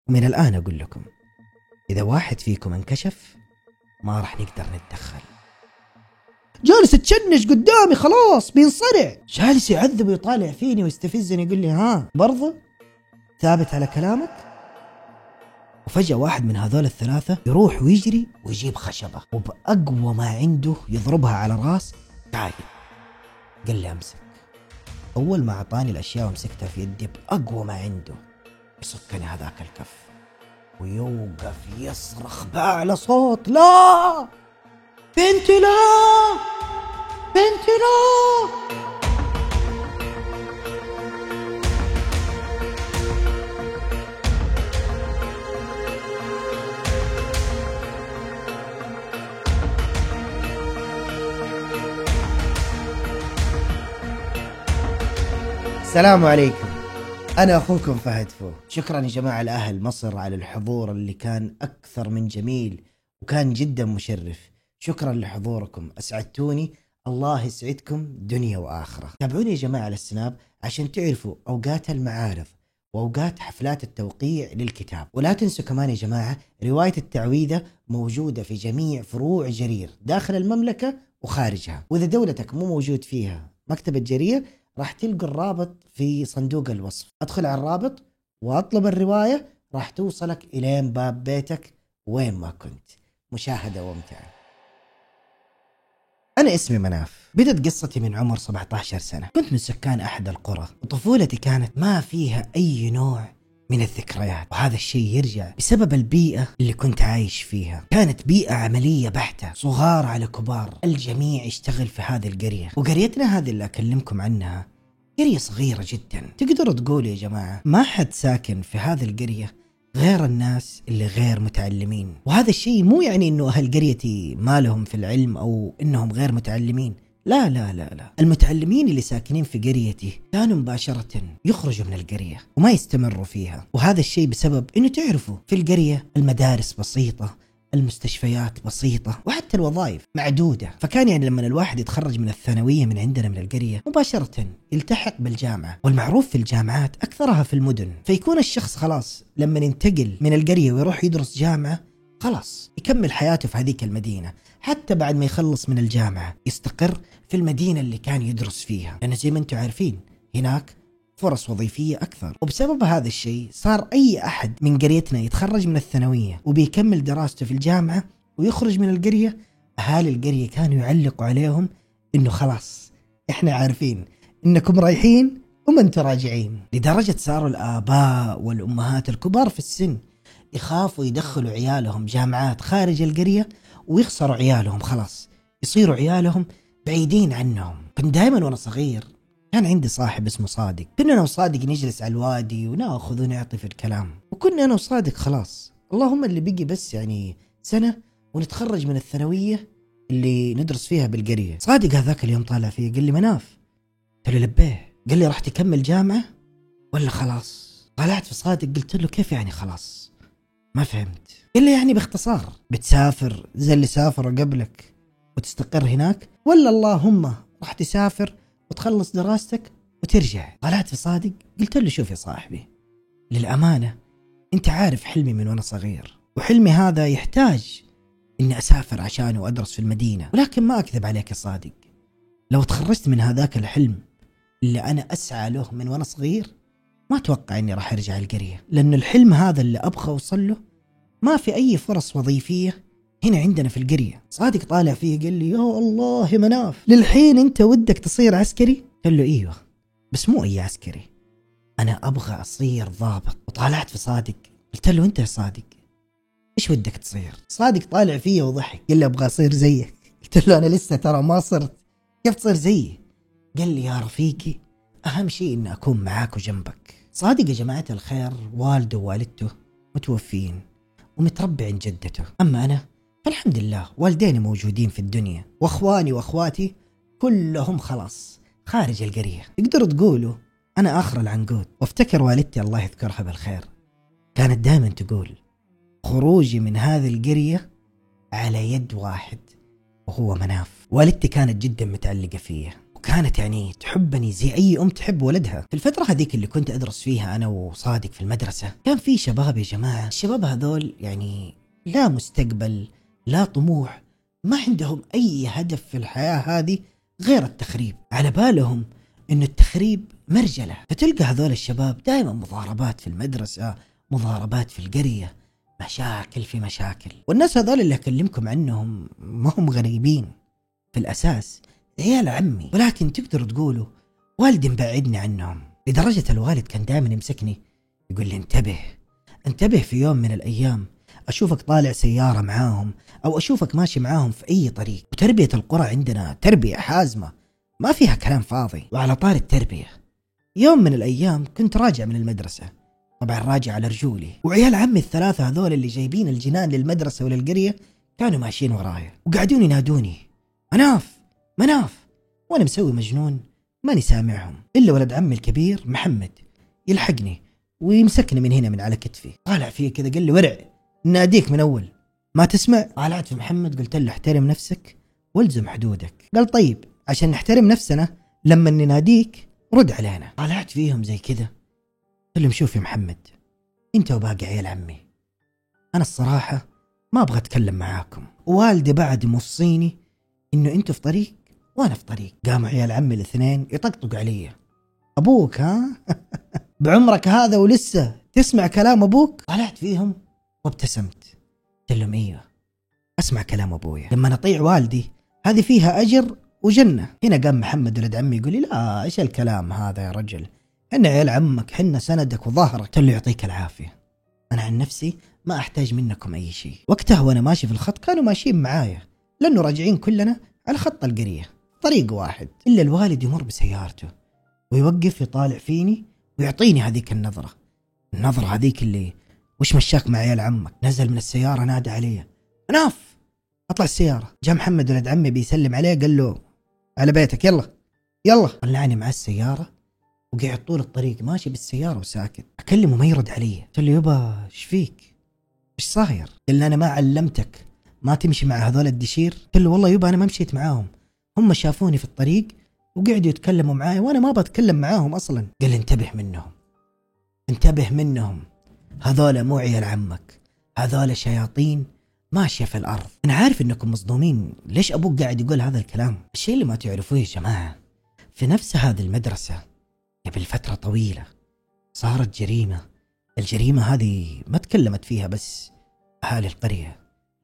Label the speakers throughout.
Speaker 1: ومن الآن أقول لكم إذا واحد فيكم انكشف ما راح نقدر نتدخل.
Speaker 2: جالس تشنج قدامي خلاص بينصرع،
Speaker 1: جالس يعذب ويطالع فيني ويستفزني يقول لي ها برضه ثابت على كلامك. وفجأة واحد من هذول الثلاثة يروح ويجري ويجيب خشبة وبأقوى ما عنده يضربها على راس قايل. قال لي أمسك. أول ما أعطاني الأشياء ومسكتها في يدي بأقوى ما عنده يصكني هذاك الكف ويوقف يصرخ بأعلى صوت لا بنتي لا بنتي لا.
Speaker 2: السلام عليكم، أنا أخوكم فهد فو. شكرا يا جماعة لأهل مصر على الحضور اللي كان أكثر من جميل وكان جدا مشرف. شكرا لحضوركم، أسعدتوني، الله يسعدكم دنيا وآخرة. تابعوني يا جماعة على السناب عشان تعرفوا أوقات المعارض وأوقات حفلات التوقيع للكتاب. ولا تنسوا كمان يا جماعة رواية التعويذة موجودة في جميع فروع جرير داخل المملكة وخارجها، وإذا دولتك مو موجود فيها مكتبة جرير راح تلقى الرابط في صندوق الوصف. ادخل على الرابط واطلب الرواية، راح توصلك إلين باب بيتك وين ما كنت. مشاهدة ممتعة. أنا اسمي مناف، بدت قصتي من عمر 17 سنة. كنت من سكان أحد القرى وطفولتي كانت ما فيها أي نوع من الذكريات، وهذا الشيء يرجع بسبب البيئة اللي كنت عايش فيها. كانت بيئة عملية بحتة، صغار على كبار، الجميع يشتغل في هذه القرية. وقريتنا هذه اللي أكلمكم عنها قرية صغيرة جدا. تقدروا تقولوا يا جماعة ما حد ساكن في هذه القرية غير الناس اللي غير متعلمين. وهذا الشيء مو يعني إنه أهل قريتي ما لهم في العلم أو إنهم غير متعلمين، لا لا لا لا. المتعلمين اللي ساكنين في قريتي كانوا مباشرة يخرجوا من القرية وما يستمروا فيها. وهذا الشيء بسبب إنه تعرفوا في القرية المدارس بسيطة، المستشفيات بسيطة، وحتى الوظائف معدودة. فكان يعني لما الواحد يتخرج من الثانوية من عندنا من القرية مباشرة يلتحق بالجامعة، والمعروف في الجامعات أكثرها في المدن. فيكون الشخص خلاص لما ينتقل من القرية ويروح يدرس جامعة خلاص يكمل حياته في هذيك المدينة، حتى بعد ما يخلص من الجامعة يستقر في المدينة اللي كان يدرس فيها، لأن زي ما انتم عارفين هناك فرص وظيفية أكثر. وبسبب هذا الشيء صار أي أحد من قريتنا يتخرج من الثانوية وبيكمل دراسته في الجامعة ويخرج من القرية، أهالي القرية كانوا يعلقوا عليهم إنه خلاص إحنا عارفين إنكم رايحين وما انتم راجعين. لدرجة صاروا الآباء والأمهات الكبار في السن يخافوا يدخلوا عيالهم جامعات خارج القرية ويخسروا عيالهم، خلاص يصيروا عيالهم بعيدين عنهم. كنت دائما وأنا صغير كان عندي صاحب اسمه صادق، كنا أنا وصادق نجلس على الوادي وناخذ ونعطي في الكلام، وكنا أنا وصادق خلاص اللهم اللي بقي بس يعني سنة ونتخرج من الثانوية اللي ندرس فيها بالقرية. صادق هذاك اليوم طالع فيه قال لي مناف، قلت له لبيه. قال لي راح تكمل جامعة ولا خلاص؟ طلعت في صادق قلت له كيف يعني خلاص؟ ما فهمت. قال لي يعني باختصار بتسافر زي اللي سافروا قبلك وتستقر هناك، ولا اللهم راح تسافر وتخلص دراستك وترجع. طلعت في صادق قلت له شوف يا صاحبي، للأمانة انت عارف حلمي من وانا صغير، وحلمي هذا يحتاج اني اسافر عشانه وادرس في المدينة، ولكن ما اكذب عليك يا صادق، لو تخرجت من هذاك الحلم اللي انا اسعى له من وانا صغير ما اتوقع اني راح ارجع القرية، لان الحلم هذا اللي ابغى اوصل له ما في اي فرص وظيفية هنا عندنا في القرية. صادق طالع فيه قال لي يا الله يا مناف، للحين انت ودك تصير عسكري؟ قال له ايوه بس مو اي عسكري، انا ابغى اصير ضابط. وطالعت في صادق قلت له انت يا صادق ايش ودك تصير؟ صادق طالع فيه وضحك قال لي ابغى اصير زيك. قلت له انا لسه ترى ما صرت، كيف تصير زيي؟ قال لي يا رفيقي اهم شيء اني اكون معاك وجنبك. صادق يا جماعة الخير والده ووالدته متوفين ومتربي عند جدته، اما انا فالحمد لله والديني موجودين في الدنيا، واخواني واخواتي كلهم خلاص خارج القرية. تقدروا تقولوا انا اخر العنقود. وافتكر والدتي الله يذكرها بالخير كانت دائما تقول خروجي من هذه القرية على يد واحد وهو مناف. والدتي كانت جدا متعلقة فيه، كانت يعني تحبني زي أي أم تحب ولدها. في الفترة هذيك اللي كنت أدرس فيها أنا وصادق في المدرسة كان في شباب يا جماعة، الشباب هذول يعني لا مستقبل لا طموح، ما عندهم أي هدف في الحياة هذه غير التخريب. على بالهم إن التخريب مرجلة، فتلقى هذول الشباب دائما مضاربات في المدرسة، مضاربات في القرية، مشاكل في مشاكل. والناس هذول اللي أكلمكم عنهم ما هم غريبين، في الأساس عيال عمي، ولكن تقدروا تقولوا والدي مبعدني عنهم، لدرجة الوالد كان دائما يمسكني يقول لي انتبه في يوم من الأيام أشوفك طالع سيارة معاهم أو أشوفك ماشي معاهم في أي طريق. وتربية القرى عندنا تربية حازمة ما فيها كلام فاضي. وعلى طار التربية، يوم من الأيام كنت راجع من المدرسة، طبعا راجع على رجولي، وعيال عمي الثلاثة هذول اللي جايبين الجنان للمدرسة وللقرية كانوا ماشيين ورايا وقاعدون ينادوني مناف، وأنا مسوي مجنون ماني سامعهم، إلا ولد عمي الكبير محمد يلحقني ويمسكني من هنا من على كتفي، طالع فيه كذا قال لي ورع ناديك من أول ما تسمع. طالعت في محمد قلت له احترم نفسك والزم حدودك. قال طيب عشان نحترم نفسنا لما نناديك رد علينا. طالعت فيهم زي كذا قلت لهم شوف يا محمد، انت وباقي عيال عمي انا الصراحة ما ابغى اتكلم معاكم، ووالدي بعد موصيني انه انتوا في طريق وانا في طريق. قاموا عيال عمي الاثنين يطقطقوا علي، ابوك ها بعمرك هذا ولسه تسمع كلام ابوك؟ طلعت فيهم وابتسمت قلت لهم ايوه اسمع كلام ابويا، لما نطيع والدي هذه فيها اجر وجنة. هنا قام محمد ولد عمي يقول لي لا ايش الكلام هذا يا رجل، حنا عيال عمك، حنا سندك وظهرك. قلت له يعطيك العافية، انا عن نفسي ما احتاج منكم اي شيء. وقتها وانا ماشي في الخط كانوا ماشيين معايا لانه راجعين كلنا على خط القرية طريق واحد، الا الوالد يمر بسيارته ويوقف يطالع فيني ويعطيني هذيك النظرة هذيك اللي وش مشاك مع عيال عمك. نزل من السيارة نادى علي مناف اطلع السيارة. جاء محمد ولد عمي بيسلم عليه قال له على بيتك يلا. طلعني مع السيارة وقعد طول الطريق ماشي بالسيارة وساكت، اكلمه ما يرد علي. قلت له يبا ايش فيك ايش صاير؟ قال لي انا ما علمتك ما تمشي مع هذول الدشير؟ قلت له والله يبا انا ما مشيت معاهم، هم شافوني في الطريق وقعدوا يتكلموا معاي وانا ما بتكلم معاهم اصلا. قال لي انتبه منهم هذول مو عيال عمك، هذول شياطين ماشية في الأرض. أنا عارف إنكم مصدومين ليش أبوك قاعد يقول هذا الكلام. الشيء اللي ما تعرفوه يا جماعة، في نفس هذه المدرسة قبل فترة طويلة صارت جريمة. الجريمة هذه ما تكلمت فيها بس أهالي القرية،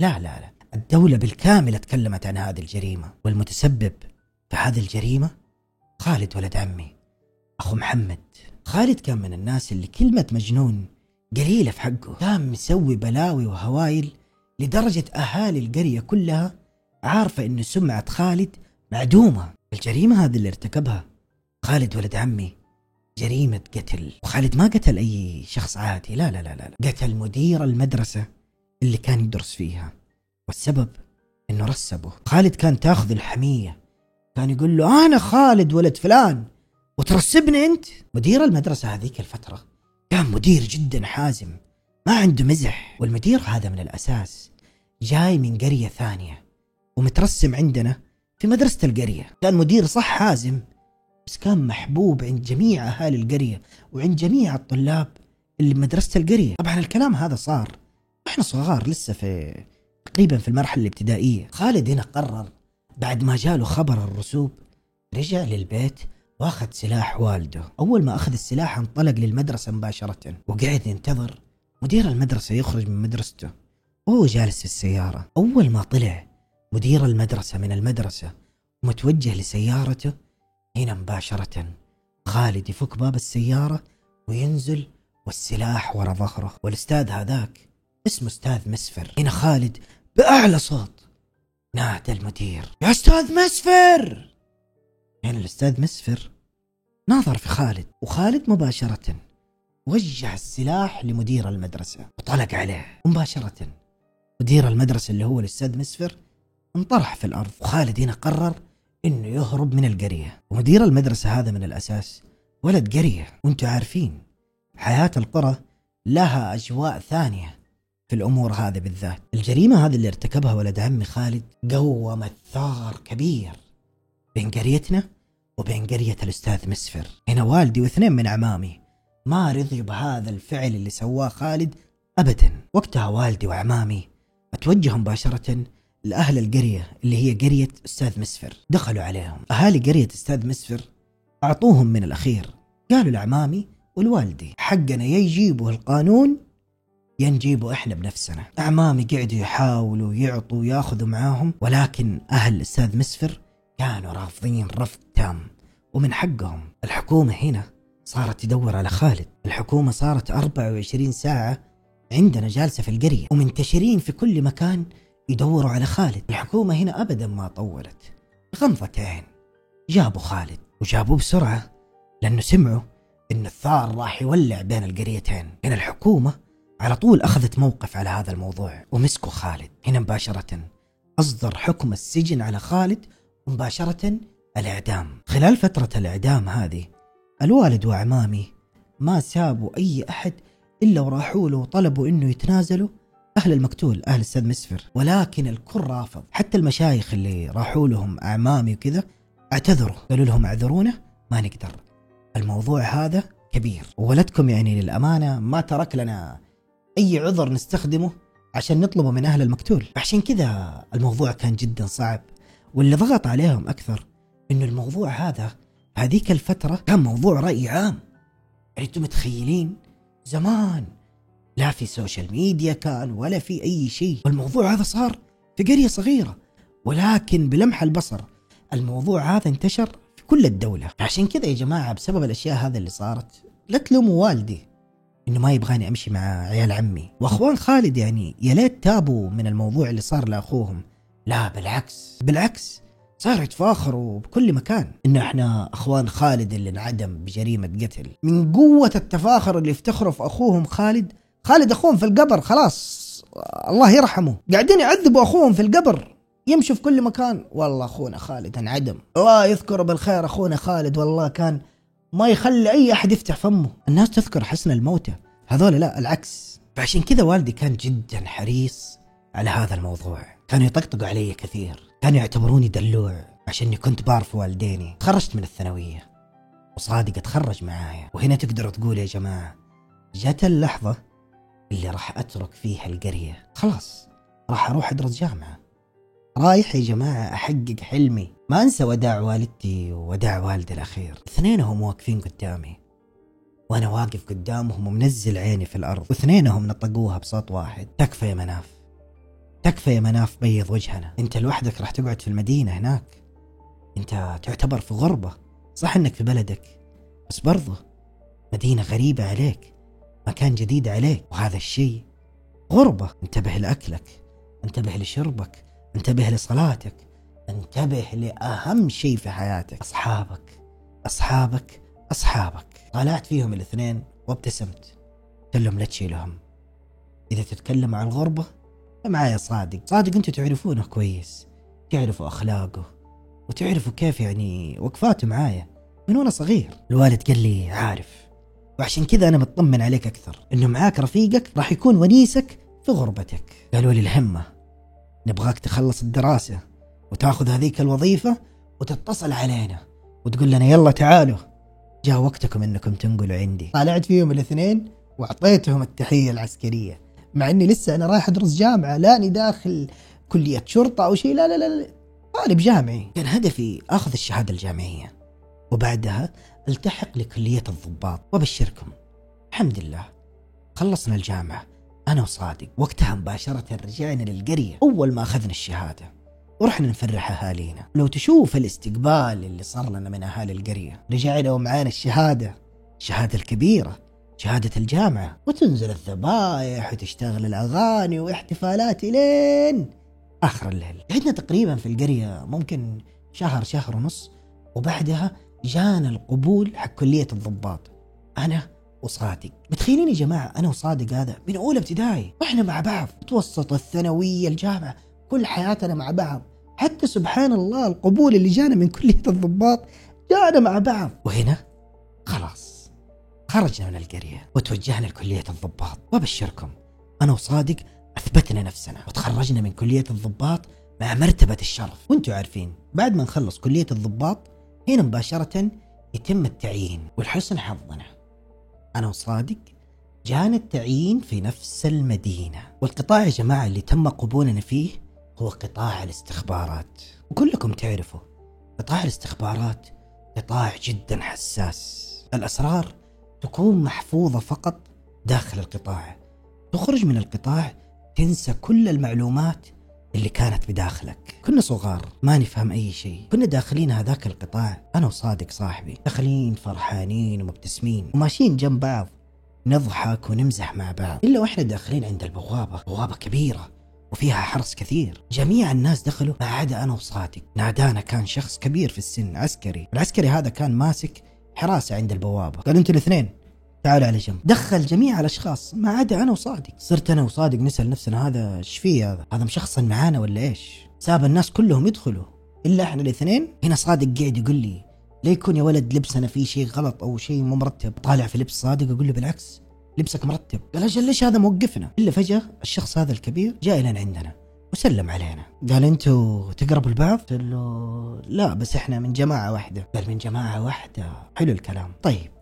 Speaker 2: لا الدولة بالكامل تكلمت عن هذه الجريمة، والمتسبب في هذه الجريمة خالد ولد عمي أخو محمد. خالد كان من الناس اللي كلمة مجنون قليلة في حقه، كان مسوي بلاوي وهوايل لدرجة أهالي القرية كلها عارفة إن سمعة خالد معدومة. الجريمة هذه اللي ارتكبها خالد ولد عمي جريمة قتل، وخالد ما قتل أي شخص عادي، لا قتل مدير المدرسة اللي كان يدرس فيها، والسبب إنه رسبه. خالد كان تاخذ الحمية، كان يقول له أنا خالد ولد فلان وترسبني أنت. مدير المدرسة هذيك الفترة كان مدير جدا حازم ما عنده مزح، والمدير هذا من الأساس جاي من قرية ثانية ومترسم عندنا في مدرسة القرية. كان مدير صح حازم، بس كان محبوب عند جميع أهالي القرية وعند جميع الطلاب اللي بمدرسة القرية. طبعا الكلام هذا صار احنا صغار لسه في تقريبا في المرحلة الابتدائية. خالد هنا قرر بعد ما جاله خبر الرسوب رجع للبيت واخذ سلاح والده. أول ما أخذ السلاح انطلق للمدرسة مباشرة وقعد ينتظر مدير المدرسة يخرج من مدرسته وهو جالس في السيارة. أول ما طلع مدير المدرسة من المدرسة ومتوجه لسيارته، هنا مباشرة خالد يفك باب السيارة وينزل والسلاح ورا ظهره. والأستاذ هذاك اسمه أستاذ مسفر. هنا خالد بأعلى صوت نادى المدير يا أستاذ مسفر. هنا الأستاذ مسفر ناظر في خالد، وخالد مباشرة وجه السلاح لمدير المدرسة وطلق عليه مباشرة. مدير المدرسة اللي هو الأستاذ مسفر انطرح في الأرض، وخالد هنا قرر إنه يهرب من القرية. ومدير المدرسة هذا من الأساس ولد قرية، وانتوا عارفين حياة القرى لها أجواء ثانية في الأمور هذه بالذات. الجريمة هذه اللي ارتكبها ولد عمي خالد قومت ثار كبير بين قريتنا وبين قرية الأستاذ مسفر. هنا والدي واثنين من أعمامي ما رضيوا بهذا الفعل اللي سواه خالد أبدا. وقتها والدي وأعمامي توجهوا مباشرة لأهل القرية اللي هي قرية أستاذ مسفر. دخلوا عليهم أهالي قرية أستاذ مسفر، أعطوهم من الأخير. قالوا لعمامي والوالدي حقنا يجيبوا القانون ينجيبوا إحنا بنفسنا. أعمامي قعدوا يحاولوا يعطوا وياخذوا معاهم، ولكن أهل أستاذ مسفر كانوا رافضين رفض تام، ومن حقهم. الحكومة هنا صارت تدور على خالد. الحكومة صارت 24 ساعة عندنا جالسة في القرية ومنتشرين في كل مكان يدوروا على خالد. الحكومة هنا أبدا ما طولت، غمضة عين جابوا خالد، وجابوه بسرعة لأنه سمعوا إن الثار راح يولع بين القريتين. هنا الحكومة على طول أخذت موقف على هذا الموضوع ومسكوا خالد. هنا مباشرة أصدر حكم السجن على خالد ومباشرة الإعدام. خلال فترة الإعدام هذه الوالد وأعمامي ما سابوا أي أحد إلا وراحوا له وطلبوا إنه يتنازلوا أهل المقتول أهل أستاذ مسفر، ولكن الكل رافض. حتى المشايخ اللي راحوا لهم أعمامي وكذا اعتذروا، قالوا لهم اعذرونا ما نقدر، الموضوع هذا كبير، وولدكم يعني للأمانة ما ترك لنا أي عذر نستخدمه عشان نطلبه من أهل المقتول. عشان كذا الموضوع كان جدا صعب، واللي ضغط عليهم أكثر إنه الموضوع هذا هذيك الفترة كان موضوع رأي عام. يعني أنتم متخيلين زمان لا في سوشيال ميديا كان ولا في أي شيء، والموضوع هذا صار في قرية صغيرة، ولكن بلمح البصر الموضوع هذا انتشر في كل الدولة. عشان كذا يا جماعة بسبب الأشياء هذا اللي صارت لا تلوموا والدي إنه ما يبغاني أمشي مع عيال عمي وأخوان خالد. يعني يا ليت تابوا من الموضوع اللي صار لأخوهم، لا بالعكس صاروا يتفاخروا بكل مكان إنه إحنا أخوان خالد اللي انعدم بجريمة قتل. من قوة التفاخر اللي يفتخروا في أخوهم خالد أخوهم في القبر خلاص الله يرحمه، قاعدين يعذبوا أخوهم في القبر، يمشوا في كل مكان والله أخونا خالد انعدم، الله يذكره بالخير أخونا خالد والله كان ما يخلي أي أحد يفتح فمه. الناس تذكر حسن الموتى، هذول لا العكس. فعشان كذا والدي كان جدا حريص على هذا الموضوع. كانوا يطقطقوا علي كثير، كانوا يعتبروني دلوع عشاني كنت بعرف والديني. تخرجت من الثانوية وصادق اتخرج معايا، وهنا تقدروا تقول يا جماعة جت اللحظة اللي راح أترك فيها القرية. خلاص راح أروح أدرس جامعة، رايح يا جماعة أحقق حلمي. ما أنسى وداع والدتي ووداع والدي الأخير، اثنينهم واقفين قدامي وأنا واقف قدامهم ومنزل عيني في الأرض، واثنينهم نطقوها بصوت واحد: تكفى يا مناف، تكفى يا مناف، بيض وجهنا. أنت لوحدك راح تقعد في المدينة هناك، أنت تعتبر في غربة، صح أنك في بلدك بس برضه مدينة غريبة عليك، مكان جديد عليك، وهذا الشيء غربة. انتبه لأكلك، انتبه لشربك، انتبه لصلاتك، انتبه لأهم شيء في حياتك، أصحابك أصحابك أصحابك. طالعت فيهم الاثنين وابتسمت، قلت لهم لا تشيلوا هم، إذا تتكلم عن الغربة فمعايا صادق أنتوا تعرفونه كويس، تعرفوا أخلاقه وتعرفوا كيف يعني وقفاته معايا من وأنا صغير. الوالد قال لي عارف، وعشان كذا أنا مطمن عليك أكثر إنه معاك رفيقك راح يكون ونيسك في غربتك. قالوا لي الهمة نبغاك تخلص الدراسة وتاخذ هذيك الوظيفة وتتصل علينا وتقول لنا يلا تعالوا جاء وقتكم إنكم تنقلوا عندي. طالعت فيهم الاثنين وأعطيتهم التحية العسكرية، مع إني لسه أنا رايح أدرس جامعة، لاني داخل كلية شرطة أو شيء، لا طالب جامعي. كان هدفي أخذ الشهادة الجامعية وبعدها التحق لكلية الضباط. وبشركم الحمد لله خلصنا الجامعة أنا وصادق. وقتها مباشرة رجعنا للقرية أول ما أخذنا الشهادة ورحنا نفرح أهالينا. لو تشوف الاستقبال اللي صار لنا من أهالي القرية، رجعنا ومعانا الشهادة الكبيرة، شهادة الجامعة، وتنزل الذبايح وتشتغل الأغاني واحتفالات لين آخر الليل. قعدنا تقريبا في القرية ممكن شهر ونص، وبعدها جانا القبول حق كلية الضباط أنا وصادق. متخيلين يا جماعة أنا وصادق هذا من أولى ابتدائي وإحنا مع بعض، متوسط الثانوية الجامعة كل حياتنا مع بعض، حتى سبحان الله القبول اللي جانا من كلية الضباط جانا مع بعض. وهنا خلاص خرجنا من القرية وتوجهنا لكلية الضباط. وبشركم أنا وصادق أثبتنا نفسنا وتخرجنا من كلية الضباط مع مرتبة الشرف. وانتوا عارفين بعد ما نخلص كلية الضباط هنا مباشرة يتم التعيين، والحسن حظنا أنا وصادق جانا التعيين في نفس المدينة. والقطاع يا جماعة اللي تم قبولنا فيه هو قطاع الاستخبارات. وكلكم تعرفوا قطاع الاستخبارات قطاع جدا حساس، الأسرار تكون محفوظة فقط داخل القطاع، تخرج من القطاع تنسى كل المعلومات اللي كانت بداخلك. كنا صغار ما نفهم أي شيء، كنا داخلين هذاك القطاع أنا وصادق صاحبي، داخلين فرحانين ومبتسمين وماشيين جنب بعض، نضحك ونمزح مع بعض. إلا وإحنا داخلين عند البوابة، بوابة كبيرة وفيها حرس كثير، جميع الناس دخلوا ما عدا أنا وصادق. نادانا كان شخص كبير في السن، عسكري، العسكري هذا كان ماسك حراسة عند البوابة، قال أنتوا الاثنين تعالوا على جنب. دخل جميع الأشخاص ما عدا أنا وصادق. صرت أنا وصادق نسأل نفسنا هذا إيش فيه، هذا مشخصن معانا ولا إيش؟ ساب الناس كلهم يدخلوا إلا إحنا الاثنين. هنا صادق قاعد يقول لي لا يكون يا ولد لبسنا فيه شيء غلط أو شيء مو مرتب. طالع في لبس صادق أقول له بالعكس لبسك مرتب. قال أجل ليش هذا موقفنا؟ إلا فجأة الشخص هذا الكبير جاء لنا عندنا وسلم علينا، قال أنتوا تقربوا البعض؟ قلت له لا بس إحنا من جماعة واحدة. قال من جماعة واحدة، حلو الكلام. طيب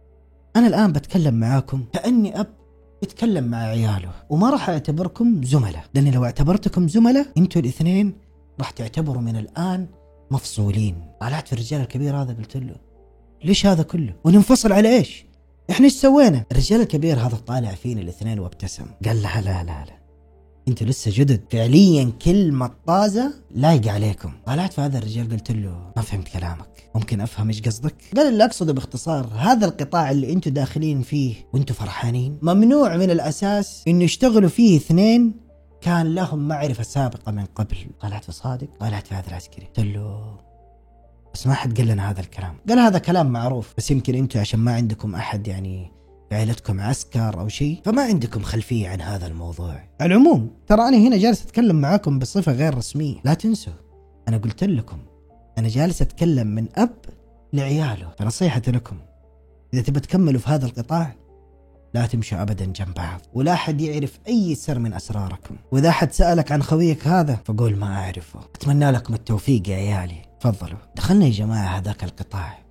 Speaker 2: أنا الآن بتكلم معاكم كأني أب بتكلم مع عياله، وما راح أعتبركم زملاء، لأن لو اعتبرتكم زملاء أنتوا الاثنين راح تعتبروا من الآن مفصولين. طلعت في الرجال الكبير هذا قلت له ليش هذا كله؟ وننفصل على إيش؟ إحنا إيش سوينا؟ الرجال الكبير هذا طالع فينا الاثنين وابتسم، قال لا لا لا لا انتوا لسه جدد، فعليا كلمة طازة لايقة عليكم. طلعت في هذا الرجال قلت له ما فهمت كلامك، ممكن افهم ايش قصدك؟ قال اللي اقصده باختصار هذا القطاع اللي انتوا داخلين فيه وانتوا فرحانين ممنوع من الاساس انه يشتغلوا فيه اثنين كان لهم معرفة سابقة من قبل. طلعت في صادق، طلعت في هذا العسكري، قلت له بس ما حد قال لنا هذا الكلام. قال هذا كلام معروف بس يمكن انتوا عشان ما عندكم احد يعني عائلتكم عسكر أو شيء فما عندكم خلفية عن هذا الموضوع. على العموم ترى أنا هنا جالس أتكلم معاكم بصفة غير رسمية، لا تنسوا أنا قلت لكم أنا جالس أتكلم من أب لعياله. فنصيحتي لكم إذا تبى تكملوا في هذا القطاع لا تمشوا أبدا جنب بعض، ولا أحد يعرف أي سر من أسراركم. وإذا أحد سألك عن خويك هذا فقول ما أعرفه. أتمنى لكم التوفيق يا عيالي. تفضلوا. دخلنا يا جماعة هذاك القطاع،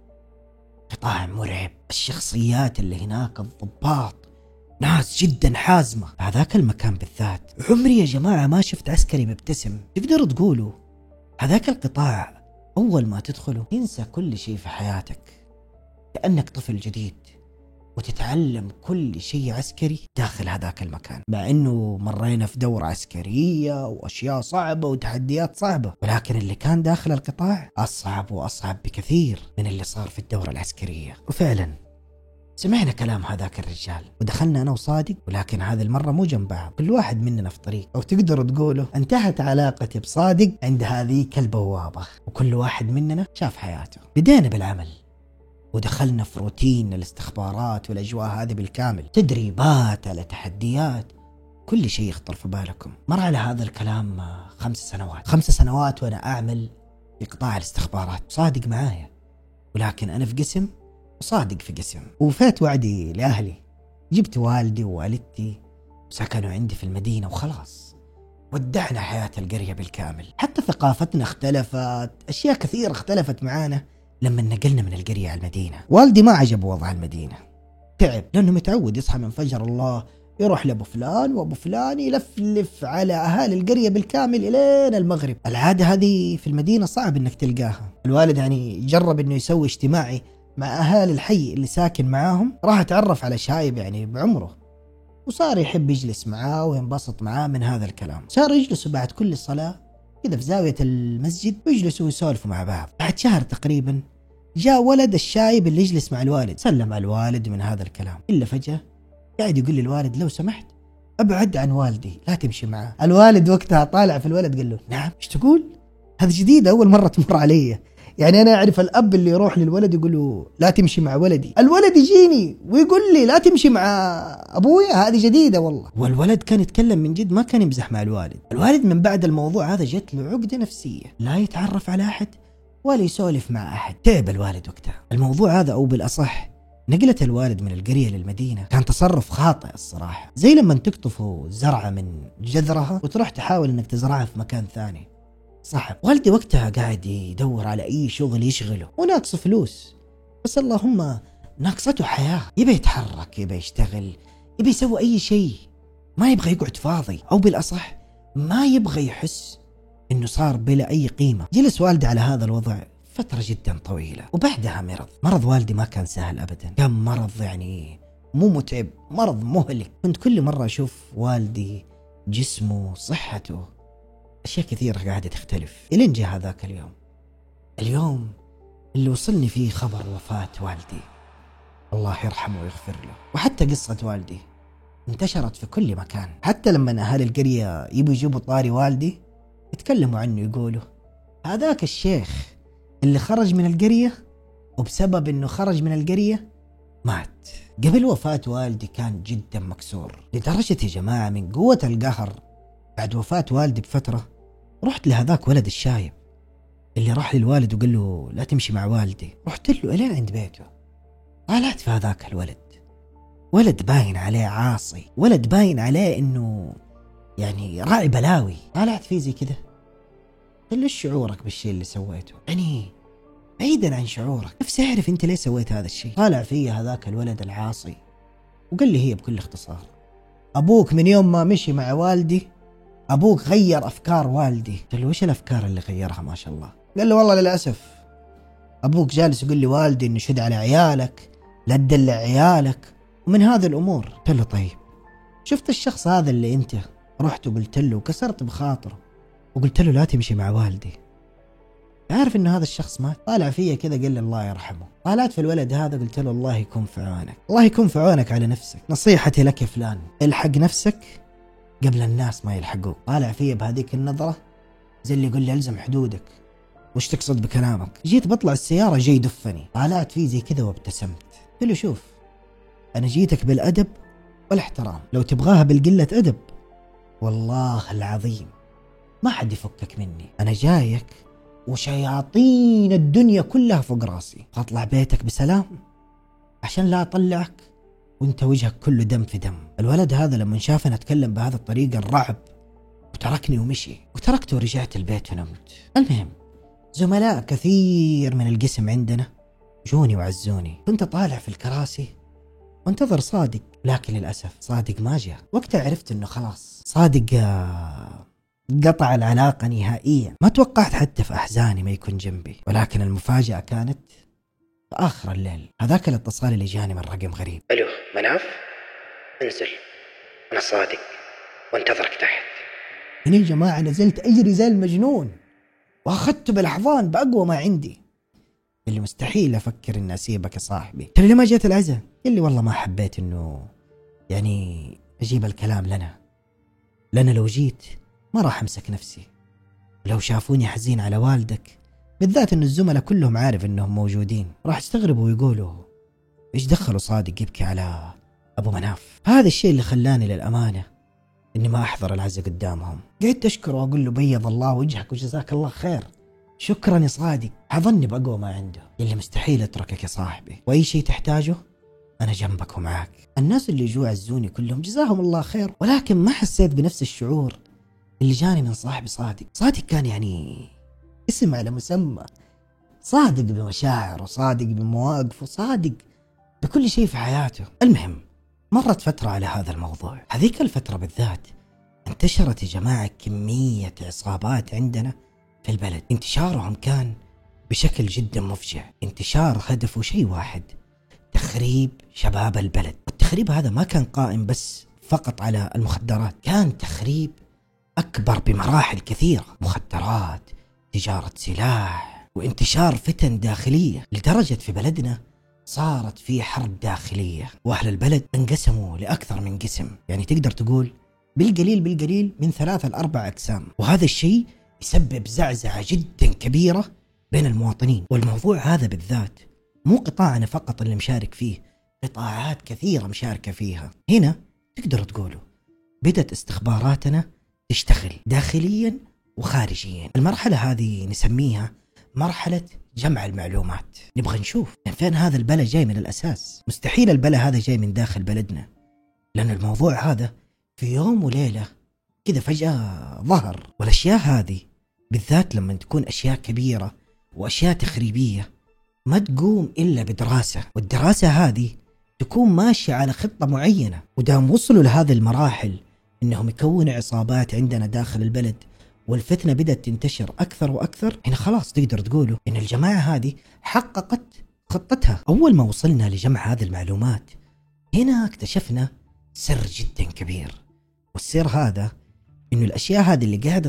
Speaker 2: قطاع مرعب. الشخصيات اللي هناك الضباط ناس جدا حازمة. هذاك المكان بالذات عمري يا جماعة ما شفت عسكري مبتسم. تقدروا تقولوا هذاك القطاع أول ما تدخله تنسى كل شيء في حياتك كأنك طفل جديد، وتتعلم كل شيء عسكري داخل هذاك المكان. مع أنه مرينا في دورة عسكرية وأشياء صعبة وتحديات صعبة، ولكن اللي كان داخل القطاع أصعب وأصعب بكثير من اللي صار في الدورة العسكرية. وفعلا سمعنا كلام هذاك الرجال ودخلنا أنا وصادق، ولكن هذه المرة مو جنب بعض، كل واحد مننا في طريق. أو تقدروا تقولوا انتهت علاقتي بصادق عند هذيك البوابة، وكل واحد مننا شاف حياته. بدينا بالعمل ودخلنا في روتين الاستخبارات والأجواء هذه بالكامل، تدريبات على تحديات، كل شيء يخطر في بالكم. مر على هذا الكلام 5 سنوات وأنا أعمل في قطاع الاستخبارات، صادق معايا، ولكن أنا في قسم وصادق في قسم. وفات وعدي لأهلي، جبت والدي ووالدتي وسكنوا عندي في المدينة وخلاص ودعنا حياة القرية بالكامل. حتى ثقافتنا اختلفت، أشياء كثيرة اختلفت معانا لما نقلنا من القرية على المدينة. والدي ما عجب وضع المدينة، تعب لأنه متعود يصحى من فجر الله يروح لأبو فلان وأبو فلان يلفلف على أهالي القرية بالكامل إلين المغرب. العادة هذه في المدينة صعب إنك تلقاها. الوالد يعني جرب إنه يسوي اجتماعي مع أهالي الحي اللي ساكن معاهم، راح اتعرف على شايب يعني بعمره، وصار يحب يجلس معاه وينبسط معاه من هذا الكلام. صار يجلسوا بعد كل صلاة كذا في زاوية المسجد ويجلسوا ويسولفوا مع بعض. بعد شهر تقريبا جاء ولد الشايب اللي يجلس مع الوالد، سلم على الوالد من هذا الكلام. إلا فجأة قاعد يقول للوالد لو سمحت أبعد عن والدي لا تمشي معاه. الوالد وقتها طالع في الولد قال له نعم ايش تقول؟ هذا جديد أول مرة تمر علي. يعني أنا أعرف الأب اللي يروح للولد يقول له لا تمشي مع ولدي، الولد يجيني ويقول لي لا تمشي مع أبويا، هذه جديدة والله. والولد كان يتكلم من جد، ما كان يمزح مع الوالد. الوالد من بعد الموضوع هذا جت له عقدة نفسية، لا يتعرف على أحد ولا يسولف مع أحد. تعب الوالد وقتها. الموضوع هذا أو بالأصح نقلة الوالد من القرية للمدينة كان تصرف خاطئ الصراحة، زي لما تقطفوا زرعة من جذرها وتروح تحاول انك تزرعها في مكان ثاني.
Speaker 1: صعب. والدي وقتها قاعد يدور على أي شغل يشغله وناقص فلوس، بس اللهم ناقصته حياة. يبي يتحرك، يبي يشتغل، يبي يسوي أي شيء، ما يبغى يقعد فاضي، أو بالأصح ما يبغى يحس إنه صار بلا أي قيمة. جلس والدي على هذا الوضع فترة جدا طويلة، وبعدها مرض والدي ما كان سهل أبدا. كان مرض يعني مو متعب، مرض مهلك. كنت كل مرة أشوف والدي جسمه، صحته، أشياء كثيرة قاعدة تختلف، إلين جاء هذاك اليوم اللي وصلني فيه خبر وفاة والدي، الله يرحمه ويغفر له. وحتى قصة والدي انتشرت في كل مكان، حتى لما أهل القرية يبوا يجيبوا طاري والدي يتكلموا عنه، يقولوا هذاك الشيخ اللي خرج من القرية، وبسبب أنه خرج من القرية مات. قبل وفاة والدي كان جدا مكسور، لدرجة يا جماعة من قوة القهر بعد وفاة والدي بفترة رحت لهذاك ولد الشايب اللي راح للوالد وقال له لا تمشي مع والدي. رحت له إلين عند بيته، طالعت في هذاك الولد، ولد باين عليه عاصي، ولد باين عليه إنه يعني راعي بلاوي. طالعت فيه زي كده، قال له ايش شعورك بالشيء اللي سويته؟ يعني بعيدا عن شعورك، نفسي أعرف أنت ليه سويت هذا الشيء. طالع فيه هذاك الولد العاصي وقال لي هي بكل اختصار، أبوك من يوم ما مشي مع والدي أبوك غير أفكار والدي. قال له وش الأفكار اللي غيرها ما شاء الله؟ قال له والله للأسف أبوك جالس يقول لي والدي إنه شد على عيالك، لا تدلع عيالك، ومن هذه الأمور. قال له طيب شفت الشخص هذا اللي أنت رحت وقلت له وكسرت بخاطره وقلت له لا تمشي مع والدي، عارف إنه هذا الشخص مات؟ طالع فيا كذا قال لي الله يرحمه. طالعت في الولد هذا قلت له الله يكون في عونك، الله يكون في عونك على نفسك، نصيحتي لك يا فلان الحق نفسك قبل الناس ما يلحقوك. طالع فيا بهذيك النظرة زي اللي يقول لي الزم حدودك، وش تقصد بكلامك؟ جيت بطلع السيارة جاي دفني. طالعت فيه زي كذا وابتسمت، قلت له شوف أنا جيتك بالأدب والاحترام، لو تبغاها بالقلة أدب والله العظيم ما حد يفكك مني، أنا جايك وشياطين الدنيا كلها فوق راسي، أطلع بيتك بسلام عشان لا أطلعك وانت وجهك كله دم في دم. الولد هذا لما شافني أتكلم بهذه الطريقة الرعب وتركني ومشي، وتركته ورجعت البيت ونمت. المهم زملاء كثير من القسم عندنا جوني وعزوني، كنت طالع في الكراسي وانتظر صادق، لكن للأسف صادق ما جاء. وقتها عرفت انه خلاص صادق قطع العلاقة نهائيا. ما توقعت حتى في أحزاني ما يكون جنبي، ولكن المفاجأة كانت في آخر الليل. هذاك الاتصال اللي جاني من رقم غريب.
Speaker 2: ألو مناف، انزل أنا صادق وانتظرك تحت.
Speaker 1: هنا يا جماعة نزلت أجري زي المجنون وأخذته بالأحضان بأقوى ما عندي، اللي مستحيل أفكر إني أسيبك يا صاحبي. قال لي ما جيت العزاء؟ قال لي والله ما حبيت إنه يعني أجيب الكلام لأنا لو جيت ما راح أمسك نفسي، لو شافوني حزين على والدك بالذات إن الزملاء كلهم عارف إنهم موجودين راح يستغربوا ويقولوا إيش دخلوا صادق يبكي على أبو مناف. هذا الشيء اللي خلاني للأمانة إني ما أحضر العزاء قدامهم. قعدت أشكره وأقول له بيض الله وجهك وجزاك الله خير، شكرا يا صادق، حظني بأقوى ما عنده، اللي مستحيل أتركك يا صاحبي، وأي شيء تحتاجه أنا جنبك ومعاك. الناس اللي جو عزوني كلهم جزاهم الله خير، ولكن ما حسيت بنفس الشعور اللي جاني من صاحبي صادق. صادق كان يعني اسم على مسمى، صادق بمشاعره، صادق بمواقفه، صادق بكل شيء في حياته. المهم مرت فترة على هذا الموضوع. هذيك الفترة بالذات انتشرت يا جماعة كمية عصابات عندنا في البلد، انتشارهم كان بشكل جدا مفجع. انتشار هدفه شيء واحد، تخريب شباب البلد. التخريب هذا ما كان قائم بس فقط على المخدرات، كان تخريب أكبر بمراحل كثيرة، مخدرات، تجارة سلاح، وانتشار فتن داخلية، لدرجة في بلدنا صارت في حرب داخلية، وأهل البلد انقسموا لأكثر من قسم، يعني تقدر تقول بالقليل من 3 ل 4 أقسام. وهذا الشيء يسبب زعزعة جدا كبيرة بين المواطنين. والموضوع هذا بالذات مو قطاعنا فقط اللي مشارك فيه، قطاعات كثيرة مشاركة فيها. هنا تقدر تقولوا بدأت استخباراتنا تشتغل داخليا وخارجيا. المرحلة هذه نسميها مرحلة جمع المعلومات. نبغى نشوف من فين هذا البلا جاي من الأساس. مستحيل البلا هذا جاي من داخل بلدنا، لأن الموضوع هذا في يوم وليلة كذا فجأة ظهر، والأشياء هذه
Speaker 2: بالذات لما تكون أشياء كبيرة وأشياء تخريبية ما تقوم إلا بدراسة، والدراسة هذه تكون ماشية على خطة معينة. ودام وصلوا لهذه المراحل إنهم يكونوا عصابات عندنا داخل البلد والفتنة بدأت تنتشر أكثر وأكثر، هنا خلاص تقدر تقولوا إن الجماعة هذه حققت خطتها. أول ما وصلنا لجمع هذه المعلومات هنا اكتشفنا سر جدا كبير، والسر هذا إنه الأشياء هذه اللي قاعدة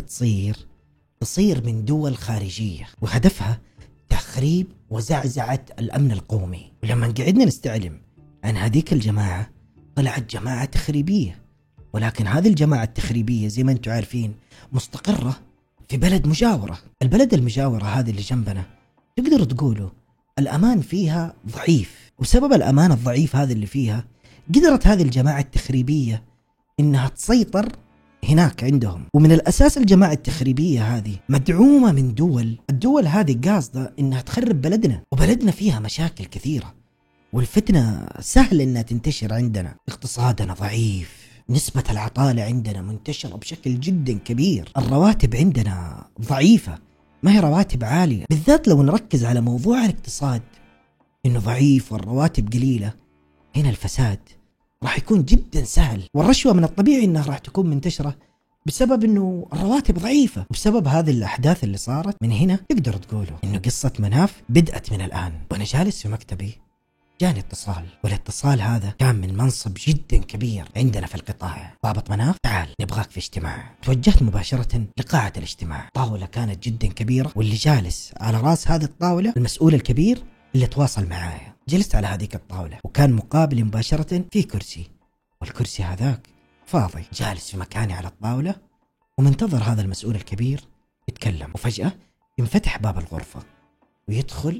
Speaker 2: تصير من دول خارجية، وهدفها تخريب وزعزعة الأمن القومي. ولما قعدنا نستعلم عن هذيك الجماعة طلعت جماعة تخريبية، ولكن هذه الجماعة التخريبية زي ما انتم عارفين مستقرة في بلد مجاورة. البلد المجاورة هذه اللي جنبنا تقدر تقولوا الأمان فيها ضعيف، وبسبب الأمان الضعيف هذا اللي فيها قدرت هذه الجماعة التخريبية إنها تسيطر هناك عندهم. ومن الأساس الجماعة التخريبية هذه مدعومة من الدول هذه قاصدة إنها تخرب بلدنا، وبلدنا فيها مشاكل كثيرة والفتنة سهل إنها تنتشر عندنا. اقتصادنا ضعيف، نسبة العطالة عندنا منتشرة بشكل جدا كبير، الرواتب عندنا ضعيفة ما هي رواتب عالية، بالذات لو نركز على موضوع الاقتصاد إنه ضعيف والرواتب قليلة. هنا الفساد راح يكون جدا سهل، والرشوة من الطبيعي إنها راح تكون منتشرة بسبب إنه الرواتب ضعيفة. وبسبب هذه الأحداث اللي صارت من هنا تقدر تقولوا إنه قصة مناف بدأت من الآن. وأنا جالس في مكتبي جاني اتصال، والاتصال هذا كان من منصب جدا كبير عندنا في القطاع. ضابط مناف تعال نبغاك في اجتماع. توجهت مباشرة لقاعة الاجتماع. طاولة كانت جدا كبيرة، واللي جالس على راس هذه الطاولة المسؤول الكبير اللي تواصل معايا. جلست على هذيك الطاولة وكان مقابلي مباشرة في كرسي، والكرسي هذاك فاضي. جالس في مكاني على الطاولة ومنتظر هذا المسؤول الكبير يتكلم، وفجأة ينفتح باب الغرفة ويدخل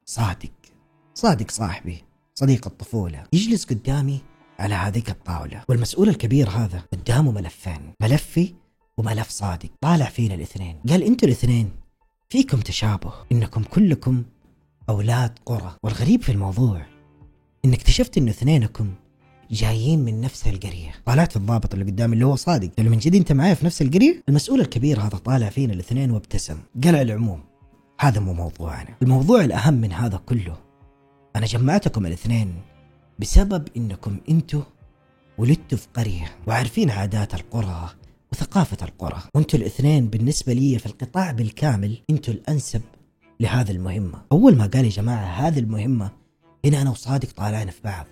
Speaker 2: صادق صاحبي صديق الطفولة، يجلس قدامي على هذيك الطاولة. والمسؤول الكبير هذا قدامه ملفين، ملفي وملف صادق. طالع فينا الاثنين قال انتوا الاثنين فيكم تشابه، انكم كلكم اولاد قرى. والغريب في الموضوع ان اكتشفت ان اثنينكم جايين من نفس القرية. طالعت في الضابط اللي قدامي اللي هو صادق، قال له من جد انت معايا في نفس القرية؟ المسؤول الكبير هذا طالع فينا الاثنين وابتسم، قال على العموم هذا مو موضوعنا، الموضوع الاهم من هذا كله أنا جمعتكم الاثنين بسبب إنكم أنتوا ولدتوا في قرية وعارفين عادات القرى وثقافة القرى، وأنتوا الاثنين بالنسبة لي في القطاع بالكامل أنتوا الأنسب لهذه المهمة. أول ما قال يا جماعة هذه المهمة، هنا أنا وصادق طالعنا في بعض،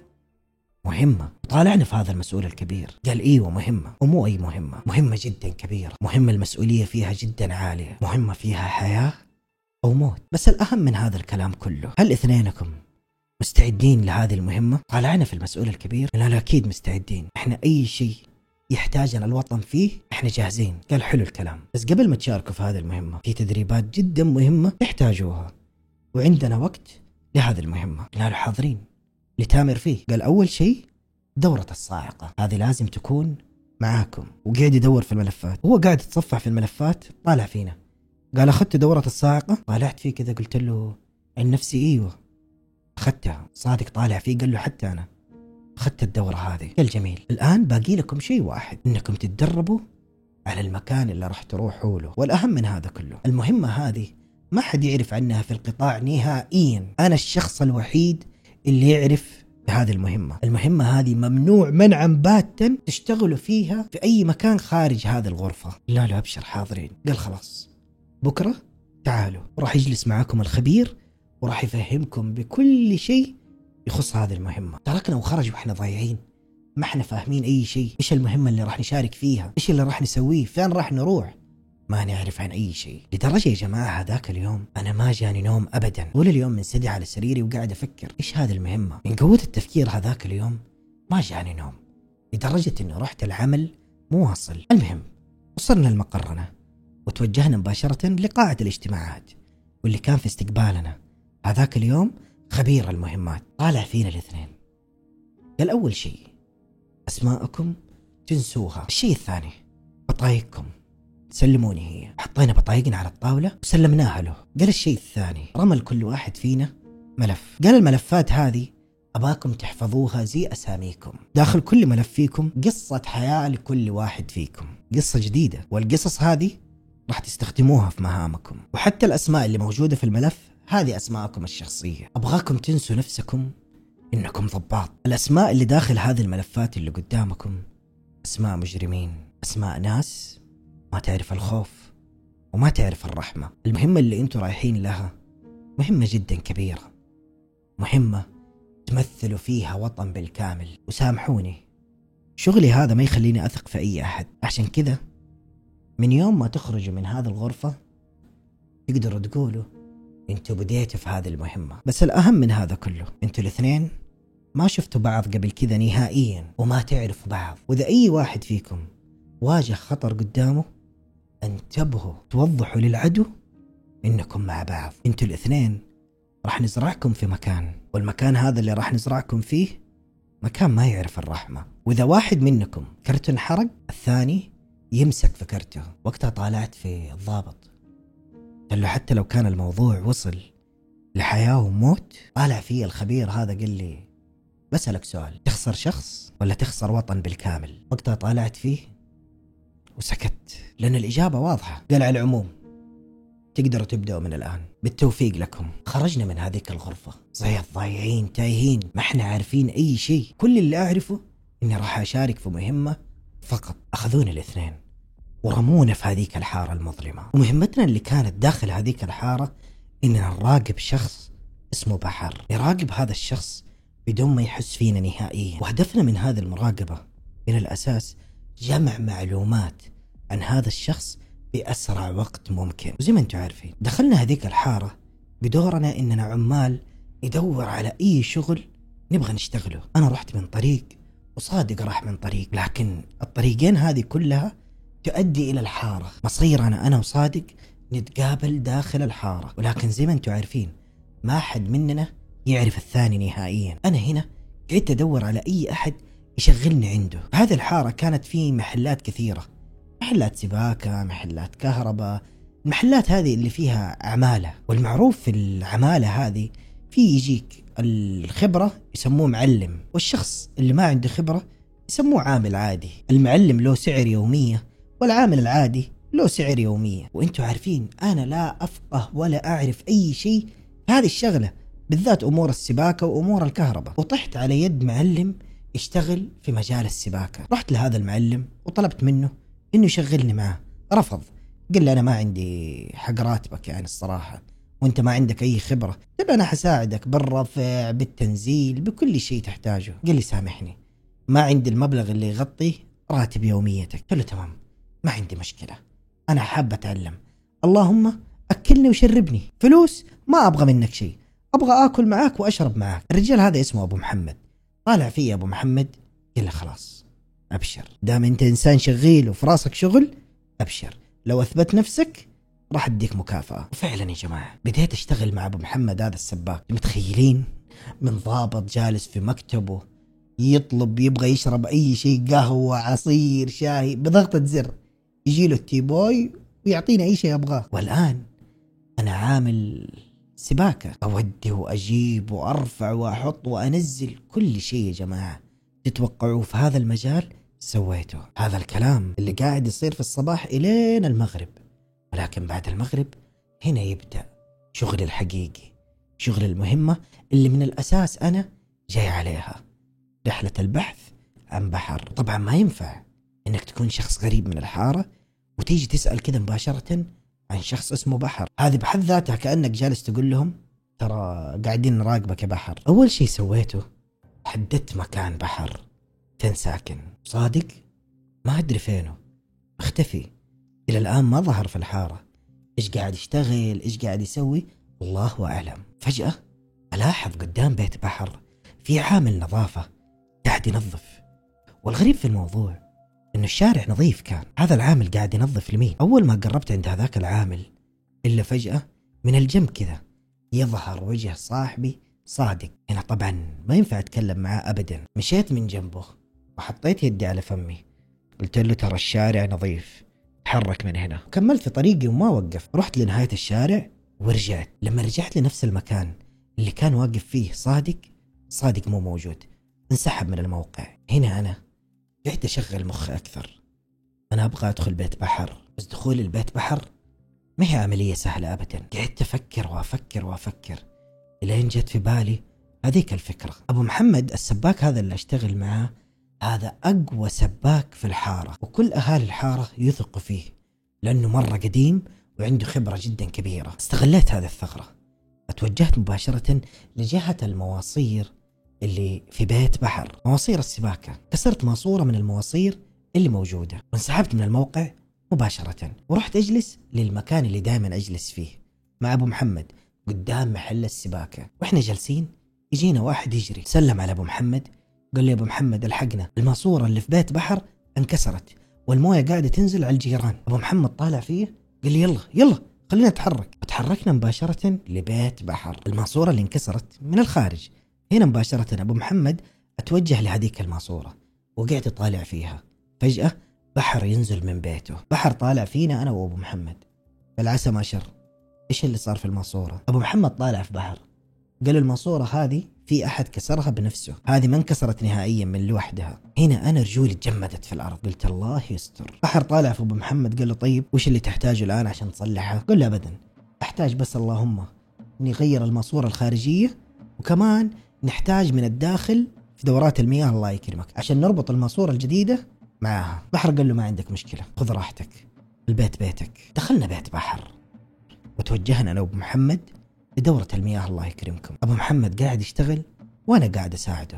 Speaker 2: مهمة. طالعنا في هذا المسؤول الكبير قال إيوه مهمة، ومو أي مهمة، مهمة جدا كبيرة، مهمة المسؤولية فيها جدا عالية، مهمة فيها حياة أو موت. بس الأهم من هذا الكلام كله، هل اثنينكم مستعدين لهذه المهمة؟ طالعنا في المسؤول الكبير قال أكيد مستعدين، احنا أي شيء يحتاجنا الوطن فيه احنا جاهزين. قال حلو الكلام، بس قبل ما تشاركوا في هذه المهمة في تدريبات جدا مهمة تحتاجوها، وعندنا وقت لهذه المهمة. قلنا له حاضرين. لتامر فيه قال أول شيء دورة الصاعقة هذه لازم تكون معاكم. وقاعد يدور في الملفات، هو قاعد يتصفح في الملفات، طالع فينا قال أخذت دورة الصاعقة؟ طالعت فيه كذا قلت له عن نفسي إيوه أخذتها. صادق طالع فيه قال له حتى أنا أخذت الدورة هذه. قال جميل، الآن باقي لكم شيء واحد، إنكم تتدربوا على المكان اللي راح تروحوا له. والأهم من هذا كله، المهمة هذه ما حد يعرف عنها في القطاع نهائيا، أنا الشخص الوحيد اللي يعرف بهذه المهمة. المهمة هذه ممنوع منعا باتا تشتغلوا فيها في أي مكان خارج هذه الغرفة. لا لا أبشر حاضرين. قال خلاص بكرة تعالوا، راح يجلس معاكم الخبير وراح يفهمكم بكل شيء يخص هذه المهمة. تركنا وخرج وإحنا ضايعين، ما احنا فاهمين أي شيء. إيش المهمة اللي راح نشارك فيها؟ إيش اللي راح نسويه؟ فين راح نروح؟ ما نعرف عن أي شيء. لدرجة يا جماعة هذاك اليوم أنا ما جاني نوم أبدا، طول اليوم منسدح على سريري وقاعد أفكر إيش هذه المهمة. من قوة التفكير هذاك اليوم ما جاني نوم، لدرجة إنه رحت العمل مواصل. المهم وصلنا المقرنة وتوجهنا مباشرة لقاعة الاجتماعات، واللي كان في استقبالنا هذاك اليوم خبير المهمات. طالع فينا الاثنين قال أول شيء أسماءكم تنسوها، الشيء الثاني بطايقكم تسلموني هي. حطينا بطايقنا على الطاولة وسلمناها له. قال الشيء الثاني رمى لكل واحد فينا ملف، قال الملفات هذه أباكم تحفظوها زي أساميكم، داخل كل ملف فيكم قصة حياة لكل واحد فيكم، قصة جديدة، والقصص هذه راح تستخدموها في مهامكم. وحتى الأسماء اللي موجودة في الملف هذه أسماءكم الشخصية. أبغاكم تنسوا نفسكم إنكم ضباط. الأسماء اللي داخل هذه الملفات اللي قدامكم أسماء مجرمين، أسماء ناس ما تعرف الخوف وما تعرف الرحمة. المهمة اللي انتوا رايحين لها مهمة جدا كبيرة، مهمة تمثلوا فيها وطن بالكامل. وسامحوني، شغلي هذا ما يخليني أثق في أي أحد، عشان كذا من يوم ما تخرجوا من هذه الغرفة تقدروا تقولوا انتوا بديتوا في هذه المهمة. بس الأهم من هذا كله، انتوا الاثنين ما شفتوا بعض قبل كذا نهائيا وما تعرفوا بعض. وإذا أي واحد فيكم واجه خطر قدامه انتبهوا، توضحوا للعدو إنكم مع بعض. انتوا الاثنين راح نزرعكم في مكان، والمكان هذا اللي راح نزرعكم فيه مكان ما يعرف الرحمة. وإذا واحد منكم كرته انحرق الثاني يمسك في كرته. وقتها طالعت في الضابط قال له حتى لو كان الموضوع وصل لحياة وموت، طالع فيه الخبير هذا قال لي بسألك سؤال، تخسر شخص ولا تخسر وطن بالكامل؟ وقتها طالعت فيه وسكت لأن الإجابة واضحة. قال على العموم تقدروا تبدأوا من الآن، بالتوفيق لكم. خرجنا من هذيك الغرفة زي الضايعين تايهين، ما احنا عارفين أي شيء. كل اللي أعرفه إني راح أشارك في مهمة فقط. أخذوني الاثنين ورمونا في هذيك الحارة المظلمة. ومهمتنا اللي كانت داخل هذيك الحارة إننا نراقب شخص اسمه بحر، نراقب هذا الشخص بدون ما يحس فينا نهائيا. وهدفنا من هذه المراقبة من الأساس جمع معلومات عن هذا الشخص بأسرع وقت ممكن. وزي ما انتم عارفين دخلنا هذيك الحارة بدورنا إننا عمال ندور على أي شغل نبغى نشتغله. أنا رحت من طريق وصادق راح من طريق، لكن الطريقين هذه كلها تؤدي إلى الحارة. مصيرنا أنا وصادق نتقابل داخل الحارة، ولكن زي ما انتم عارفين ما أحد مننا يعرف الثاني نهائيا. أنا هنا قعدت أدور على أي أحد يشغلني عنده. هذه الحارة كانت فيه محلات كثيرة، محلات سباكة، محلات كهرباء، المحلات هذه اللي فيها عمالة. والمعروف في العمالة هذه في يجيك الخبرة يسموه معلم، والشخص اللي ما عنده خبرة يسموه عامل عادي. المعلم له سعر يومية والعامل العادي له سعر يومية. وانتوا عارفين أنا لا أفقه ولا أعرف أي شيء في هذه الشغلة، بالذات أمور السباكة وأمور الكهرباء. وطحت على يد معلم يشتغل في مجال السباكة. رحت لهذا المعلم وطلبت منه إنه يشغلني معه، رفض. قال لي أنا ما عندي حق راتبك يعني الصراحة، وانت ما عندك أي خبرة. قال أنا حساعدك بالرفع بالتنزيل بكل شيء تحتاجه. قال لي سامحني ما عندي المبلغ اللي يغطي راتب يوميتك. قلت له تمام ما عندي مشكلة، أنا حاب أتعلم، اللهم أكلني وشربني، فلوس ما أبغى منك شيء، أبغى أكل معاك وأشرب معاك. الرجال هذا اسمه أبو محمد، طالع فيه أبو محمد. قال له خلاص أبشر، دام أنت إنسان شغيل وفي راسك شغل أبشر، لو أثبت نفسك راح أديك مكافأة. وفعلا يا جماعة بديت أشتغل مع أبو محمد هذا السباك. متخيلين من ضابط جالس في مكتبه يطلب يبغى يشرب أي شيء، قهوة عصير شاي، بضغطة زر يجي له التيبوي ويعطينا أي شيء أبغاه. والآن أنا عامل سباكة، أودي وأجيب وأرفع وأحط وأنزل كل شيء. يا جماعة تتوقعوا في هذا المجال سويته. هذا الكلام اللي قاعد يصير في الصباح إلين المغرب، ولكن بعد المغرب هنا يبدأ شغل الحقيقي، شغل المهمة اللي من الأساس أنا جاي عليها، رحلة البحث عن بحر. طبعا ما ينفع إنك تكون شخص غريب من الحارة وتيجي تسأل كذا مباشرة عن شخص اسمه بحر. هذه بحد ذاتها كأنك جالس تقول لهم ترى قاعدين نراقبك يا بحر. أول شيء سويته حددت مكان بحر فين ساكن. صادق ما أدري فينه، مختفي إلى الآن، ما ظهر في الحارة. إيش قاعد يشتغل، إيش قاعد يسوي، الله أعلم. فجأة ألاحظ قدام بيت بحر في عامل نظافة قاعد ينظف. والغريب في الموضوع إنه الشارع نظيف كان. هذا العامل قاعد ينظف لمين؟ أول ما قربت عند هذاك العامل إلا فجأة من الجنب كذا يظهر وجه صاحبي صادق. هنا طبعا ما ينفع أتكلم معاه أبدا. مشيت من جنبه وحطيت يدي على فمي، قلت له ترى الشارع نظيف، تحرك من هنا. كملت في طريقي وما وقف، رحت لنهاية الشارع ورجعت. لما رجعت لنفس المكان اللي كان واقف فيه صادق مو موجود، انسحب من الموقع. هنا أنا قعدت أشغل مخي أكثر، أنا أبغى أدخل بيت بحر بس دخول البيت بحر ما هي عملية سهلة أبدا. قعدت أفكر وأفكر إلين جت في بالي هذيك الفكرة. أبو محمد السباك هذا اللي أشتغل معاه هذا أقوى سباك في الحارة، وكل أهالي الحارة يثقوا فيه لأنه مرة قديم وعنده خبرة جدا كبيرة. استغليت هذه الثغرة، اتوجهت مباشرة لجهة المواصير اللي في بيت بحر، مواصير السباكة. كسرت ماسورة من المواصير اللي موجودة وانسحبت من الموقع مباشرة، ورحت أجلس للمكان اللي دائما أجلس فيه مع أبو محمد قدام محل السباكة. وإحنا جالسين يجينا واحد يجري، سلم على أبو محمد قال لي أبو محمد الحقنا، الماسورة اللي في بيت بحر انكسرت والموية قاعدة تنزل على الجيران. أبو محمد طالع فيه قال لي يلا خلينا نتحرك. تحركنا مباشرة لبيت بحر. الماسورة اللي انكسرت من الخارج. هنا مباشرة أبو محمد أتوجه لهذيك الماسورة وقعدت طالع فيها. فجأة بحر ينزل من بيته. بحر طالع فينا أنا وأبو محمد. العسى ما شر، إيش اللي صار في الماسورة؟ أبو محمد طالع في بحر قال الماسورة هذه في أحد كسرها بنفسه، هذه ما انكسرت نهائيا من لوحدها. هنا أنا رجولي تجمدت في الأرض، قلت الله يستر. بحر طالع في أبو محمد قال له طيب وش اللي تحتاجه الآن عشان تصلحها؟ قال له أبدا، أحتاج بس اللهم نغير الماسورة الخارجية، وكمان نحتاج من الداخل في دورات المياه الله يكرمك عشان نربط الماسورة الجديدة معاها. بحر قال له ما عندك مشكلة، خذ راحتك، البيت بيتك. دخلنا بيت بحر وتوجهنا أنا وأبو محمد لدورة المياه الله يكرمكم. أبو محمد قاعد يشتغل وأنا قاعد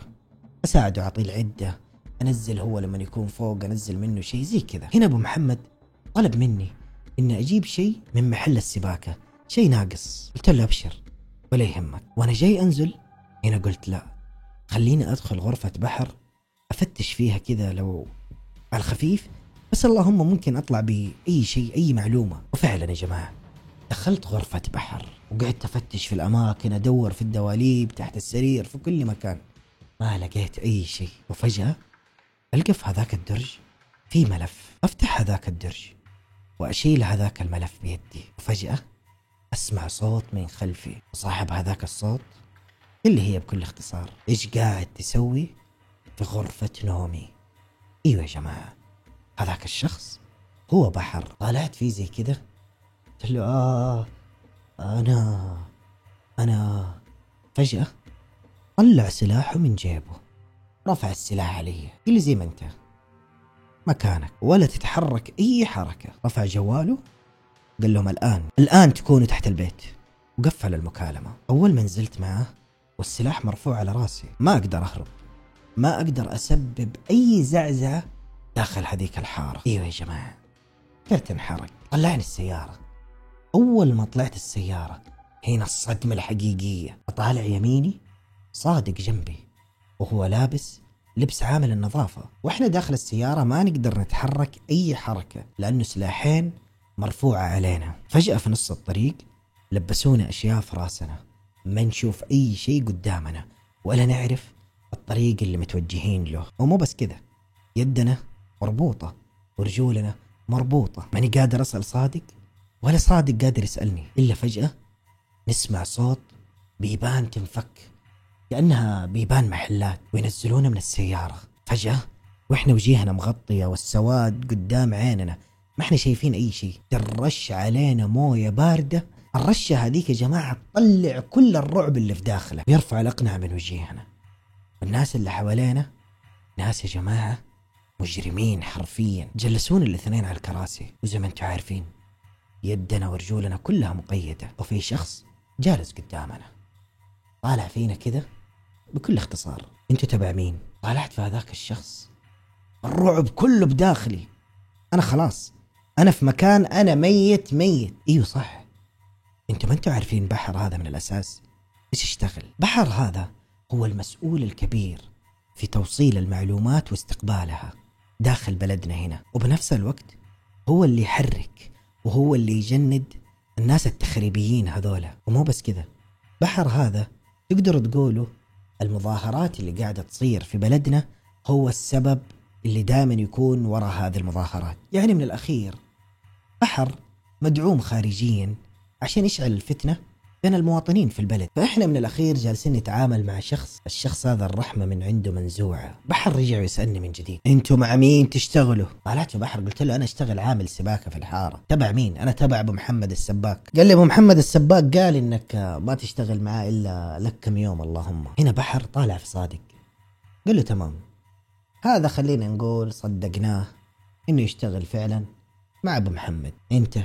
Speaker 2: أساعده أعطيه العدة، أنزل هو لما يكون فوق أنزل منه شيء زي كذا. هنا أبو محمد طلب مني إني أجيب شيء من محل السباكة، شيء ناقص. قلت له أبشر ولا يهمك. وأنا جاي أنزل هنا قلت لا، خليني أدخل غرفة بحر أفتش فيها كذا لو على الخفيف، بس اللهم ممكن أطلع بأي شيء أي معلومة. وفعلا يا جماعة دخلت غرفة بحر وقعدت أفتش في الأماكن، أدور في الدواليب تحت السرير في كل مكان، ما لقيت أي شيء. وفجأة ألقى في هذاك الدرج في ملف. أفتح هذاك الدرج وأشيل هذاك الملف بيدي، وفجأة أسمع صوت من خلفي. وصاحب هذاك الصوت اللي هي بكل اختصار إيش قاعد تسوي في غرفة نومي؟ أيوة يا جماعة هذاك الشخص هو بحر. طالعت فيه زي كده قلت له أنا فجأة طلع سلاحه من جيبه، رفع السلاح علي، قال لي زي ما أنت مكانك ولا تتحرك أي حركة. رفع جواله قال لهم الآن تكونوا تحت البيت، وقفل المكالمة. أول ما نزلت معه والسلاح مرفوع على راسي ما أقدر أهرب، ما أقدر أسبب أي زعزعة داخل هذيك الحارة. أيوة يا جماعة قلت انحرق. طلعني السيارة. أول ما طلعت السيارة هنا الصدمة الحقيقية. أطالع يميني صادق جنبي وهو لابس لبس عامل النظافة، وإحنا داخل السيارة ما نقدر نتحرك أي حركة لأنه سلاحين مرفوعة علينا. فجأة في نص الطريق لبسونا أشياء في راسنا، ما نشوف أي شيء قدامنا ولا نعرف الطريق اللي متوجهين له. ومو بس كذا، يدنا مربوطة ورجولنا مربوطة، ماني قادر أسأل صادق ولا صادق قادر يسألني. إلا فجأة نسمع صوت بيبان تنفك كأنها بيبان محلات وينزلونا من السيارة. فجأة وإحنا وجيهنا مغطية والسواد قدام عيننا، ما إحنا شايفين أي شيء. ترش علينا موية باردة. الرشة هذيك يا جماعة تطلع كل الرعب اللي في داخله ويرفع الأقنعة من وجيهنا. والناس اللي حوالينا ناس يا جماعة مجرمين حرفيا. جلسون الاثنين على الكراسي، وزي ما انتم عارفين يدنا ورجولنا كلها مقيدة، وفي شخص جالس قدامنا طالع فينا كذا. بكل اختصار انتوا تبع مين؟ طالعت في هذاك الشخص، الرعب كله بداخلي. انا خلاص انا في مكان انا ميت. ايوه صح، انتوا ما انتوا عارفين بحر هذا من الاساس ايش يشتغل؟ بحر هذا هو المسؤول الكبير في توصيل المعلومات واستقبالها داخل بلدنا هنا، وبنفس الوقت هو اللي يحرك وهو اللي يجند الناس التخريبيين هذولا. ومو بس كذا، بحر هذا تقدروا تقولوا المظاهرات اللي قاعدة تصير في بلدنا هو السبب اللي دائما يكون وراء هذه المظاهرات. يعني من الأخير بحر مدعوم خارجيا عشان يشعل الفتنة
Speaker 1: بين المواطنين في البلد. فإحنا من الأخير جالسين نتعامل مع الشخص هذا الرحمة من عنده منزوعة. بحر رجع يسألني من جديد انتوا مع مين تشتغلوا؟ قالت بحر. قلت له أنا أشتغل عامل سباكة في الحارة. تبع مين؟ أنا تبع أبو محمد السباك. قال لي أبو محمد السباك قال إنك ما تشتغل معاه إلا لك كم يوم. اللهم. هنا بحر طالع في صادق، قال له تمام، هذا خلينا نقول صدقناه إنه يشتغل فعلا مع أبو محمد. أنت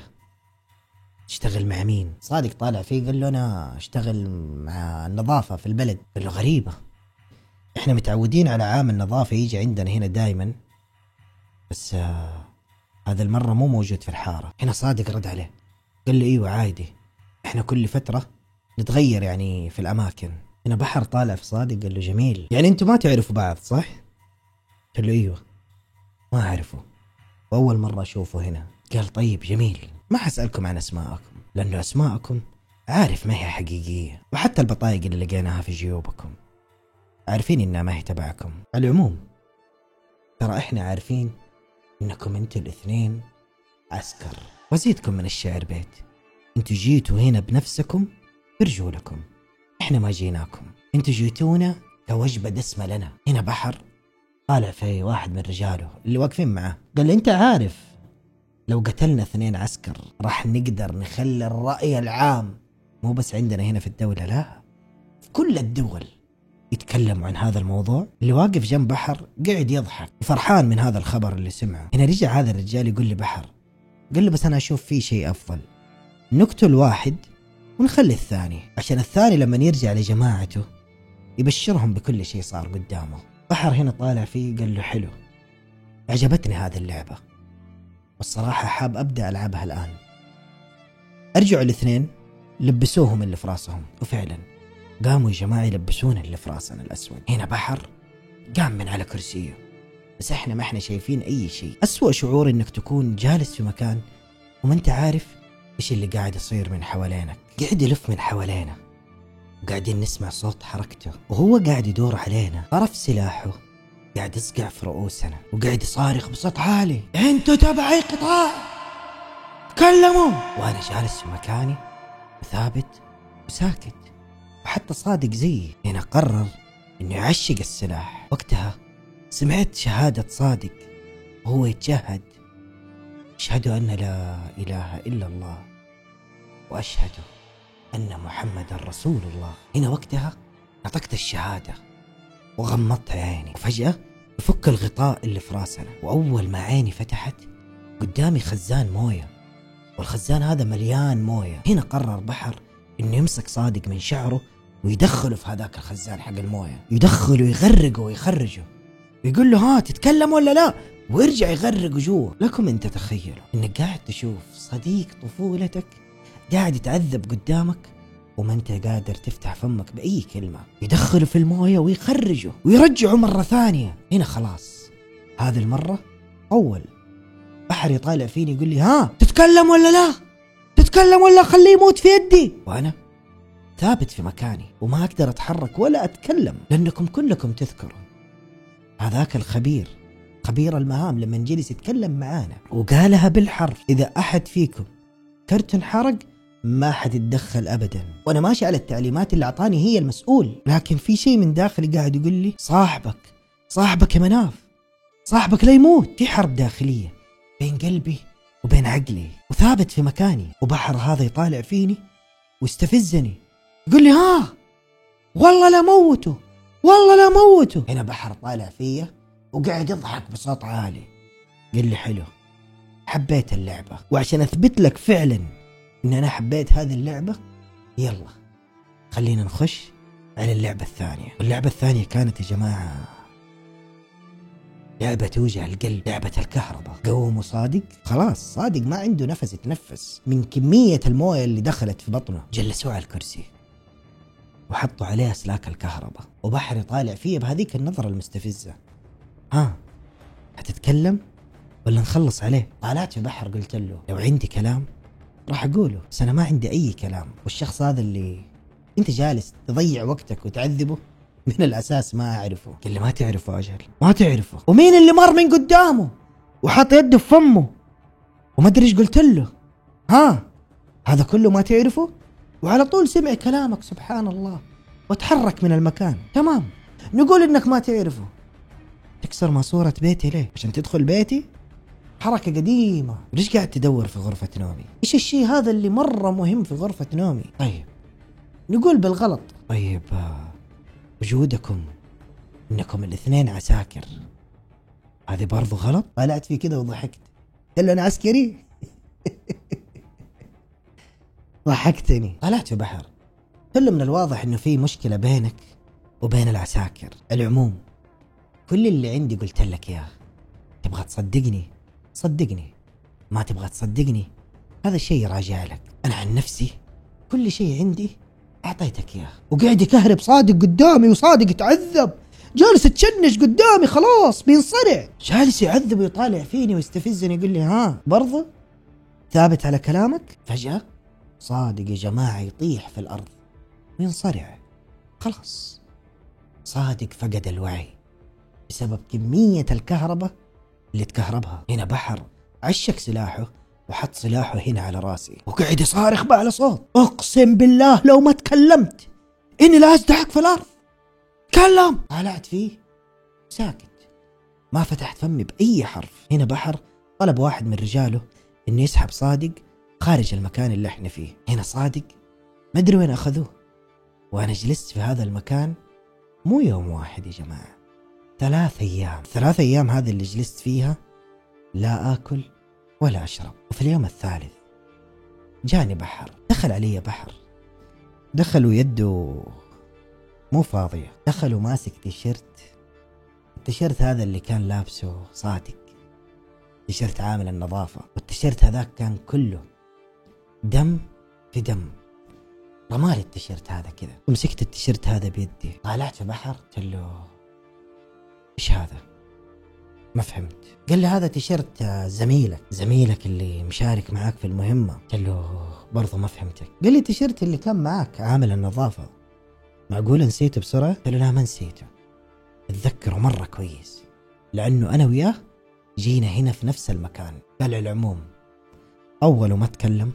Speaker 1: تشتغل مع مين؟ صادق طالع فيه قال له أنا أشتغل مع النظافة في البلد. قال له غريبة، إحنا متعودين على عامل نظافة يجي عندنا هنا دايما، بس هذا المرة مو موجود في الحارة. هنا صادق رد عليه قال له أيوة عادي، إحنا كل فترة نتغير يعني في الأماكن. هنا بحر طالع في صادق قال له جميل، يعني أنتوا ما تعرفوا بعض صح؟ قال له أيوة ما أعرفه وأول مرة أشوفه هنا. قال طيب جميل، ما حسألكم عن أسماءكم لأنه أسماءكم عارف ما هي حقيقية، وحتى البطايق اللي لقيناها في جيوبكم عارفين إنها ما هي تبعكم. على العموم ترى إحنا عارفين إنكم أنتوا الاثنين عسكر، وزيدكم من الشعر بيت، أنتوا جيتوا هنا بنفسكم برجولكم، إحنا ما جيناكم، أنتوا جيتونا كوجبة دسمة لنا. هنا بحر طالع في واحد من رجاله اللي واقفين معاه قال لي أنت عارف لو قتلنا 2 عسكر راح نقدر نخلي الرأي العام مو بس عندنا هنا في الدولة، لا في كل الدول يتكلموا عن هذا الموضوع. اللي واقف جنب بحر قاعد يضحك فرحان من هذا الخبر اللي سمعه. هنا رجع هذا الرجال يقول لي بحر، قال له بس أنا أشوف فيه شيء أفضل، نقتل واحد ونخلي الثاني عشان الثاني لما يرجع لجماعته يبشرهم بكل شيء صار قدامه. بحر هنا طالع فيه قال له حلو، عجبتني هذه اللعبة والصراحة حاب أبدأ ألعبها الآن. أرجعوا الاثنين لبسوهم اللي في راسهم، وفعلا قاموا يا جماعة يلبسون اللي في راسنا الأسود. هنا بحر قام من على كرسيه، بس إحنا ما إحنا شايفين أي شيء. أسوأ شعور إنك تكون جالس في مكان وما أنت عارف إيش اللي قاعد يصير من حوالينك. قاعد يلف من حوالينا وقاعدين نسمع صوت حركته وهو قاعد يدور علينا، طرف سلاحه قاعد يصقع في رؤوسنا وقاعد يصارخ بصوت عالي انتوا تبع اي قطاع تكلموا. وانا جالس في مكاني وثابت وساكت، وحتى صادق زيي هنا قرر انه يعشق السلاح. وقتها سمعت شهادة صادق وهو يتشهد أشهد أن لا إله إلا الله وأشهد أن محمد رسول الله. هنا وقتها نطقت الشهادة وغمضت عيني، وفجأة يفك الغطاء اللي في راسنا، وأول ما عيني فتحت قدامي خزان موية، والخزان هذا مليان موية. هنا قرر بحر إنه يمسك صادق من شعره ويدخله في هذاك الخزان حق الموية، يدخله ويغرقه ويخرجه ويقول له ها تتكلم ولا لا، ويرجع يغرق جوا. لكم أن تتخيلوا إنك قاعد تشوف صديق طفولتك قاعد يتعذب قدامك وما أنت قادر تفتح فمك بأي كلمة، يدخله في الموية ويخرجه ويرجعه مرة ثانية. هنا خلاص هذه المرة أول بحر يطالع فيني يقول لي ها تتكلم ولا لا، تتكلم ولا خليه يموت في يدي. وأنا ثابت في مكاني وما أقدر أتحرك ولا أتكلم، لأنكم كلكم تذكروا هذاك الخبير خبير المهام لما جلس يتكلم معانا وقالها بالحرف إذا أحد فيكم كرتون حرق ما حد يتدخل أبدا. وأنا ماشي على التعليمات اللي أعطاني هي المسؤول، لكن في شيء من داخلي قاعد يقول لي صاحبك يا مناف، صاحبك لا يموت. في حرب داخلية بين قلبي وبين عقلي وثابت في مكاني. وبحر هذا يطالع فيني ويستفزني يقول لي ها والله لا موته، والله لا موته. هنا بحر طالع فيا وقاعد يضحك بصوت عالي قال لي حلو، حبيت اللعبة، وعشان أثبت لك فعلا إن أنا حبيت هذه اللعبة يلا خلينا نخش على اللعبة الثانية. واللعبة الثانية كانت يا جماعة لعبة توجع القلب، لعبة الكهرباء. قوموا صادق، خلاص صادق ما عنده نفس يتنفس من كمية الموية اللي دخلت في بطنه. جلسوه على الكرسي وحطوا عليه أسلاك الكهرباء، وبحر يطالع فيه بهذيك النظرة المستفزة، ها هتتكلم ولا نخلص عليه؟ طالعت في بحر قلت له لو عندي كلام راح أقوله، بس أنا ما عندي أي كلام. والشخص هذا اللي أنت جالس تضيع وقتك وتعذبه من الأساس ما أعرفه. قال لي ما تعرفه أجل، ما تعرفه، ومين اللي مر من قدامه وحط يده في فمه وما أدري إيش قلت له، ها هذا كله ما تعرفه؟ وعلى طول سمع كلامك سبحان الله وتحرك من المكان. تمام، نقول انك ما تعرفه، تكسر ماسورة بيتي ليه؟ عشان تدخل بيتي؟ حركة قديمة. ليش قاعد تدور في غرفة نومي؟ ايش الشيء هذا اللي مرة مهم في غرفة نومي؟ طيب نقول بالغلط. طيب وجودكم انكم الاثنين عساكر، هذه برضو غلط؟ طلعت في كده وضحكت، قال له انا عسكري. ضحكتني. طلعت في بحر، قال له من الواضح انه في مشكلة بينك وبين العساكر. العموم كل اللي عندي قلت لك اياه، تبغى تصدقني صدقني، ما تبغى تصدقني هذا الشيء راجع لك. انا عن نفسي كل شيء عندي اعطيتك اياه. وقاعد يكهرب صادق قدامي، وصادق يتعذب، جالس تشنج قدامي خلاص بينصرع، جالس يعذب ويطالع فيني ويستفزني يقول لي ها برضه ثابت على كلامك. فجأة صادق يا جماعة يطيح في الأرض وينصرع خلاص. صادق فقد الوعي بسبب كمية الكهرباء اللي تكهربها. هنا بحر عشك سلاحه وحط سلاحه هنا على راسي وقعد يصارخ بأعلى صوت، اقسم بالله لو ما تكلمت اني لا ازدحك في الارض. تكلم. طلعت فيه ساكت، ما فتحت فمي بأي حرف. هنا بحر طلب واحد من رجاله انه يسحب صادق خارج المكان اللي احنا فيه. هنا صادق ما ادري وين اخذوه، وانا جلست في هذا المكان مو يوم واحد يا جماعة، 3 أيام. 3 أيام هذه اللي جلست فيها لا آكل ولا أشرب. وفي اليوم الثالث جاني بحر، دخل علي بحر، دخل ويده مو فاضية، دخل وماسك التيشيرت هذا اللي كان لابسه صادق، تيشيرت عامل النظافة، والتيشيرت هذاك كان كله دم في دم. رمالي التيشيرت هذا كذا، ومسكت التيشيرت هذا بيدي. طالعت في بحر قلت له ايش هذا؟ ما فهمت. قال لي هذا تيشيرت زميلك اللي مشارك معاك في المهمة. قلت له برضه ما فهمتك. قال لي تيشيرت اللي كان معاك عامل النظافة، معقول نسيته بسرعة؟ قلت له لا ما نسيته، اتذكره مرة كويس لأنه أنا وياه جينا هنا في نفس المكان. قال العموم أول ما تكلم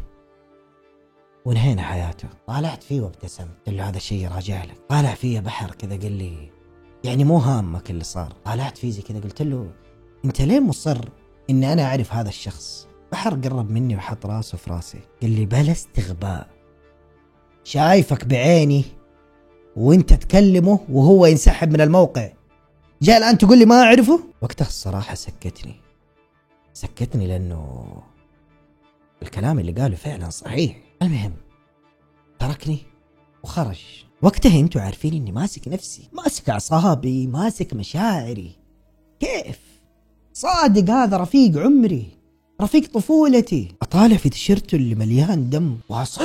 Speaker 1: ونهينا حياته. طالعت فيه وابتسمت، قلت له هذا الشيء راجع لك. طالع فيه بحر كذا قال لي يعني مو هامك اللي صار. طالعت فيه زي كذا قلت له انت ليه مصر اني انا اعرف هذا الشخص؟ بحر قرب مني وحط راسه في راسي قال لي بلا استغباء، شايفك بعيني وانت تكلمه وهو ينسحب من الموقع، جاء الان تقول لي ما اعرفه؟ وقتها الصراحة سكتني لانه الكلام اللي قاله فعلا صحيح. المهم تركني وخرج. وقتها انتوا عارفين اني ماسك نفسي، ماسك اعصابي، ماسك مشاعري. كيف صادق هذا رفيق عمري، رفيق طفولتي، اطالع في تيشيرته اللي مليان دم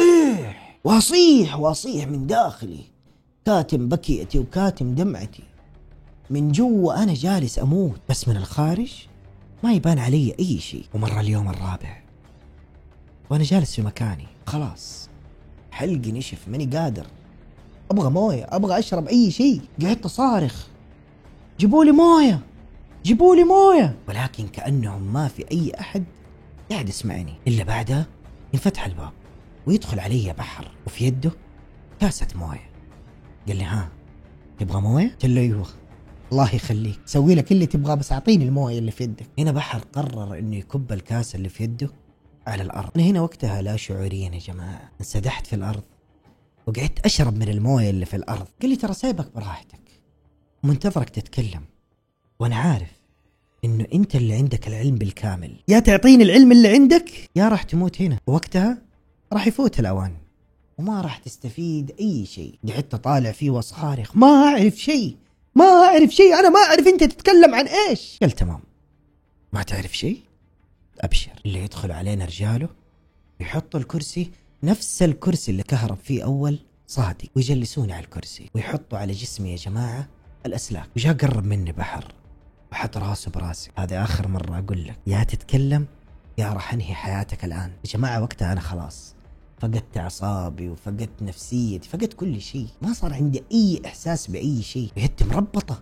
Speaker 1: واصيح من داخلي، كاتم بكيتي وكاتم دمعتي، من جوا انا جالس اموت، بس من الخارج ما يبان علي اي شيء. ومر اليوم الرابع وانا جالس في مكاني، خلاص حلقي نشف، ماني قادر، ابغى مويه، ابغى اشرب اي شيء. قعدت اصارخ جيبوا لي مويه، ولكن كانهم ما في اي احد قاعد يسمعني. الا بعدها ينفتح الباب ويدخل علي بحر وفي يده كاسة مويه. قال لي ها تبغى مويه؟ قلت له ايوه الله يخليك، سوي لك اللي تبغاه بس اعطيني المويه اللي في يدك. هنا بحر قرر انه يكب الكاسة اللي في يده على الارض. انا هنا وقتها لا شعوريا يا جماعه انسدحت في الارض وقعدت اشرب من المويه اللي في الارض. قال لي ترى سايبك براحتك ومنتظرك تتكلم، وانا عارف انه انت اللي عندك العلم بالكامل، يا تعطيني العلم اللي عندك يا راح تموت هنا، ووقتها راح يفوت الاوان وما راح تستفيد اي شيء. قعدت اطالع فيه واصارخ ما اعرف شيء، انا ما اعرف انت تتكلم عن ايش. قال تمام ما تعرف شيء، ابشر، اللي يدخل علينا رجاله يحطوا الكرسي نفس الكرسي اللي كهرب فيه اول صادق، ويجلسوني على الكرسي ويحطوا على جسمي يا جماعة الاسلاك. وجاء قرب مني بحر وحط راسه براسي. هذه اخر مرة اقول لك، يا تتكلم يا راح انهي حياتك الان. يا جماعة وقتها انا خلاص فقدت اعصابي وفقدت نفسيتي، فقدت كل شيء، ما صار عندي اي احساس باي شيء، يدي مربطة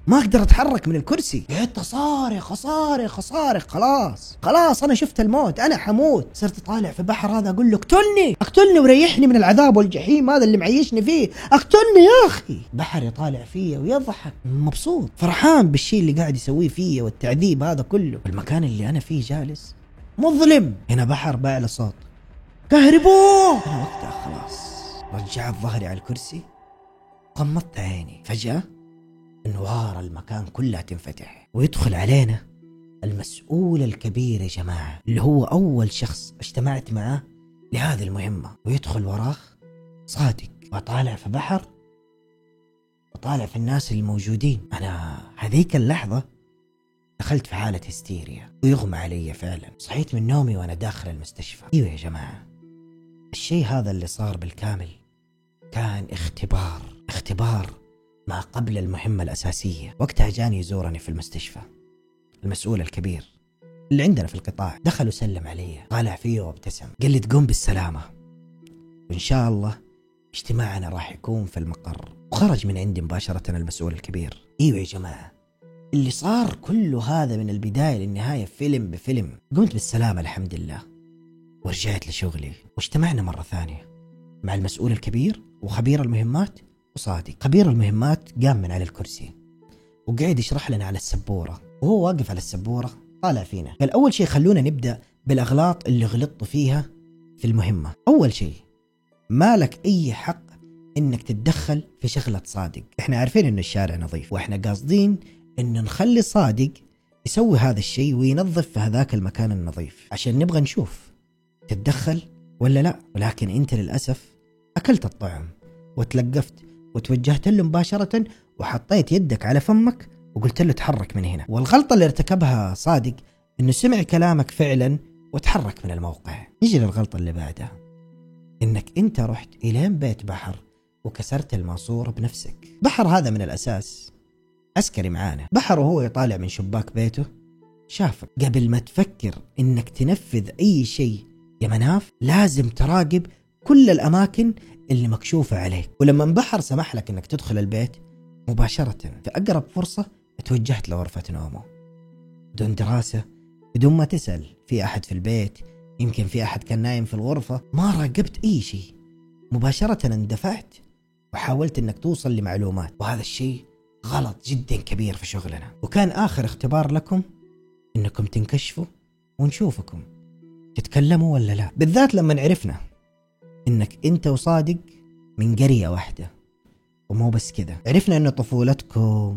Speaker 1: ما أقدر أتحرك من الكرسي. قعدت أصارخ أصارخ أصارخ، خلاص أنا شفت الموت، أنا حموت. صرت طالع في بحر هذا أقول له اقتلني وريحني من العذاب والجحيم هذا اللي معيشني فيه، اقتلني يا أخي. بحر يطالع فيا ويضحك مبسوط فرحان بالشيء اللي قاعد يسويه فيا والتعذيب هذا كله. المكان اللي أنا فيه جالس مظلم. هنا بحر باعل صوت كهربوه. أنا وقتها خلاص رجعت ظهري على الكرسي، غمضت عيني. فجأة انوار المكان كلها تنفتح ويدخل علينا المسؤول الكبير يا جماعة، اللي هو أول شخص اجتمعت معاه لهذه المهمة. ويدخل وراه صادق، وطالع في بحر وطالع في الناس الموجودين. أنا هذيك اللحظة دخلت في حالة هستيريا ويغمى علي فعلا. صحيت من نومي وأنا داخل المستشفى. أيوة يا جماعة، الشيء هذا اللي صار بالكامل كان اختبار ما قبل المهمة الأساسية. وقتها جاني يزورني في المستشفى المسؤول الكبير اللي عندنا في القطاع. دخل وسلم علي، طالع فيه وابتسم، قال لي تقوم بالسلامة وإن شاء الله اجتماعنا راح يكون في المقر. وخرج من عندي مباشرة المسؤول الكبير. أيوة يا جماعة، اللي صار كله هذا من البداية للنهاية فيلم بفيلم. قمت بالسلامة الحمد لله ورجعت لشغلي. واجتمعنا مرة ثانية مع المسؤول الكبير وخبير المهمات وصادق. خبير المهمات قام من على الكرسي وقعد يشرح لنا على السبورة، وهو واقف على السبورة طالع فينا. قال أول شيء خلونا نبدأ بالأغلاط اللي غلطت فيها في المهمة. أول شيء، ما لك أي حق إنك تتدخل في شغلة صادق. إحنا عارفين إن الشارع نظيف، وإحنا قاصدين إن نخلي صادق يسوي هذا الشيء وينظف في هذاك المكان النظيف عشان نبغى نشوف تتدخل ولا لا. ولكن أنت للأسف أكلت الطعم وتلقفت وتوجهت له مباشرة وحطيت يدك على فمك وقلت له تحرك من هنا. والغلطة اللي ارتكبها صادق إنه سمع كلامك فعلا وتحرك من الموقع. نيجي للغلطة اللي بعدها، إنك أنت رحت إلين بيت بحر وكسرت الماسورة بنفسك. بحر هذا من الأساس عسكري معانا. بحر وهو يطالع من شباك بيته شافك. قبل ما تفكر إنك تنفذ أي شيء يا مناف لازم تراقب كل الأماكن اللي مكشوفة عليك. ولما بحر سمح لك إنك تدخل البيت مباشرة في أقرب فرصة توجهت لغرفة نومه بدون دراسة، بدون ما تسأل في أحد في البيت، يمكن في أحد كان نايم في الغرفة. ما راقبت أي شيء، مباشرة اندفعت وحاولت إنك توصل لمعلومات. وهذا الشيء غلط جدا كبير في شغلنا، وكان آخر اختبار لكم إنكم تنكشفوا ونشوفكم تتكلموا ولا لا. بالذات لما عرفنا إنك أنت وصادق من قرية واحدة. ومو بس كذا، عرفنا إن طفولتكم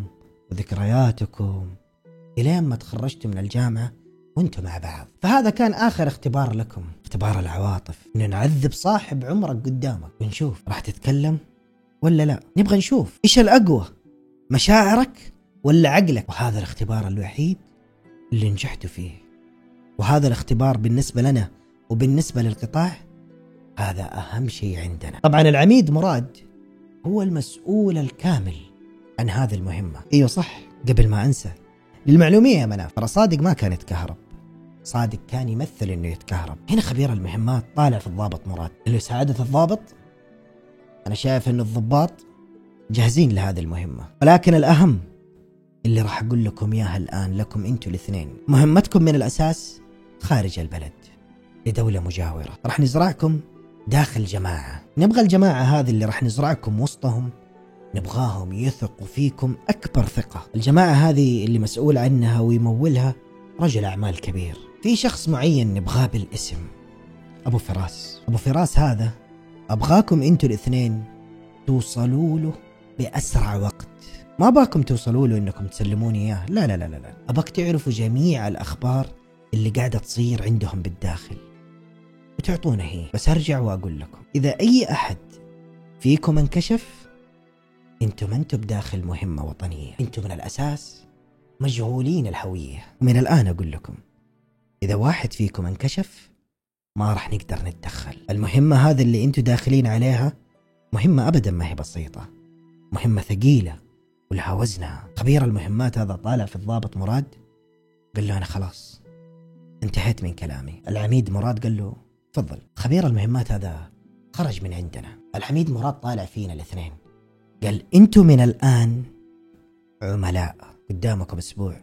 Speaker 1: وذكرياتكم إلين ما تخرجتوا من الجامعة وانتم مع بعض. فهذا كان آخر اختبار لكم، اختبار العواطف، إنه نعذب صاحب عمرك قدامك ونشوف راح تتكلم ولا لا. نبغى نشوف إيش الأقوى، مشاعرك ولا عقلك. وهذا الاختبار الوحيد اللي نجحتوا فيه. وهذا الاختبار بالنسبة لنا وبالنسبة للقطاع هذا أهم شيء عندنا. طبعا العميد مراد هو المسؤول الكامل عن هذه المهمة. ايوه صح، قبل ما انسى للمعلومية يا مناف، ترى صادق ما كان يتكهرب، صادق كان يمثل انه يتكهرب. هنا خبير المهمات طالع في الضابط مراد اللي سعادة الضابط. انا شايف ان الضباط جاهزين لهذه المهمة، ولكن الاهم اللي راح اقول لكم اياها الان لكم انتوا الاثنين. مهمتكم من الاساس خارج البلد لدولة مجاورة. راح نزرعكم داخل جماعة. نبغى الجماعة هذه اللي راح نزرعكم وسطهم نبغاهم يثقوا فيكم أكبر ثقة. الجماعة هذه اللي مسؤول عنها ويمولها رجل أعمال كبير. في شخص معين نبغاه بالاسم، أبو فراس. أبو فراس هذا أبغاكم أنتوا الاثنين توصلوا له بأسرع وقت. ما باكم توصلوا له إنكم تسلموني إياه، لا لا لا لا، أباك تعرفوا جميع الأخبار اللي قاعدة تصير عندهم بالداخل وتعطونا هي. بس أرجع وأقول لكم، إذا أي أحد فيكم انكشف انتم ما انتم بداخل مهمة وطنية، انتم من الأساس مجهولين الهوية. ومن الآن أقول لكم، إذا واحد فيكم انكشف ما راح نقدر نتدخل. المهمة هذه اللي انتم داخلين عليها مهمة أبدا ما هي بسيطة، مهمة ثقيلة ولها وزنها. خبير المهمات هذا طالع في الضابط مراد قال له أنا خلاص انتهيت من كلامي. العميد مراد قال له تفضل. خبير المهمات هذا خرج من عندنا. العميد مراد طالع فينا الاثنين قال انتوا من الآن
Speaker 2: عملاء قدامكم أسبوع،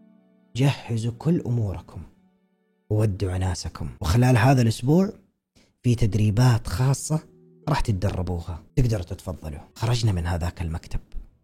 Speaker 2: جهزوا كل أموركم وودعوا ناسكم، وخلال هذا الأسبوع في تدريبات خاصة راح تتدربوها، تقدروا تتفضلوا. خرجنا من هذاك المكتب،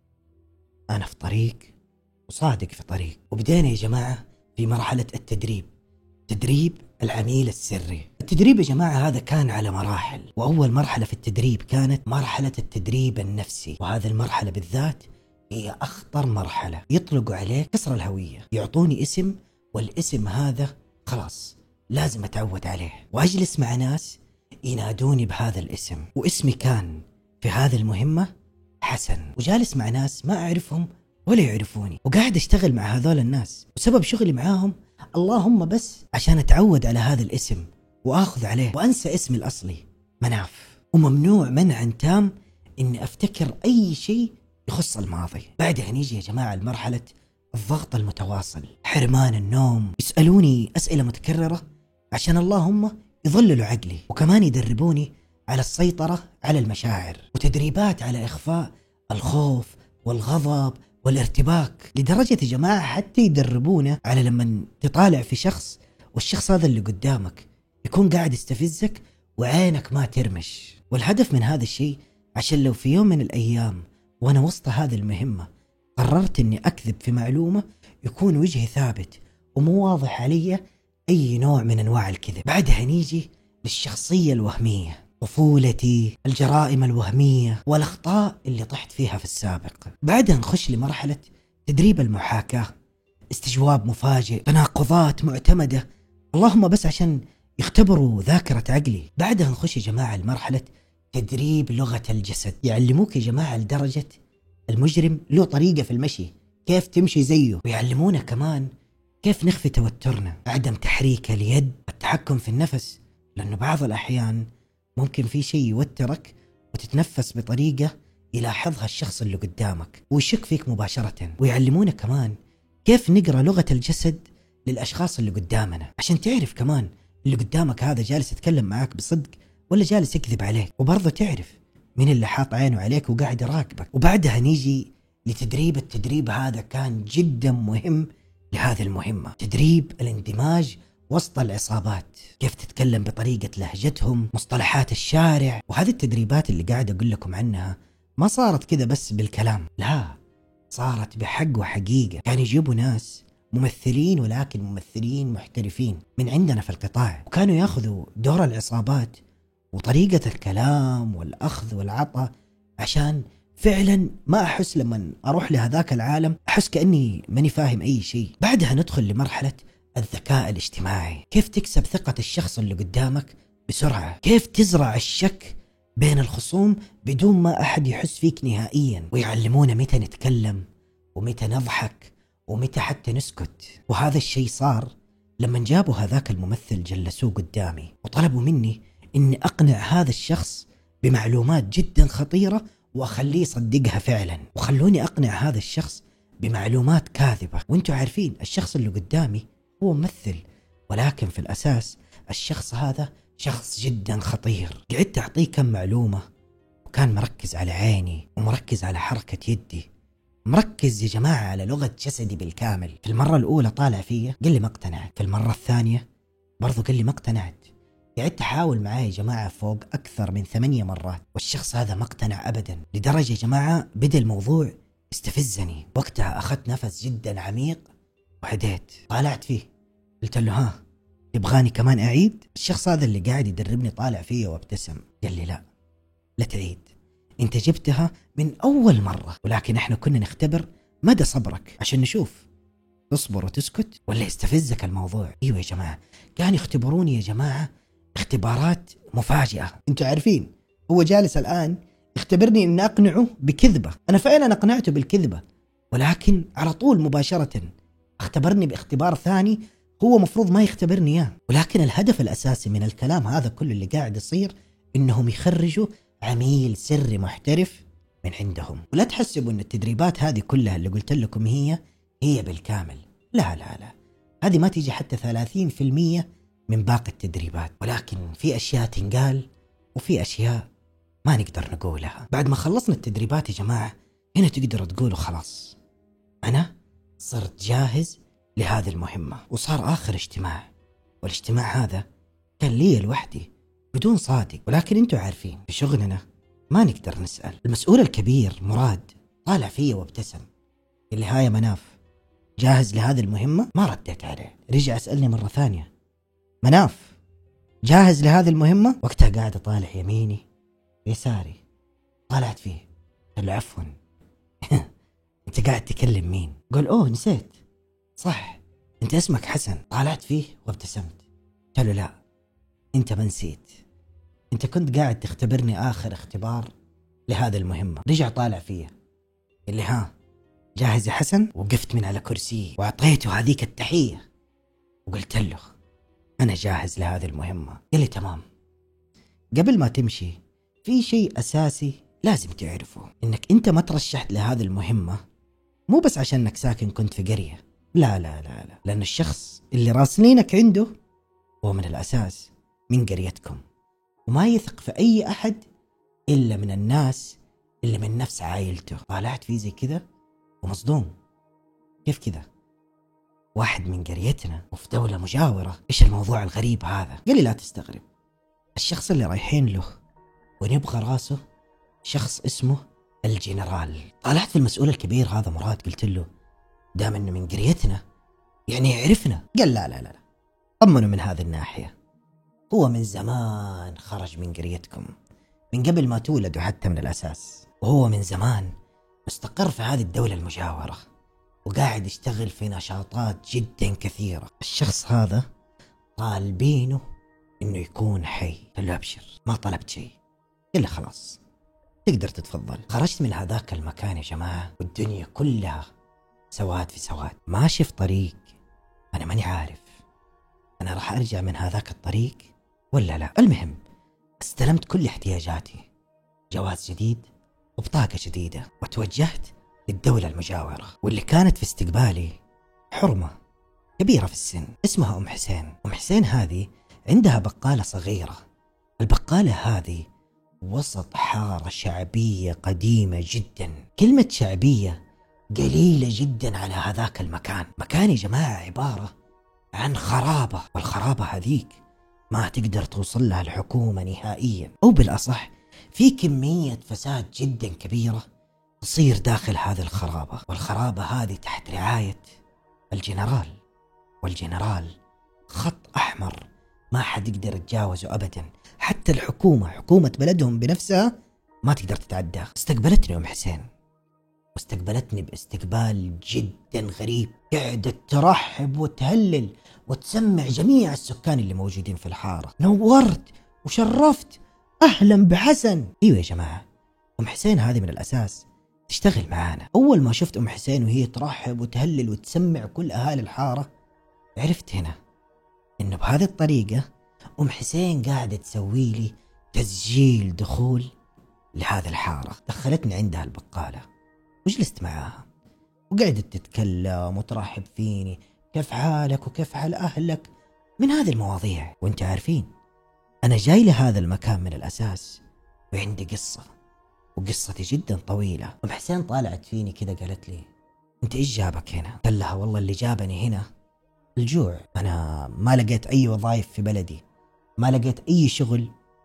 Speaker 2: أنا في طريق وصادق في طريق، وبدينا يا جماعة في مرحلة التدريب، تدريب العميل السري. التدريب يا جماعة هذا كان على مراحل، وأول مرحلة في التدريب كانت مرحلة التدريب النفسي، وهذه المرحلة بالذات هي أخطر مرحلة. يطلقوا عليه كسر الهوية، يعطوني اسم، والاسم هذا خلاص لازم أتعود عليه، وأجلس مع ناس ينادوني بهذا الاسم. واسمي كان في هذه المهمة حسن، وجالس مع ناس ما أعرفهم ولا يعرفوني، وقاعد أشتغل مع هذول الناس، وسبب شغلي معاهم اللهم بس عشان أتعود على هذا الاسم وأخذ عليه وأنسى اسمي الأصلي مناف. وممنوع منعا تام إني أفتكر أي شيء يخص الماضي. بعدها نيجي يا جماعة لمرحلة الضغط المتواصل، حرمان النوم، يسألوني أسئلة متكررة عشان اللهم يضللوا عقلي، وكمان يدربوني على السيطرة على المشاعر، وتدريبات على إخفاء الخوف والغضب والارتباك، لدرجة يا جماعة حتى يدربونا على لما تطالع في شخص والشخص هذا اللي قدامك يكون قاعد يستفزك وعينك ما ترمش. والهدف من هذا الشيء عشان لو في يوم من الأيام وأنا وسط هذه المهمة قررت أني أكذب في معلومة يكون وجهي ثابت ومو واضح علي أي نوع من أنواع الكذب. بعدها نيجي للشخصية الوهمية، طفولتي، الجرائم الوهمية والأخطاء اللي طحت فيها في السابق. بعدها نخش لمرحلة تدريب المحاكاة، استجواب مفاجئ، تناقضات معتمدة، اللهم بس عشان يختبروا ذاكرة عقلي. بعدها نخش يا جماعة لمرحلة تدريب لغة الجسد، يعلموك يا جماعة لدرجة المجرم له طريقة في المشي كيف تمشي زيه، ويعلمونا كمان كيف نخفي توترنا، عدم تحريك اليد، التحكم في النفس، لأنه بعض الأحيان ممكن في شيء يوترك وتتنفس بطريقة يلاحظها الشخص اللي قدامك ويشك فيك مباشرة. ويعلمونا كمان كيف نقرأ لغة الجسد للأشخاص اللي قدامنا عشان تعرف كمان اللي قدامك هذا جالس يتكلم معاك بصدق ولا جالس يكذب عليك، وبرضه تعرف مين اللي حاط عينه عليك وقاعد يراقبك. وبعدها نيجي لتدريب، التدريب هذا كان جدا مهم لهذه المهمة، تدريب الاندماج وسط العصابات، كيف تتكلم بطريقة لهجتهم، مصطلحات الشارع. وهذه التدريبات اللي قاعد أقول لكم عنها ما صارت كذا بس بالكلام، لا صارت بحق وحقيقة. كانوا يجيبوا ناس ممثلين، ولكن ممثلين محترفين من عندنا في القطاع، وكانوا ياخذوا دور العصابات وطريقة الكلام والأخذ والعطاء عشان فعلا ما أحس لما أروح لهذاك العالم أحس كأني ماني فاهم أي شيء. بعدها ندخل لمرحلة الذكاء الاجتماعي، كيف تكسب ثقة الشخص اللي قدامك بسرعة، كيف تزرع الشك بين الخصوم بدون ما أحد يحس فيك نهائيا. ويعلمونا متى نتكلم ومتى نضحك ومتى حتى نسكت. وهذا الشيء صار لما جابوا هذاك الممثل جلسوه قدامي وطلبوا مني إني أقنع هذا الشخص بمعلومات جدا خطيرة وأخليه يصدقها فعلا، وخلوني أقنع هذا الشخص بمعلومات كاذبة. وانتوا عارفين الشخص اللي قدامي هو ممثل، ولكن في الأساس الشخص هذا شخص جدا خطير. قعدت أعطيه كم معلومة وكان مركز على عيني ومركز على حركة يدي، مركز يا جماعة على لغة جسدي بالكامل. في المرة الأولى طالع فيا قال لي ما اقتنعت، في المرة الثانية برضو قال لي ما اقتنعت. قعدت أحاول معاه يا جماعة فوق أكثر من 8 مرات والشخص هذا ما اقتنع أبدا، لدرجة يا جماعة بدأ الموضوع استفزني. وقتها أخذت نفس جدا عميق وهديت، طالعت فيه قلت له ها تبغاني كمان أعيد؟ الشخص هذا اللي قاعد يدربني طالع فيه وابتسم قال لي لا تعيد، انت جبتها من أول مرة، ولكن احنا كنا نختبر مدى صبرك عشان نشوف تصبر وتسكت ولا يستفزك الموضوع. ايوه يا جماعة كانوا يختبروني يا جماعة اختبارات مفاجئة. انتوا عارفين هو جالس الآن يختبرني ان اقنعه بكذبة، انا فعلا اقنعته بالكذبة، ولكن على طول مباشرة اختبرني باختبار ثاني هو مفروض ما يختبرني اياه. ولكن الهدف الأساسي من الكلام هذا كله اللي قاعد يصير انهم يخرجوا عميل سري محترف من عندهم. ولا تحسبوا ان التدريبات هذه كلها اللي قلت لكم هي بالكامل، لا لا لا، هذه ما تيجي حتى 30% من باقي التدريبات، ولكن في أشياء تنقال وفي أشياء ما نقدر نقولها. بعد ما خلصنا التدريبات يا جماعة هنا تقدروا تقولوا خلاص أنا صرت جاهز لهذه المهمة. وصار آخر اجتماع، والاجتماع هذا كان لي لوحدي بدون صادق. ولكن انتوا عارفين في شغلنا ما نقدر نسأل. المسؤول الكبير مراد طالع فيا وابتسم، اللي هاي مناف جاهز لهذه المهمة؟ ما رديت عليه. رجع أسألني مرة ثانية، مناف جاهز لهذه المهمة؟ وقتها قاعد أطالع يميني يساري. طالعت فيه، قال له عفوا انت قاعد تكلم مين؟ قال اوه نسيت، صح انت اسمك حسن. طالعت فيه وابتسمت، قال له لا انت ما نسيت، انت كنت قاعد تختبرني آخر اختبار لهذه المهمة. رجع طالع فيه، اللي ها جاهز يا حسن؟ وقفت من على كرسي وأعطيته هذيك التحية وقلت له أنا جاهز لهذه المهمة. قال لي تمام، قبل ما تمشي في شيء أساسي لازم تعرفه، إنك أنت ما ترشحت لهذه المهمة مو بس عشانك ساكن كنت في قرية، لا لا لا لا، لأن الشخص اللي راسلينك عنده هو من الأساس من قريتكم، وما يثق في أي أحد إلا من الناس اللي من نفس عائلته. طالعت فيه زي كذا ومصدوم، كيف كذا واحد من قريتنا وفي دولة مجاورة؟ إيش الموضوع الغريب هذا؟ قال لي لا تستغرب، الشخص اللي رايحين له ونبغى راسه شخص اسمه الجنرال. طلعت في المسؤول الكبير هذا مراد، قلت له دام انه من قريتنا يعني يعرفنا. قال لا لا لا، طمنوا من هذه الناحية، هو من زمان خرج من قريتكم، من قبل ما تولدوا حتى من الأساس، وهو من زمان مستقر في هذه الدولة المجاورة وقاعد يشتغل في نشاطات جدا كثيرة. الشخص هذا طالبينه انه يكون حي. قال له ابشر ما طلبت شيء. قال له خلاص تقدر تتفضل. خرجت من هذاك المكان يا جماعة والدنيا كلها سواد في سواد، ماشي في طريق أنا ماني عارف أنا راح أرجع من هذاك الطريق ولا لا. المهم استلمت كل احتياجاتي، جواز جديد وبطاقة جديدة، وتوجهت للدولة المجاورة. واللي كانت في استقبالي حرمة كبيرة في السن اسمها أم حسين. أم حسين هذه عندها بقالة صغيرة، البقالة هذه وسط حارة شعبية قديمة جدا. كلمة شعبية قليلة جدا على هذاك المكان. مكان يا جماعة عبارة عن خرابة، والخرابة هذيك ما تقدر توصل لها الحكومة نهائيا، أو بالأصح في كمية فساد جدا كبيرة تصير داخل هذه الخرابة. والخرابة هذه تحت رعاية الجنرال، والجنرال خط أحمر ما حد يقدر يتجاوزه أبدا، حتى الحكومة حكومة بلدهم بنفسها ما تقدر تتعداه. استقبلتني أم حسين واستقبلتني باستقبال جدا غريب، قعدت ترحب وتهلل وتسمع جميع السكان اللي موجودين في الحارة نورت وشرفت، أهلا بحسن. ايوه يا جماعة أم حسين هذه من الأساس تشتغل معانا. أول ما شفت أم حسين وهي ترحب وتهلل وتسمع كل أهالي الحارة عرفت هنا إنه بهذه الطريقة أم حسين قاعدة تسوي لي تسجيل دخول لهذه الحارة. دخلتني عندها البقالة وجلست معاها وقعدت تتكلم وترحب فيني، كيف حالك وكيف حال أهلك، من هذه المواضيع. وانت عارفين أنا جاي لهذا المكان من الأساس وعندي قصة، وقصتي جدا طويلة. أم حسين طالعت فيني كذا قالت لي انت ايش جابك هنا؟ قال لها والله اللي جابني هنا الجوع، أنا ما لقيت أي وظائف في بلدي، ما لقيت أي شغل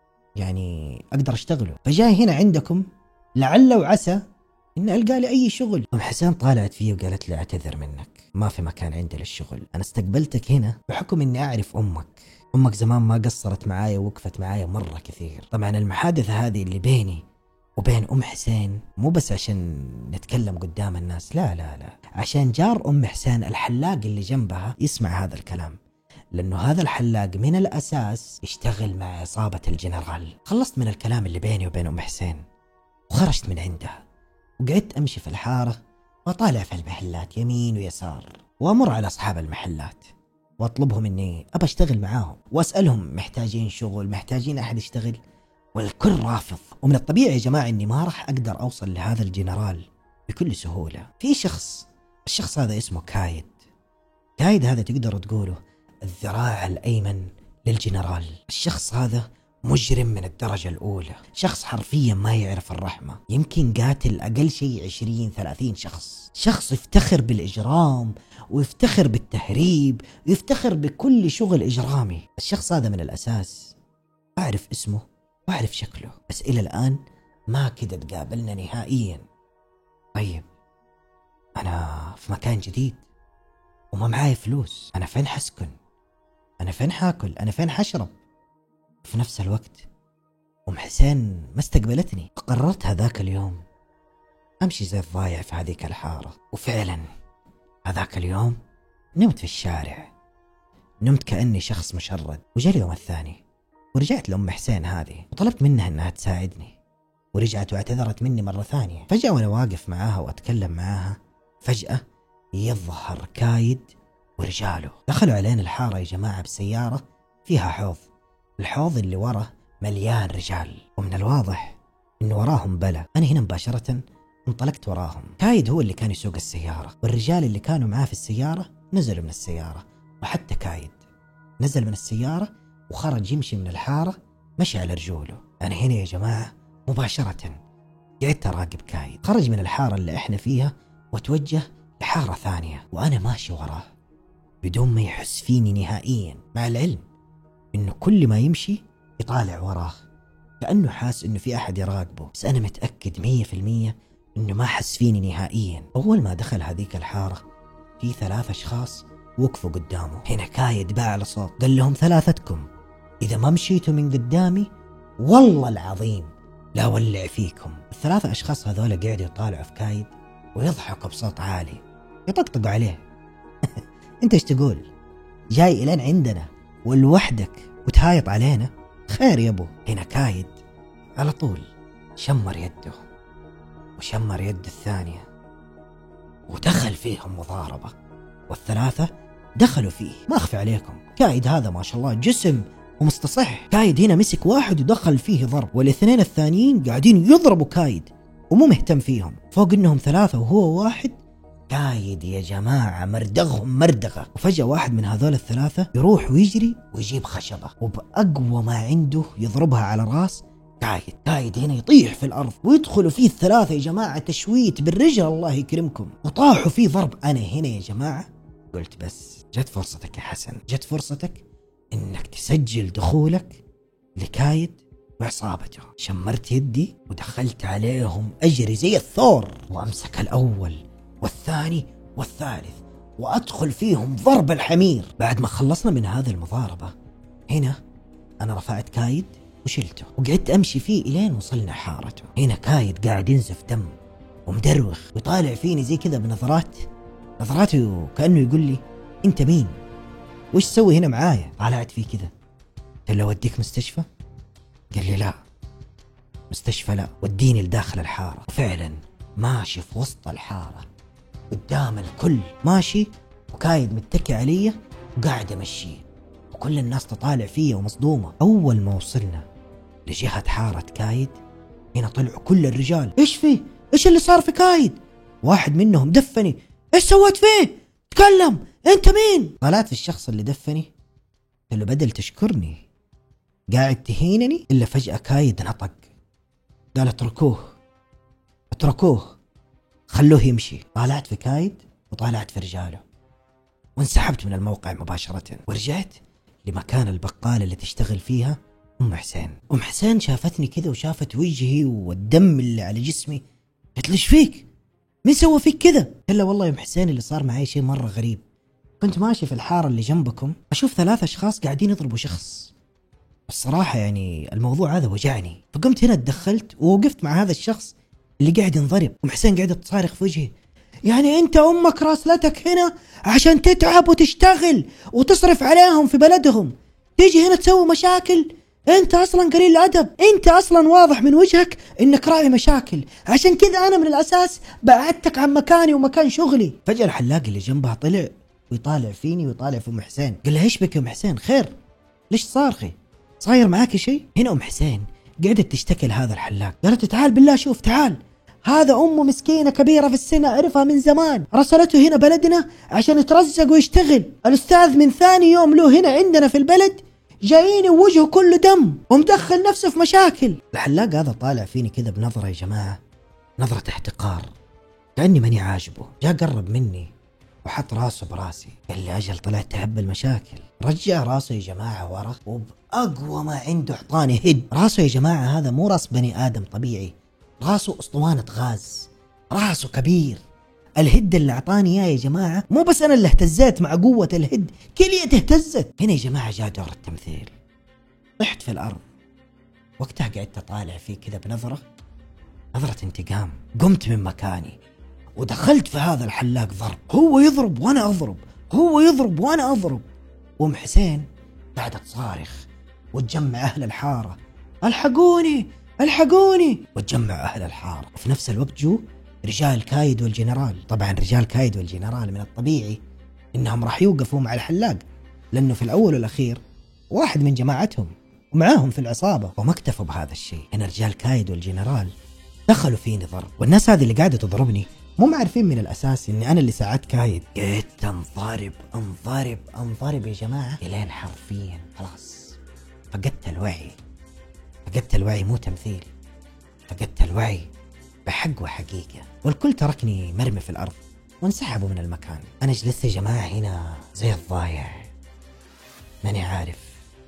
Speaker 2: يعني أقدر أشتغله، فجاي هنا عندكم لعل وعسى إن ألقى لي أي شغل. أم حسين طالعت فيه وقالت لي أعتذر منك، ما في مكان عندي للشغل، أنا استقبلتك هنا بحكم إني أعرف أمك زمان ما قصرت معايا ووقفت معايا مرة كثير. طبعا المحادثة هذه اللي بيني وبين أم حسين مو بس عشان نتكلم قدام الناس، لا لا لا، عشان جار أم حسين الحلاق اللي جنبها يسمع هذا الكلام، لأنه هذا الحلاق من الأساس يشتغل مع عصابة الجنرال. خلصت من الكلام اللي بيني وبين أم حسين وخرجت من عندها وقعدت أمشي في الحارة وطالع في المحلات يمين ويسار، وأمر على أصحاب المحلات وأطلبهم إني أبى أشتغل معاهم وأسألهم محتاجين شغل، محتاجين أحد يشتغل، والكل رافض. ومن الطبيعي يا جماعة إني ما راح أقدر أوصل لهذا الجنرال بكل سهولة. في الشخص هذا اسمه كايد هذا تقدر تقوله الذراع الأيمن للجنرال. الشخص هذا مجرم من الدرجة الأولى، شخص حرفيا ما يعرف الرحمة، يمكن قاتل أقل شيء 20-30 شخص، شخص يفتخر بالإجرام ويفتخر بالتهريب ويفتخر بكل شغل إجرامي. الشخص هذا من الأساس أعرف اسمه وأعرف شكله، بس إلى الآن ما كده تقابلنا نهائيا. طيب أنا في مكان جديد وما معاي فلوس، أنا فين حسكن؟ أنا فين حاكل؟ أنا فين حشرب؟ في نفس الوقت أم حسين ما استقبلتني، فقررت هذاك اليوم أمشي زي الضايع في هذيك الحارة. وفعلا هذاك اليوم نمت في الشارع، نمت كأني شخص مشرد. وجاء اليوم الثاني ورجعت لأم حسين هذه وطلبت منها أنها تساعدني، ورجعت واعتذرت مني مرة ثانية. فجأة وأنا واقف معاها وأتكلم معاها، فجأة يظهر كايد ورجاله دخلوا علينا الحارة يا جماعة بسيارة فيها حوض، الحوض اللي وراه مليان رجال، ومن الواضح إنه وراهم بلا. أنا هنا مباشرة انطلقت وراهم. كايد هو اللي كان يسوق السيارة، والرجال اللي كانوا معاه في السيارة نزلوا من السيارة، وحتى كايد نزل من السيارة وخرج يمشي من الحارة، مشي على رجوله. أنا هنا يا جماعة مباشرة قعدت أراقب كايد، خرج من الحارة اللي إحنا فيها وتوجه لحارة ثانية، وأنا ماشي وراه بدون ما يحس فيني نهائيا، مع العلم إنه كل ما يمشي يطالع وراه كأنه حاس إنه في أحد يراقبه، بس أنا متأكد 100% إنه ما حس فيني نهائيا. أول ما دخل هذيك الحارة في 3 أشخاص وقفوا قدامه. هنا كايد باع على صوت قال لهم 3 إذا ما مشيتوا من قدامي والله العظيم لا ولع فيكم. ال3 أشخاص هذول قاعدوا يطالعوا في كايد ويضحكوا بصوت عالي، يطقطقوا عليه. انت ايش تقول؟ جاي الين عندنا ولوحدك وتهايط علينا؟ خير يا ابو. هنا كايد على طول شمر يده وشمر يد الثانية ودخل فيهم مضاربة، وال3 دخلوا فيه. ما اخفي عليكم كايد هذا ما شاء الله جسم ومستصح. كايد هنا مسك واحد ودخل فيه ضرب، والاثنين الثانيين قاعدين يضربوا كايد ومو مهتم فيهم، فوق انهم 3 وهو واحد. كايد يا جماعة مردغهم مردغة. وفجأة واحد من هذول ال3 يروح ويجري ويجيب خشبة وبأقوى ما عنده يضربها على راس كايد. كايد هنا يطيح في الأرض ويدخلوا فيه ال3 يا جماعة تشويت بالرجل الله يكرمكم، وطاحوا فيه ضرب. أنا هنا يا جماعة قلت بس جت فرصتك يا حسن، جت فرصتك إنك تسجل دخولك لكايد وعصابته. شمرت يدي ودخلت عليهم أجري زي الثور، وأمسك الأول والثاني والثالث وأدخل فيهم ضرب الحمير. بعد ما خلصنا من هذه المضاربة هنا أنا رفعت كايد وشلته وقعدت أمشي فيه إلين وصلنا حارته. هنا كايد قاعد ينزف دم ومدروخ ويطالع فيني زي كذا نظراته كأنه يقول لي أنت مين؟ وش تسوي هنا معايا؟ طالعت فيه كذا قال له أوديك مستشفى؟ قال لي لا مستشفى لا، وديني لداخل الحارة. وفعلا ماشي في وسط الحارة قدام الكل ماشي، وكايد متكي علي وقاعد أمشيه، وكل الناس تطالع فيه ومصدومة. أول ما وصلنا لجهة حارة كايد هنا طلعوا كل الرجال. إيش فيه؟ إيش اللي صار في كايد؟ واحد منهم دفني. إيش سويت فيه؟ تكلم، أنت مين؟ طلعت في الشخص اللي دفني قال له بدل تشكرني قاعد تهينني. إلا فجأة كايد نطق قال اتركوه خلوه يمشي. طالعت في كايد وطالعت في رجاله وانسحبت من الموقع مباشرة، ورجعت لمكان البقالة اللي تشتغل فيها أم حسين. أم حسين شافتني كذا وشافت وجهي والدم اللي على جسمي، قلت ليش فيك؟ مين سوى فيك كذا؟ قال له والله يا أم حسين اللي صار معي شيء مرة غريب، كنت ماشي في الحارة اللي جنبكم أشوف 3 أشخاص قاعدين يضربوا شخص، الصراحة يعني الموضوع هذا وجعني، فقمت هنا اتدخلت ووقفت مع هذا الشخص اللي قاعد ينضرب. أم حسين قاعدة تصارخ في وجهي يعني أنت أمك راسلتك هنا عشان تتعب وتشتغل وتصرف عليهم في بلدهم، تيجي هنا تسوي مشاكل؟ أنت أصلا قليل الأدب، أنت أصلا واضح من وجهك إنك راعي مشاكل، عشان كذا أنا من الأساس بعدتك عن مكاني ومكان شغلي. فجأة الحلاق اللي جنبها طلع ويطالع فيني ويطالع في أم حسين، قال لها إيش بك يا أم حسين؟ خير ليش صارخي؟ صاير معاك شيء؟ هنا أم حسين قعدت تشتكي لهذا الحلاق، قالت تعال بالله شوف تعال، هذا أمه مسكينة كبيرة في السن أعرفها من زمان، رسلته هنا بلدنا عشان يترزق ويشتغل، الأستاذ من ثاني يوم له هنا عندنا في البلد
Speaker 1: جاييني ووجهه كله دم ومدخل نفسه في مشاكل. الحلاق هذا طالع فيني كذا بنظرة يا جماعة، نظرة احتقار، كأني ماني عاجبه. جاء قرب مني وحط راسه براسي، قال لي أجل طلعت تحب المشاكل. رجع راسه يا جماعة ورا وبأقوى ما عنده اعطاني هد. راسه يا جماعة هذا مو راس بني آدم طبيعي، راسه اسطوانة غاز، راسه كبير. الهد اللي اعطاني اياه يا جماعة مو بس انا اللي اهتزيت مع قوة الهد، كليتي اهتزت. هنا يا جماعة جاء دور التمثيل، طحت في الارض. وقتها قعدت اطالع فيه كذا بنظرة انتقام. قمت من مكاني ودخلت في هذا الحلاق ضرب، هو يضرب وانا اضرب، هو يضرب وانا اضرب. وام حسين قاعدة تصارخ وتجمع اهل الحارة، الحقوني الحقوني، وتجمع اهل الحارة. وفي نفس الوقت جو رجال كايد والجنرال. طبعا رجال كايد والجنرال من الطبيعي انهم راح يوقفوا مع الحلاق، لانه في الاول والاخير واحد من جماعتهم ومعاهم في العصابة. وما اكتفوا بهذا الشيء، ان رجال كايد والجنرال دخلوا فيني ضرب. والناس هذه اللي قاعدة تضربني مو عارفين من الاساس اني انا اللي ساعدت كايد. قعدت انضرب انضرب انضرب يا جماعة الين حرفيا خلاص فقدت الوعي. فقدت الوعي مو تمثيل، فقدت الوعي بحق وحقيقة. والكل تركني مرمي في الأرض وانسحبوا من المكان. أنا جلست يا جماعة هنا زي الضايع، ماني عارف،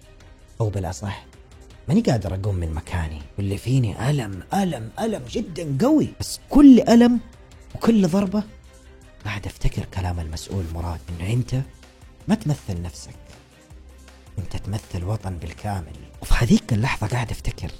Speaker 1: أو بالأصح ماني قادر أقوم من مكاني. واللي فيني ألم ألم ألم جدا قوي. بس كل ألم وكل ضربة قاعد أفتكر كلام المسؤول مراد، إنه أنت ما تمثل نفسك، أنت تمثل وطن بالكامل. وفي هذيك اللحظة قاعد أفتكر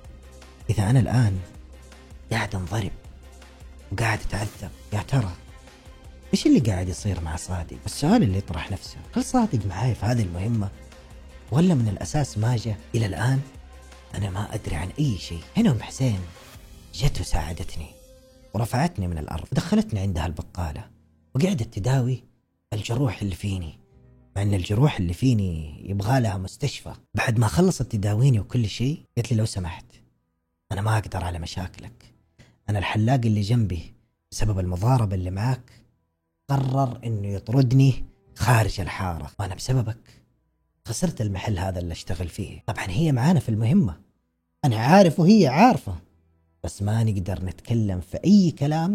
Speaker 1: إذا أنا الآن قاعد انضرب وقاعد اتعذب، يا ترى ايش اللي قاعد يصير مع صادق؟ السؤال اللي يطرح نفسه، هل صادق معاي في هذه المهمة ولا من الاساس ما جاء؟ الى الان انا ما ادري عن اي شيء. هنا ام حسين جت وساعدتني ورفعتني من الارض ودخلتني عندها البقالة وقعدت تداوي الجروح اللي فيني، مع ان الجروح اللي فيني يبغى لها مستشفى. بعد ما خلصت تداويني وكل شيء قالت لي لو سمحت انا ما اقدر على مشاكلك، أنا الحلاق اللي جنبي بسبب المضاربة اللي معاك قرر إنه يطردني خارج الحارة، وأنا بسببك خسرت المحل هذا اللي أشتغل فيه. طبعا هي معانا في المهمة، أنا عارف وهي عارفة، بس ما نقدر نتكلم في أي كلام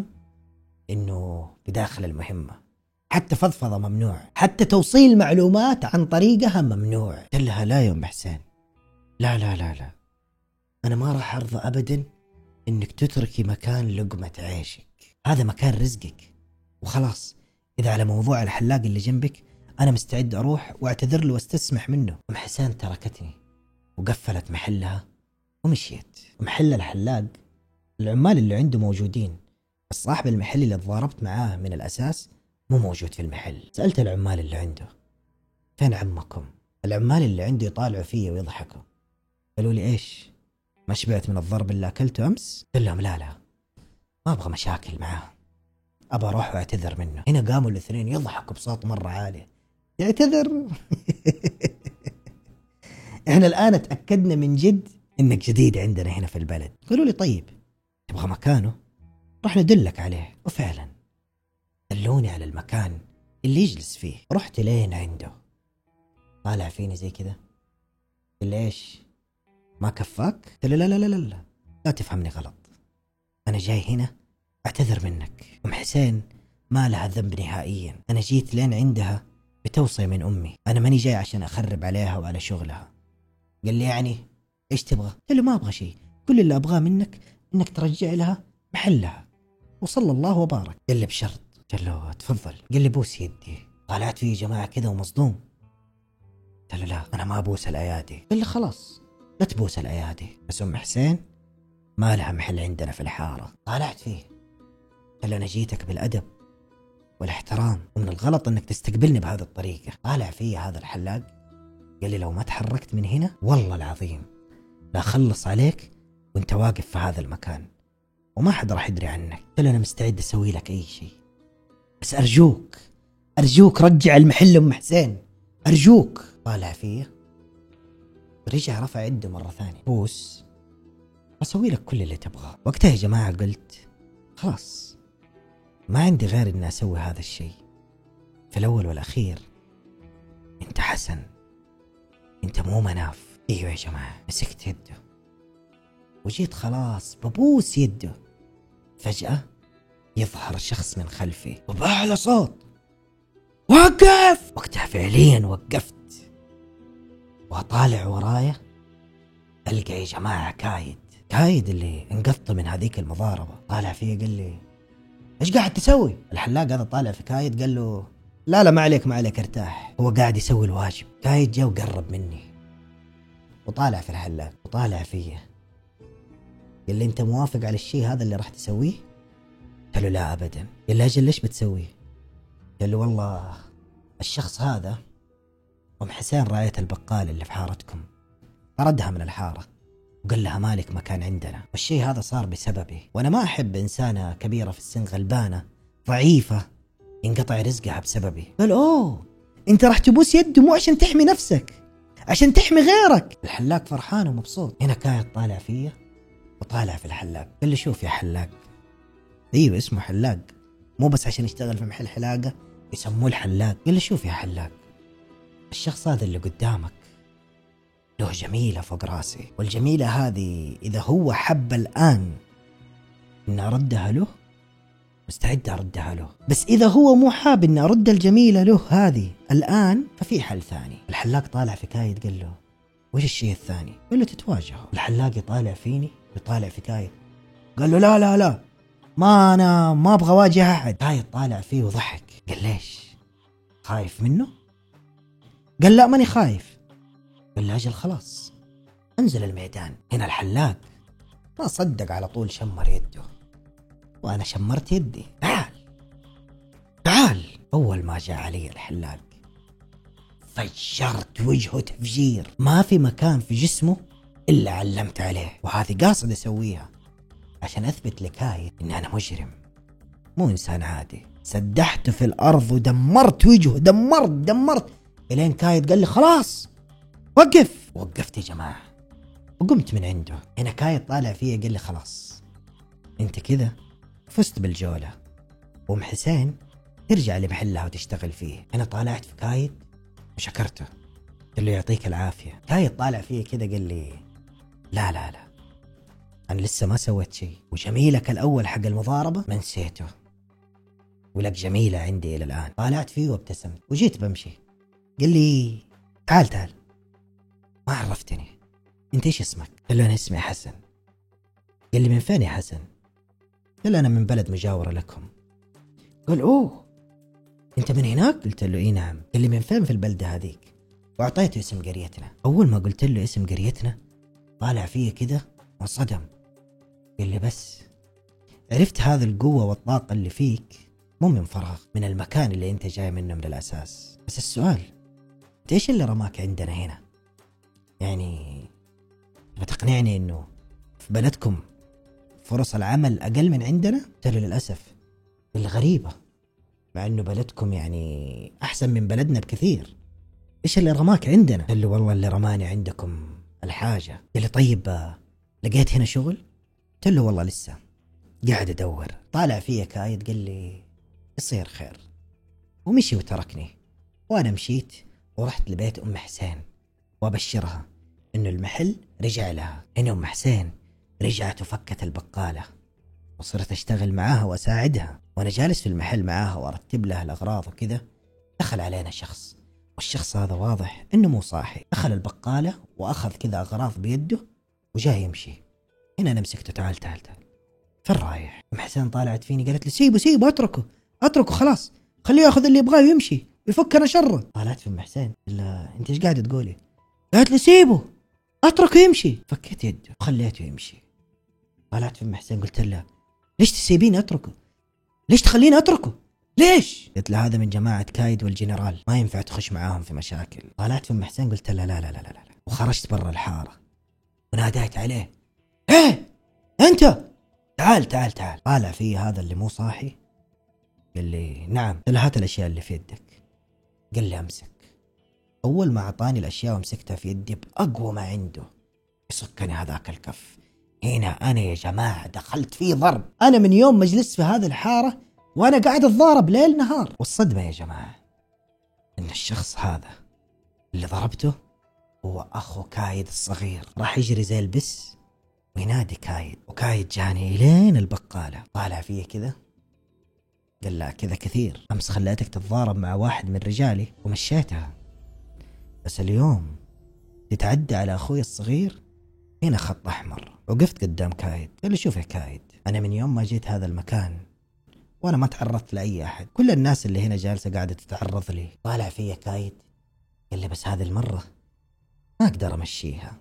Speaker 1: إنه بداخل المهمة. حتى فضفضة ممنوع، حتى توصيل معلومات عن طريقها ممنوع. قلت لها لا يا أم حسين، لا لا لا لا، أنا ما راح أرضى أبدا إنك تتركي مكان لقمة عيشك، هذا مكان رزقك وخلاص. إذا على موضوع الحلاق اللي جنبك أنا مستعد أروح وأعتذر له واستسمح منه. أم حسين تركتني وقفلت محلها ومشيت. محل الحلاق العمال اللي عنده موجودين، بس صاحب المحل اللي تضاربت معاه من الأساس مو موجود في المحل. سألت العمال اللي عنده فين عمكم؟ العمال اللي عنده يطالعوا فيه ويضحكوا، قالوا لي إيش؟ ما شبعت من الضرب اللي أكلته أمس؟ قلت لهم لا لا، ما أبغى مشاكل معاه، أبغى أروح وأعتذر منه. هنا قاموا الاثنين يضحكوا بصوت مرة عالي، يعتذر؟ إحنا الآن تأكدنا من جد إنك جديد عندنا هنا في البلد. قالوا لي طيب تبغى مكانه؟ راح ندلك عليه. وفعلا دلوني على المكان اللي يجلس فيه. رحت لين عنده، طالع فيني زي كذا، قال لي إيش ما كفاك؟ قلت له لا لا لا لا لا تفهمني غلط، أنا جاي هنا أعتذر منك. أم حسين ما لها ذنب نهائيا، أنا جيت لين عندها بتوصية من أمي، أنا ماني جاي عشان أخرب عليها وعلى شغلها. قال لي يعني إيش تبغى؟ قلت له ما أبغى شيء، كل اللي أبغاه منك إنك ترجع لها محلها وصلى الله وبارك. قال لي بشرط. قلت له تفضل. قال لي بوس يدي. طلعت فيه جماعة كذا ومصدوم. قلت له لا أنا ما أبوس الأيادي. قال لي خلاص لا تبوس الأيادي، بس أم حسين ما لها محل عندنا في الحارة. طالعت فيه، قال أنا جيتك بالأدب والاحترام، ومن الغلط أنك تستقبلني بهذه الطريقة. طالع فيه هذا الحلاق قال لي لو ما تحركت من هنا والله العظيم لا أخلص عليك وانت واقف في هذا المكان وما حد راح يدري عنك. قلت له أنا مستعد أسوي لك أي شيء، بس أرجوك رجع المحل أم حسين، أرجوك. طالع فيه، رجع رفع يده مرة ثانية، بوس أسوي لك كل اللي تبغاه. وقتها يا جماعة قلت خلاص ما عندي غير إني أسوي هذا الشيء. في الأول والأخير أنت حسن،
Speaker 2: انت مو مناف. ايوه يا جماعة. مسكت يده وجيت خلاص ببوس يده، فجأة يظهر شخص من خلفي وبأعلى صوت: وقف! وقتها فعليا وقفت وأطالع ورايا، ألقى يا جماعة كايد اللي انقذته من هذيك المضاربة طالع فيه قال لي: ايش قاعد تسوي؟ الحلاق هذا طالع في كايد قال له: لا ما عليك ارتاح. هو قاعد يسوي الواجب. كايد جا وقرب مني وطالع في الحلاق وطالع فيه، قال لي: انت موافق على الشيء هذا اللي راح تسويه؟ قلت له: لا ابدا. قال لي: اجل ليش بتسويه؟ قال له: والله الشخص هذا ام حسين راية البقال اللي في حارتكم طردها من الحارة وقال لها مالك مكان عندنا، والشيء هذا صار بسببي، وانا ما احب انسانة كبيرة في السن غلبانة ضعيفة ينقطع رزقها بسببي. قال: اوه انت راح تبوس يده مو عشان تحمي نفسك، عشان تحمي غيرك. الحلاق فرحان ومبسوط. هنا كايد طالع فيا وطالع في الحلاق قال لي: شوف يا حلاق، ايوه اسمه حلاق، مو بس عشان يشتغل في محل حلاقة يسموه الحلاق. قال لي: شوف يا حلاق، الشخص هذا اللي قدامك له جميلة فوق راسي، والجميلة هذه إذا هو حب الآن إن أردها له مستعد أردها له، بس إذا هو مو حاب إن أرد الجميلة له هذه الآن ففي حل ثاني. الحلاق طالع في كايد قال له: وش الشيء الثاني؟ قال له: تتواجهوا. الحلاق يطالع فيني ويطالع في كايد قال له: لا أنا ما أبغى أواجه أحد. كايد طالع فيه وضحك قال: ليش؟ خايف منه؟ قال: لا ماني خايف. قال له: أجل خلاص انزل الميدان. هنا الحلاق ما صدق، على طول شمر يده وأنا شمرت يدي. تعال. أول ما جاء علي الحلاق فجرت وجهه تفجير، ما في مكان في جسمه إلا علمت عليه، وهذه قاصد أسويها عشان أثبت لكايد إن أنا مجرم مو إنسان عادي. سدحته في الأرض ودمرت وجهه، دمرت إلين كايد قال لي: خلاص وقف. وقفت يا جماعة وقمت من عنده. هنا كايد طالع فيه قال لي: خلاص انت كذا فزت بالجولة، وام حسين ترجع لمحلها وتشتغل فيه. انا طالعت في كايد وشكرته، قال له: يعطيك العافية. كايد طالع فيه كذا قال لي: لا انا لسه ما سويت شيء، وجميلك الاول حق المضاربة ما نسيته، ولك جميلة عندي الى الان. طالعت فيه وابتسمت وجيت بمشي. قال لي: تعال. ما عرفتني، انت ايش اسمك؟ قال له: انا اسمي حسن. قال لي: من فين يا حسن؟ قال لي: انا من بلد مجاورة لكم. قال: اوه انت من هناك؟ قلت له: اي نعم. قال لي: من فين في البلدة هذيك؟ واعطيته اسم قريتنا. اول ما قلت له اسم قريتنا طالع فيه كده وانصدم. قال لي: بس عرفت هذه القوة والطاقة اللي فيك مو من فراغ، من المكان اللي انت جاي منه من الاساس. بس السؤال، انت ايش اللي رماك عندنا هنا؟ يعني بتقنعني انه في بلدكم فرص العمل اقل من عندنا؟ قلت له: للاسف. الغريبة مع انه بلدكم يعني احسن من بلدنا بكثير، ايش اللي رماك عندنا؟ قال له: والله اللي رماني عندكم الحاجة. قال لي: طيب لقيت هنا شغل؟ قلت له: والله لسه قاعد ادور. طالع فيا كايد قال لي: يصير خير، ومشي وتركني. وانا مشيت ورحت لبيت ام حسين وابشرها انه المحل رجع لها. هنا ام حسين رجعت وفكت البقالة وصرت اشتغل معاها واساعدها. وانا جالس في المحل معاها وارتب لها الاغراض وكذا، دخل علينا شخص، والشخص هذا واضح انه مو صاحي. دخل البقالة واخذ كذا اغراض بيده وجاي يمشي. هنا انا مسكته: تعال فين رايح؟ ام حسين طالعت فيني قالت لي: سيبه اتركه خلاص، خليه ياخذ اللي يبغاه ويمشي ويفك انا شره. طالعت في ام حسين: لا انت ايش قاعده تقولي؟ قالت لي: سيبه اتركه يمشي. فكيت يده وخليته يمشي. طلعت في ام حسين قلت لها: ليش تسيبيني اتركه؟ ليش تخليني اتركه؟ ليش؟ قلت لها: هذا من جماعة كايد والجنرال، ما ينفع تخش معاهم في مشاكل. طلعت في ام حسين قلت لها: لا وخرجت برا الحارة وناديت عليه: ايه انت تعال. طالع في هذا اللي مو صاحي قال لي: نعم. قلت له: هات الاشياء اللي في يدك. قال لي: امسك. اول ما اعطاني الاشياء ومسكتها في يدي باقوى ما عنده يصكني هذاك الكف. هنا انا يا جماعة دخلت فيه ضرب. انا من يوم ما جلست في هذه الحارة وانا قاعد اتضارب ليل نهار. والصدمة يا جماعة ان الشخص هذا اللي ضربته هو أخو كايد الصغير. راح يجري زي البس وينادي كايد، وكايد جاني لين البقالة. طالع فيه كذا قال لا كذا كثير، أمس خليتك تتضارب مع واحد من رجالي ومشيتها، بس اليوم تتعدى على أخوي الصغير، هنا خط أحمر. وقفت قدام كايد قال لي شوف يا كايد، أنا من يوم ما جيت هذا المكان وأنا ما تعرضت لأي أحد، كل الناس اللي هنا جالسة قاعدة تتعرض لي. طالع فيا كايد قال لي بس هذه المرة ما أقدر أمشيها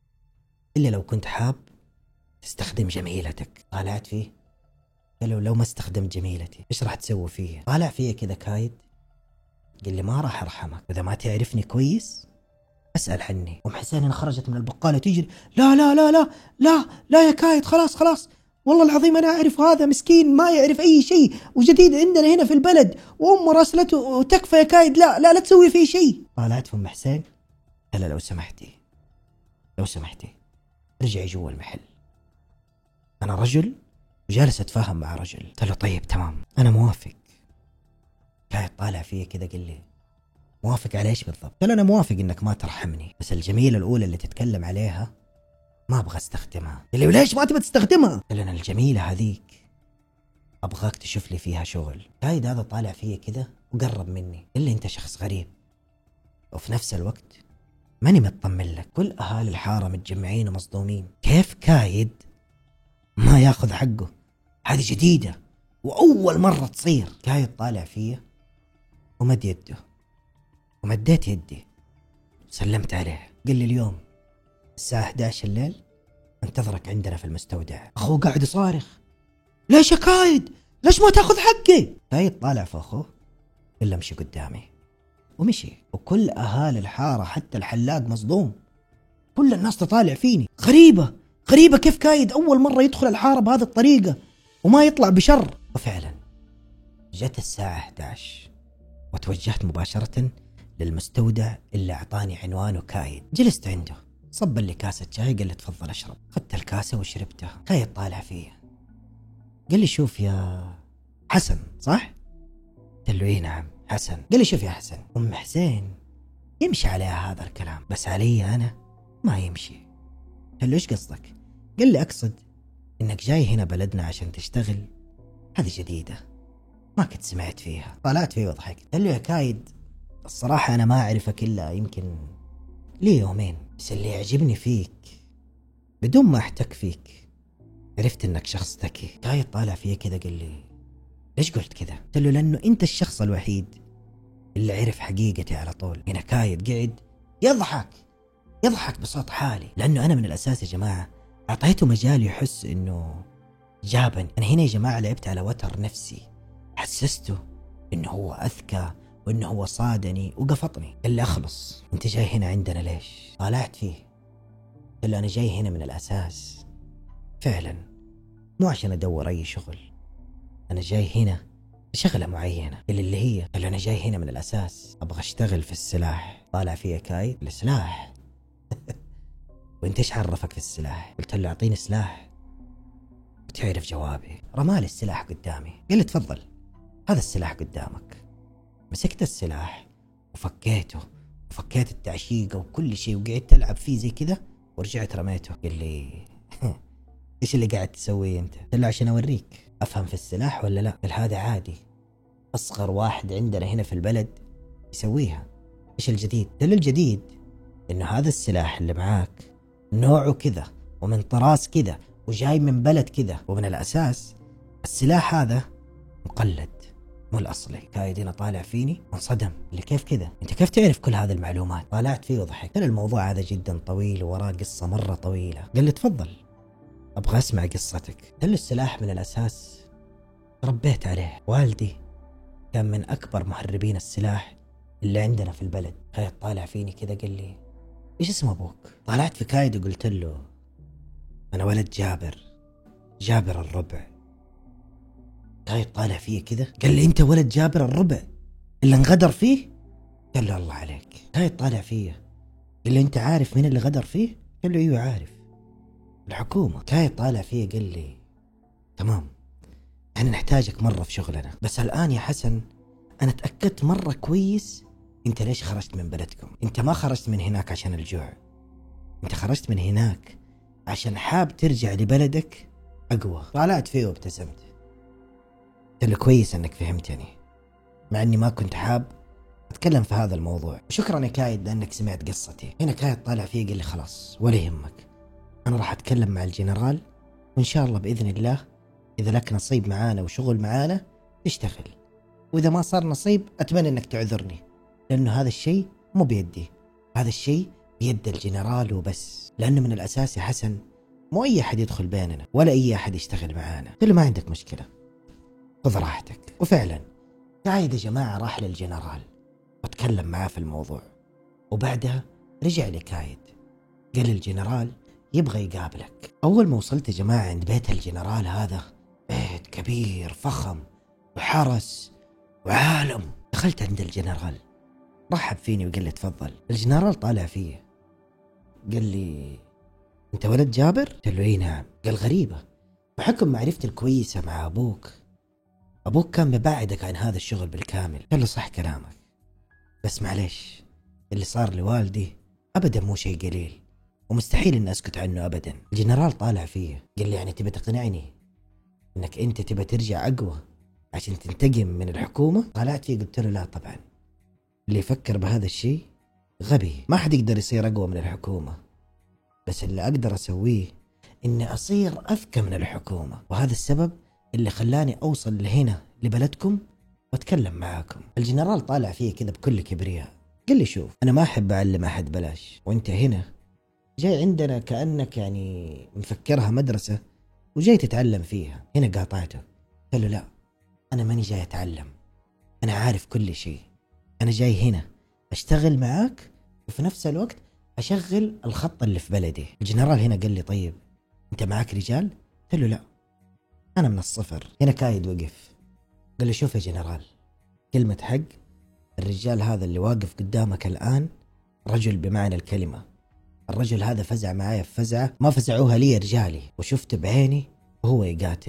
Speaker 2: إلا لو كنت حاب تستخدم جميلتك. طالعت فيه قال له لو ما استخدمت جميلتي إيش راح تسوي فيها؟ طالع فيا كذا كايد قال لي ما راح أرحمك، إذا ما تعرفني كويس أسأل عني. أم حسين خرجت من البقالة تجري، لا لا لا لا لا لا يا كايد، خلاص خلاص، والله العظيم أنا أعرف هذا مسكين ما يعرف أي شيء وجديد عندنا هنا في البلد وأمه راسلته وتكفى يا كايد، لا لا لا تسوي فيه شيء. طالعت أم حسين قال لو سمحتي لو سمحتي رجعي جوا المحل، أنا رجل وجالس أتفاهم مع رجل. قلت له طيب تمام أنا موافق. كايد طالع فيه كذا قال لي موافق على ايش بالضبط؟ قال انا موافق انك ما ترحمني، بس الجميلة الاولى اللي تتكلم عليها ما ابغى استخدمها. قال لي وليش ما تبغى تستخدمها؟ قال انا الجميلة هذيك ابغاك تشوف لي فيها شغل. كايد هذا طالع فيه كذا وقرب مني قال لي انت شخص غريب وفي نفس الوقت ماني مطمن لك، كل اهالي الحارة متجمعين ومصدومين، كيف كايد ما ياخذ حقه؟ هذه جديدة واول مرة تصير. كايد طالع فيه ومد يده ومديت يدي وسلمت عليه. قال لي اليوم الساعة 11 الليل انتظرك عندنا في المستودع. أخوه قاعد يصارخ ليش يا كايد؟ ليش ما تاخذ حقي؟ كايد طالع في أخوه قال له امشي قدامي ومشي. وكل أهالي الحارة حتى الحلاق مصدوم، كل الناس تطالع فيني، غريبة غريبة كيف كايد أول مرة يدخل الحارة بهذه الطريقة وما يطلع بشر. وفعلا جت الساعة 11 وتوجهت مباشرة للمستودع اللي أعطاني عنوانه كايد. جلست عنده صب لي كاسة شاي قال لي تفضل اشرب. خدت الكاسة وشربتها. كايد طالع فيها قال لي شوف يا حسن صح؟ قال له ايه نعم حسن. قال لي شوف يا حسن، أم حسين يمشي عليها هذا الكلام بس علي أنا ما يمشي. قال له ايش قصدك؟ قال لي أقصد إنك جاي هنا بلدنا عشان تشتغل، هذه جديدة ما كنت سمعت فيها. طلعت فيه وضحكت. قال له يا كايد الصراحة أنا ما أعرفك إلا يمكن لي يومين، بس اللي يعجبني فيك بدون ما أحتك فيك عرفت إنك شخص ذكي. كايد طالع فيه كذا قال لي ليش قلت كذا؟ قلت له لأنه أنت الشخص الوحيد اللي عرف حقيقتي على طول. هنا كايد قعد يضحك بصوت عالي، لأنه أنا من الأساس يا جماعة أعطيته مجال يحس إنه جابني. أنا هنا يا جماعة لعبت على وتر نفسي، حسسته إنه هو أذكى وإنه هو صادني وقفطني. قال لي أخلص أنت جاي هنا عندنا ليش؟ طالعت فيه قال له أنا جاي هنا من الأساس فعلا مو عشان أدور أي شغل، أنا جاي هنا شغلة معينة. قال اللي هي؟ قال له أنا جاي هنا من الأساس أبغى أشتغل في السلاح. طالع فيه كايد السلاح وأنت إيش عرفك في السلاح؟ قلت له أعطيني سلاح وتعرف جوابي. رمالي السلاح قدامي قال لي تفضل هذا السلاح قدامك. مسكت السلاح وفكيته وفكيت التعشيقة وكل شيء وقعدت ألعب فيه زي كذا ورجعت رميته. قال لي إيش اللي قاعد تسويه أنت؟ قال له عشان أوريك أفهم في السلاح ولا لا. قال هذا عادي أصغر واحد عندنا هنا في البلد يسويها. إيش الجديد؟ قال الجديد إنه هذا السلاح اللي معاك نوعه كذا ومن طراز كذا وجاي من بلد كذا، ومن الأساس السلاح هذا مقلد مو الأصلي. كايد هنا طالع فيني وانصدم، اللي كيف كذا؟ أنت كيف تعرف كل هذه المعلومات؟ طالعت فيه وضحك. قال الموضوع هذا جدا طويل ووراه قصة مرة طويلة. قال لي تفضل أبغى أسمع قصتك. قال له السلاح من الأساس ربيت عليه، والدي كان من أكبر مهربين السلاح اللي عندنا في البلد. كايد طالع فيني كذا قال لي إيش اسم أبوك؟ طلعت في كايد وقلت له أنا ولد جابر الربع. كايد طالع فيه كذا قال لي أنت ولد جابر الربع اللي انغدر فيه؟ قال له الله عليك. كايد طالع فيه قال لي أنت عارف مين اللي غدر فيه؟ قال له أيوه عارف، الحكومة. كايد طالع فيه قال لي تمام احنا نحتاجك مرة في شغلنا، بس الآن يا حسن أنا تأكدت مرة كويس انت ليش خرجت من بلدكم؟ انت ما خرجت من هناك عشان الجوع، انت خرجت من هناك عشان حاب ترجع لبلدك اقوى. طالعت فيه وابتسمت، قلت له كويس انك فهمتني، مع اني ما كنت حاب اتكلم في هذا الموضوع. وشكرا يا كايد لانك سمعت قصتي. هنا كايد طالع فيه قال لي خلاص ولا يهمك، انا راح اتكلم مع الجنرال، وان شاء الله باذن الله اذا لك نصيب معانا وشغل معانا تشتغل، واذا ما صار نصيب اتمنى انك تعذرني، لانه هذا الشيء مو بيدي، هذا الشيء بيد الجنرال وبس. لانه من الاساس يا حسن مو اي احد يدخل بيننا ولا اي احد يشتغل معانا. قلت له ما عندك مشكله، خذ راحتك. وفعلا كايد يا جماعه راح للجنرال واتكلم معاه في الموضوع، وبعدها رجع لكايد قال الجنرال يبغى يقابلك. اول ما وصلت يا جماعه عند بيت الجنرال، هذا بيت كبير فخم وحرس وعالم. دخلت عند الجنرال، رحب فيني وقال لي تفضل. الجنرال طالع فيه قال لي انت ولد جابر؟ قلت له اي نعم. قال غريبه، بحكم معرفتي الكويسه مع ابوك كان مبعدك عن هذا الشغل بالكامل. قال له صح كلامك، بس معليش اللي صار لوالدي ابدا مو شيء قليل ومستحيل اني اسكت عنه ابدا. الجنرال طالع فيه قال لي يعني تبي تقنعني انك انت تبي ترجع اقوى عشان تنتقم من الحكومه؟ طلعت فيه قلت له لا طبعا، اللي يفكر بهذا الشيء غبي، ما حد يقدر يصير اقوى من الحكومه، بس اللي اقدر اسويه اني اصير اذكى من الحكومه، وهذا السبب اللي خلاني اوصل لهنا لبلدكم واتكلم معاكم. الجنرال طالع فيه كذا بكل كبرياء قال لي شوف انا ما احب اعلم احد بلاش، وانت هنا جاي عندنا كأنك يعني مفكرها مدرسة وجاي تتعلم فيها. هنا قاطعته قال له لا انا ماني جاي اتعلم، انا عارف كل شيء، انا جاي هنا اشتغل معاك وفي نفس الوقت اشغل الخط اللي في بلدي. الجنرال هنا قال لي طيب انت معاك رجال؟ قلت له لا انا من الصفر. هنا كايد وقف قال لي شوف يا جنرال، كلمة حق، الرجال هذا اللي واقف قدامك الآن رجل بمعنى الكلمة، الرجل هذا فزع معايا في فزعة ما فزعوها لي رجالي، وشفته بعيني وهو يقاتل،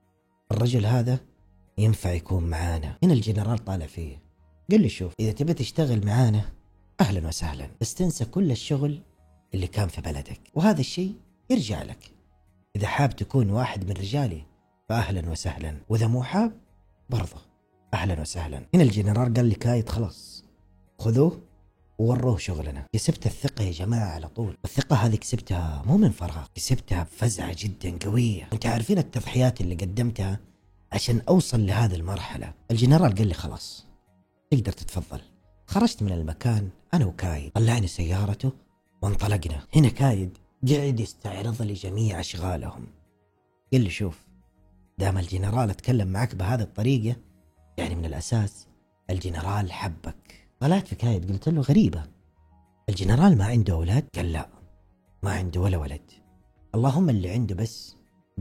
Speaker 2: الرجل هذا ينفع يكون معانا. هنا الجنرال طالع فيه قال لي شوف إذا تبي تشتغل معانا أهلا وسهلا، بس تنسى كل الشغل اللي كان في بلدك، وهذا الشيء يرجع لك. إذا حاب تكون واحد من رجالي فأهلا وسهلا، وإذا مو حاب برضه أهلا وسهلا. هنا الجنرال قال لي كايد خلاص خذوه ووروه شغلنا. كسبت الثقة يا جماعة على طول، الثقة هذه كسبتها مو من فراغ، كسبتها بفزعة جدا قوية. انت عارفين التضحيات اللي قدمتها عشان أوصل لهذه المرحلة. الجنرال قال لي خلاص تقدر تتفضل. خرجت من المكان أنا وكايد، طلعني سيارته وانطلقنا. هنا كايد قاعد يستعرض لي جميع أشغالهم، قال لي شوف دام الجنرال اتكلم معك بهذه الطريقة يعني من الأساس الجنرال حبك. طلعت في كايد قلت له غريبة، الجنرال ما عنده أولاد؟ قال لا ما عنده ولا ولد، اللهم اللي عنده بس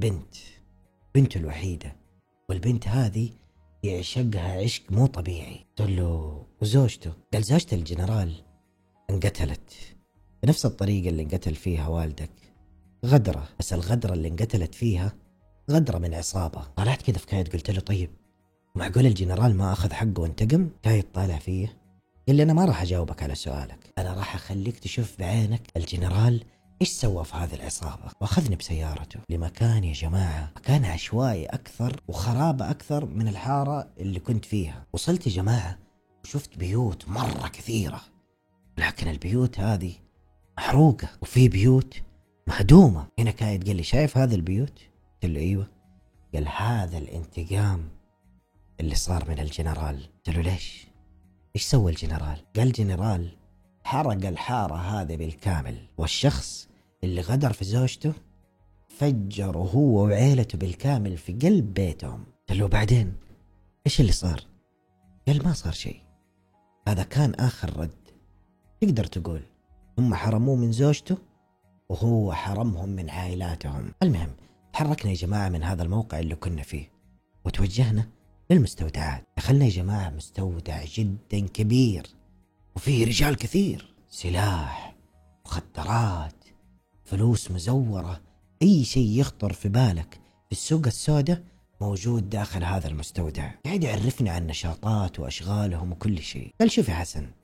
Speaker 2: بنته الوحيدة، والبنت هذه يعشقها عشق مو طبيعي. قلت له وزوجته؟ قال زوجة الجنرال انقتلت بنفس الطريقة اللي انقتل فيها والدك، غدرة، بس الغدرة اللي انقتلت فيها غدرة من عصابة. طلعت كذا في كايد قلت له طيب معقول الجنرال ما أخذ حقه وانتقم؟ كايد طالع فيه قال لي أنا ما راح أجاوبك على سؤالك، أنا راح أخليك تشوف بعينك الجنرال إيش سوى في هذه العصابة. وأخذني بسيارته لمكان يا جماعة مكان عشوائي أكثر وخرابة أكثر من الحارة اللي كنت فيها. وصلت يا جماعة وشفت بيوت مرة كثيرة، لكن البيوت هذه محروقة وفي بيوت مهدومة. هنا كايد قال لي شايف هذه البيوت؟ قلت له أيوة. قال هذا الانتقام اللي صار من الجنرال. قلت له ليش؟ إيش سوى الجنرال؟ قال الجنرال حرق الحارة هذه بالكامل، والشخص اللي غدر في زوجته فجر هو وعيلته بالكامل في قلب بيتهم. قلت له بعدين إيش اللي صار؟ قال ما صار شيء، هذا كان آخر رد. تقدر تقول هم حرموه من زوجته وهو حرمهم من عائلاتهم. المهم تحركنا يا جماعة من هذا الموقع اللي كنا فيه وتوجهنا للمستودعات. دخلنا يا جماعة مستودع جدا كبير وفيه رجال كثير، سلاح، مخدرات، فلوس مزورة، أي شيء يخطر في بالك في السوق السوداء موجود داخل هذا المستودع. قاعد يعرفني عن نشاطات وأشغالهم وكل شيء. قال شوف يا حسن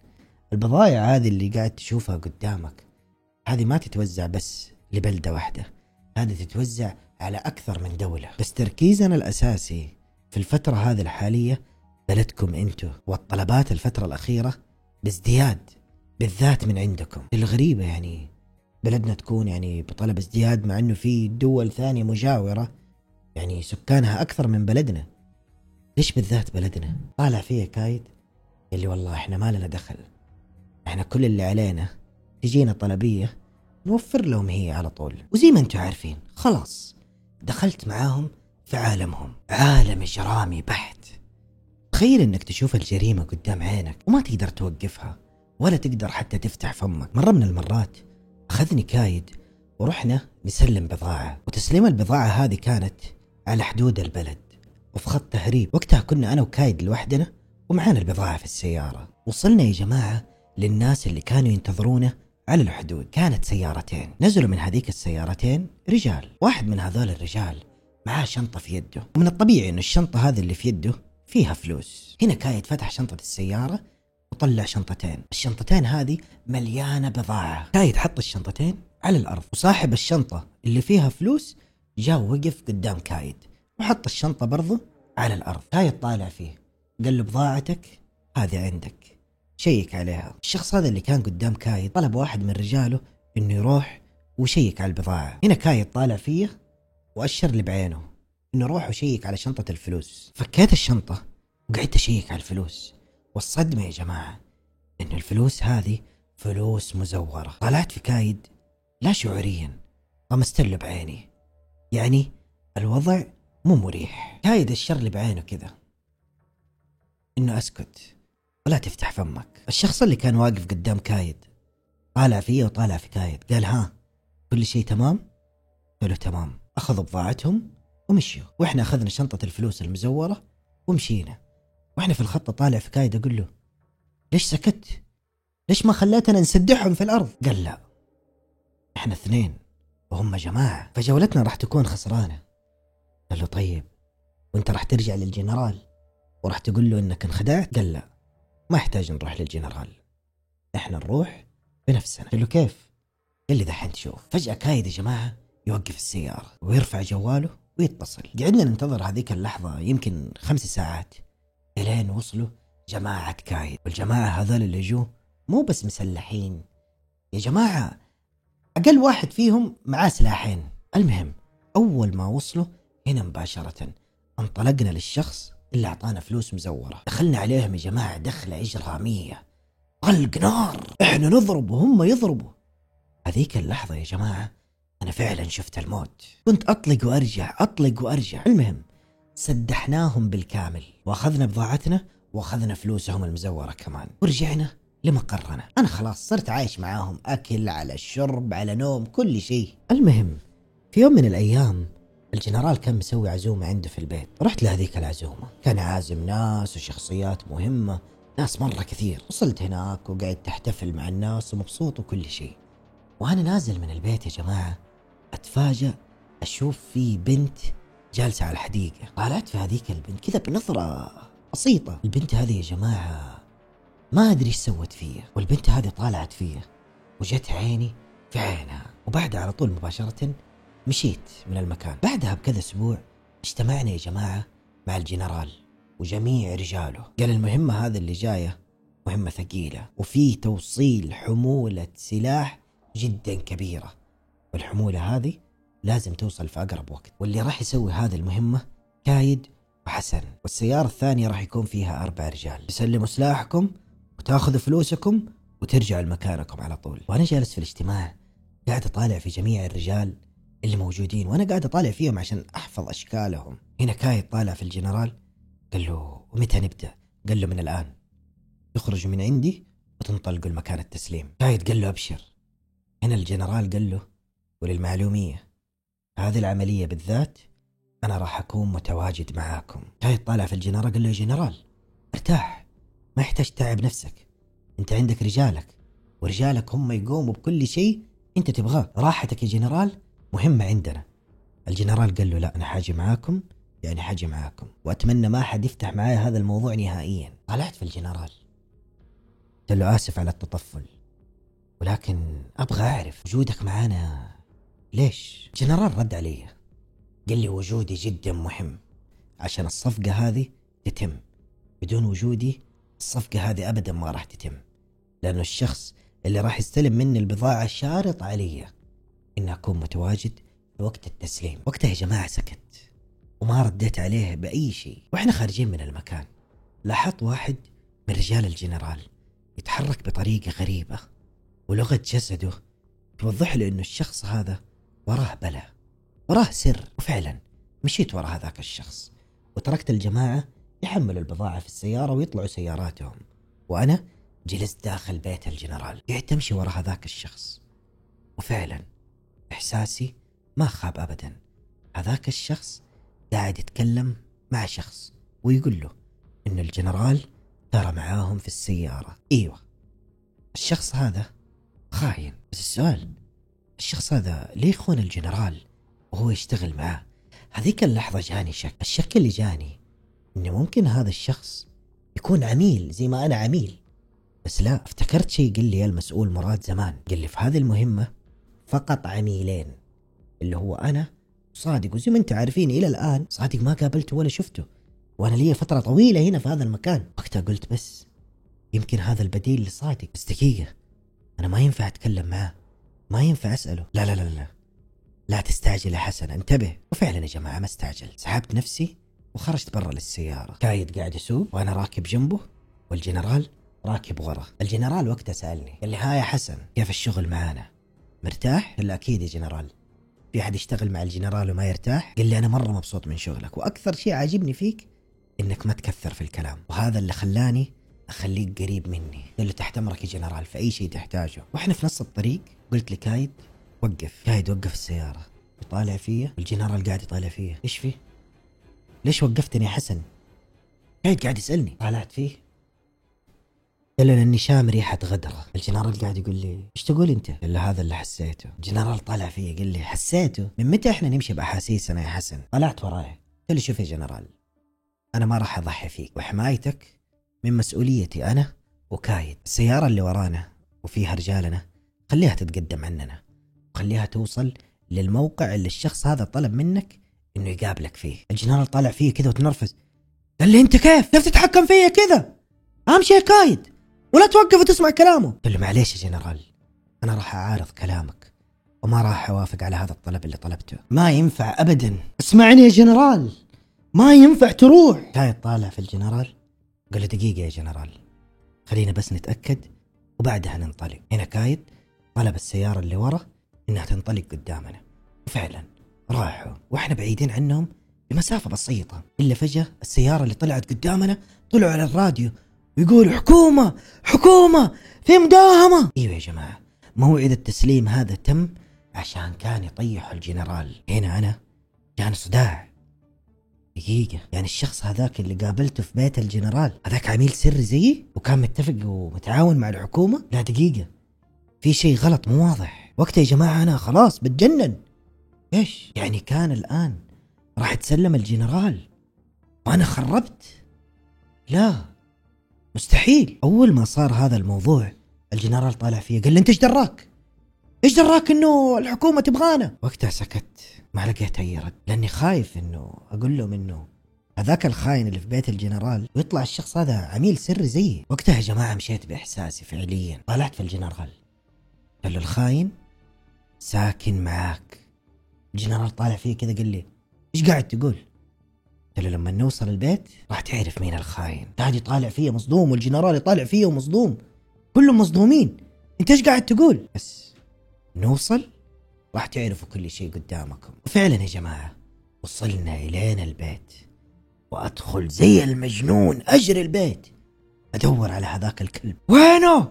Speaker 2: البضائع هذه اللي قاعد تشوفها قدامك هذه ما تتوزع بس لبلدة واحدة، هذه تتوزع على أكثر من دولة. بس تركيزنا الأساسي في الفترة هذه الحالية بلدكم انتو، والطلبات الفترة الأخيرة بازدياد بالذات من عندكم. الغريبة يعني بلدنا تكون يعني بطلب ازدياد مع انه في دول ثانية مجاورة يعني سكانها أكثر من بلدنا، ليش بالذات بلدنا؟ طالع فيه كايد اللي والله احنا ما لنا دخل، احنا كل اللي علينا تجينا طلبية نوفر لهم هي على طول، وزي ما انتم عارفين خلاص دخلت معاهم في عالمهم، عالم إجرامي بحت. تخيل انك تشوف الجريمة قدام عينك وما تقدر توقفها ولا تقدر حتى تفتح فمك. مرة من المرات أخذني كايد ورحنا نسلم بضاعة، وتسليم البضاعة هذه كانت على حدود البلد وفي خط تهريب. وقتها كنا أنا وكايد لوحدنا ومعانا البضاعة في السيارة. وصلنا يا جماعة للناس اللي كانوا ينتظرونا على الحدود. كانت سيارتين، نزلوا من هذيك السيارتين رجال، واحد من هذول الرجال معاه شنطة في يده، ومن الطبيعي إنه الشنطة هذه اللي في يده فيها فلوس. هنا كايد فتح شنطة السيارة وطلع شنطتين، الشنطتين هذه مليانة بضاعة. كايد حط الشنطتين على الأرض، وصاحب الشنطة اللي فيها فلوس جاء وقف قدام كايد وحط الشنطة برضه على الأرض. كايد طالع فيه قال له بضاعتك هذه عندك، شيك عليها. الشخص هذا اللي كان قدام كايد طلب واحد من رجاله انه يروح وشيك على البضاعة. هنا كايد طالع فيه وأشر لي بعينه انه روح وشيك على شنطة الفلوس. فكيت الشنطة وقعدت أشيك على الفلوس، والصدمة يا جماعة انه الفلوس هذه فلوس مزورة. طلعت في كايد لا شعوريا طمست له بعيني، يعني الوضع مو مريح. كايد أشر لي بعينه كذا انه اسكت ولا تفتح فمك. الشخص اللي كان واقف قدام كايد طالع فيه وطالع في كايد، قال ها كل شيء تمام؟ قالوا تمام. اخذوا بضاعتهم ومشيوا، واحنا اخذنا شنطة الفلوس المزورة ومشينا. واحنا في الخط طالع في كايد اقول له ليش سكت؟ ليش ما خليتنا نسدحهم في الارض؟ قال لا احنا اثنين وهم جماعة، فجولتنا راح تكون خسرانة. قال له طيب وانت راح ترجع للجنرال وراح تقول له انك انخدعت؟ قال لا ما يحتاج نروح للجنرال، احنا نروح بنفسنا. قال له كيف؟ قال لي دحين تشوف. فجأة كايد يا جماعة يوقف السيارة ويرفع جواله ويتصل. قعدنا ننتظر هذيك اللحظة يمكن 5 ساعات الين وصلوا جماعة كايد. والجماعة هذول اللي جو مو بس مسلحين يا جماعة، أقل واحد فيهم معاه سلاحين. المهم أول ما وصلوا هنا مباشرة انطلقنا للشخص اللي أعطانا فلوس مزورة. دخلنا عليهم يا جماعة دخلة إجرامية، طلق نار، إحنا نضرب وهم يضربوا. هذيك اللحظة يا جماعة أنا فعلا شفت الموت، كنت أطلق وأرجع أطلق وأرجع. المهم سدحناهم بالكامل وأخذنا بضاعتنا وأخذنا فلوسهم المزورة كمان ورجعنا لمقرنا. أنا خلاص صرت عايش معاهم، أكل على الشرب على نوم كل شيء. المهم في يوم من الأيام الجنرال كان مسوي عزومة عنده في البيت، رحت لهذيك العزومة، كان عازم ناس وشخصيات مهمة، ناس مرة كثير. وصلت هناك وقعدت أحتفل مع الناس ومبسوط وكل شيء. وأنا نازل من البيت يا جماعة أتفاجأ أشوف في بنت جالسة على الحديقة. طالعت في هذيك البنت كذا بنظرة بسيطة. البنت هذه يا جماعة ما أدري إيش سوت فيها، والبنت هذه طالعت فيها وجت عيني في عينها، وبعدها على طول مباشرة مشيت من المكان. بعدها بكذا أسبوع اجتمعنا يا جماعة مع الجنرال وجميع رجاله. قال المهمة هذا اللي جاية مهمة ثقيلة وفي توصيل حمولة سلاح جدا كبيرة، والحمولة هذه لازم توصل في أقرب وقت، واللي راح يسوي هذه المهمة كايد وحسن، والسيارة الثانية راح يكون فيها 4 رجال. تسلموا سلاحكم وتاخذوا فلوسكم وترجعوا لمكانكم على طول. وأنا جالس في الاجتماع قاعد أطالع في جميع الرجال اللي موجودين، وأنا قاعد أطالع فيهم عشان أحفظ أشكالهم. هنا كايد طالع في الجنرال قال له ومتى نبدأ؟ قال له من الآن، يخرجوا من عندي وتنطلقوا لمكان التسليم. كايد قال له أبشر. هنا الجنرال قال له وللمعلومية هذه العملية بالذات أنا راح أكون متواجد معاكم. كايد طالع في الجنرال قال له يا جنرال ارتاح، ما يحتاج تعب نفسك، أنت عندك رجالك ورجالك هم يقوموا بكل شيء أنت تبغاه. راحتك يا جنرال مهمة عندنا. الجنرال قال له لا أنا حاجي معاكم، يعني حاجي معاكم، وأتمنى ما حد يفتح معايا هذا الموضوع نهائيا. طلعت في الجنرال قلت له آسف على التطفل، ولكن أبغى أعرف وجودك معانا ليش؟ الجنرال رد علي قال لي وجودي جدا مهم عشان الصفقة هذه تتم. بدون وجودي الصفقة هذه أبدا ما راح تتم، لأنه الشخص اللي راح يستلم مني البضاعة شارط علي إن أكون متواجد في وقت التسليم. وقتها يا جماعة سكت وما رديت عليه بأي شيء. وإحنا خارجين من المكان لاحظت واحد من رجال الجنرال يتحرك بطريقة غريبة، ولغة جسده توضح له إنه الشخص هذا وراه بلا، وراه سر. وفعلا مشيت ورا هذاك الشخص وتركت الجماعة يحملوا البضاعة في السيارة ويطلعوا سياراتهم، وأنا جلست داخل بيت الجنرال قعدت أمشي ورا هذاك الشخص. وفعلا إحساسي ما خاب أبدا، هذاك الشخص قاعد يتكلم مع شخص ويقول له إن الجنرال ترى معاهم في السيارة. إيوه الشخص هذا خاين، بس السؤال الشخص هذا ليه يخون الجنرال وهو يشتغل معاه؟ هذيك اللحظة جاني شك. الشك اللي جاني إنه ممكن هذا الشخص يكون عميل زي ما أنا عميل، بس لا، افتكرت شيء قال لي المسؤول مراد زمان، قال لي في هذه المهمة فقط عميلين اللي هو أنا وصادق، وزي ما انت عارفين إلى الآن صادق ما قابلته ولا شفته، وأنا لي فترة طويلة هنا في هذا المكان. وقتها قلت بس يمكن هذا البديل لصادق. بس دقيقة، أنا ما ينفع أتكلم معاه، ما ينفع أسأله. لا لا لا لا لا تستعجل يا حسن، انتبه. وفعلا يا جماعة ما استعجل، سحبت نفسي وخرجت برا للسيارة. كايد قاعد يسوق وأنا راكب جنبه والجنرال راكب ورا. الجنرال وقتها سألني قال لي ها يا حسن كيف الشغل معانا، مرتاح؟ قال له أكيد يا جنرال، في أحد يشتغل مع الجنرال وما يرتاح؟ قال لي أنا مرة مبسوط من شغلك، وأكثر شيء عاجبني فيك إنك ما تكثر في الكلام، وهذا اللي خلاني أخليك قريب مني. قال له تحت أمرك يا جنرال في أي شيء تحتاجه. وإحنا في نص الطريق قلت لكايد وقف. كايد وقف السيارة يطالع فيا، والجنرال قاعد يطالع فيا. إيش فيه؟ ليش وقفتني يا حسن؟ كايد قاعد يسألني. طالعت فيه قال له لاني شام ريحة غدرة. الجنرال قاعد يقول لي ايش تقول انت؟ قال له هذا اللي حسيته. الجنرال طالع فيه قال لي حسيته؟ من متى احنا نمشي باحاسيسنا يا حسن؟ طلعت وراي قال لي شوف يا جنرال، انا ما راح اضحي فيك، وحمايتك من مسؤوليتي انا وكايد. السيارة اللي ورانا وفيها رجالنا خليها تتقدم عننا، وخليها توصل للموقع اللي الشخص هذا طلب منك انه يقابلك فيه. الجنرال طالع فيه كذا وتنرفز قال لي انت كيف تتحكم فيا كذا؟ امشي يا كايد ولا توقف وتسمع كلامه. قلت له معليش يا جنرال، انا راح اعارض كلامك وما راح اوافق على هذا الطلب اللي طلبته. ما ينفع ابدا. اسمعني يا جنرال، ما ينفع تروح. كايد طالع في الجنرال قال له دقيقة يا جنرال، خلينا بس نتأكد وبعدها ننطلق. هنا كايد طلب السيارة اللي ورا انها تنطلق قدامنا، وفعلا راحوا واحنا بعيدين عنهم بمسافة بسيطة. الا فجأة السيارة اللي طلعت قدامنا طلعوا على الراديو ويقولوا حكومة حكومة في مداهمة. ايوه يا جماعة، موعد التسليم هذا تم عشان كان يطيح الجنرال. هنا انا كان صداع. دقيقة، يعني الشخص هذاك اللي قابلته في بيت الجنرال هذاك عميل سري زيي وكان متفق ومتعاون مع الحكومة؟ لا دقيقة، في شيء غلط مو واضح. وقتها يا جماعة انا خلاص بتجنن. ايش يعني كان الان راح تسلم الجنرال وانا خربت؟ لا مستحيل. اول ما صار هذا الموضوع الجنرال طالع فيه قال لي انت ايش دراك انه الحكومة تبغانا؟ وقتها سكت، ما لقيت اي رد، لاني خايف انه اقول لهم انه هذاك الخاين اللي في بيت الجنرال ويطلع الشخص هذا عميل سري زيي. وقتها يا جماعة مشيت باحساسي فعليا. طلعت في الجنرال قال له الخاين ساكن معاك. الجنرال طالع فيه كذا قال لي ايش قاعد تقول؟ قال له لما نوصل البيت راح تعرف مين الخاين. قاعد يطالع فيه مصدوم، والجنرال يطالع فيه ومصدوم، كلهم مصدومين. انت ايش قاعد تقول؟ بس نوصل راح تعرفوا كل شيء قدامكم. وفعلا يا جماعة وصلنا الين البيت، وادخل زي المجنون اجري البيت ادور على هذاك الكلب. وينه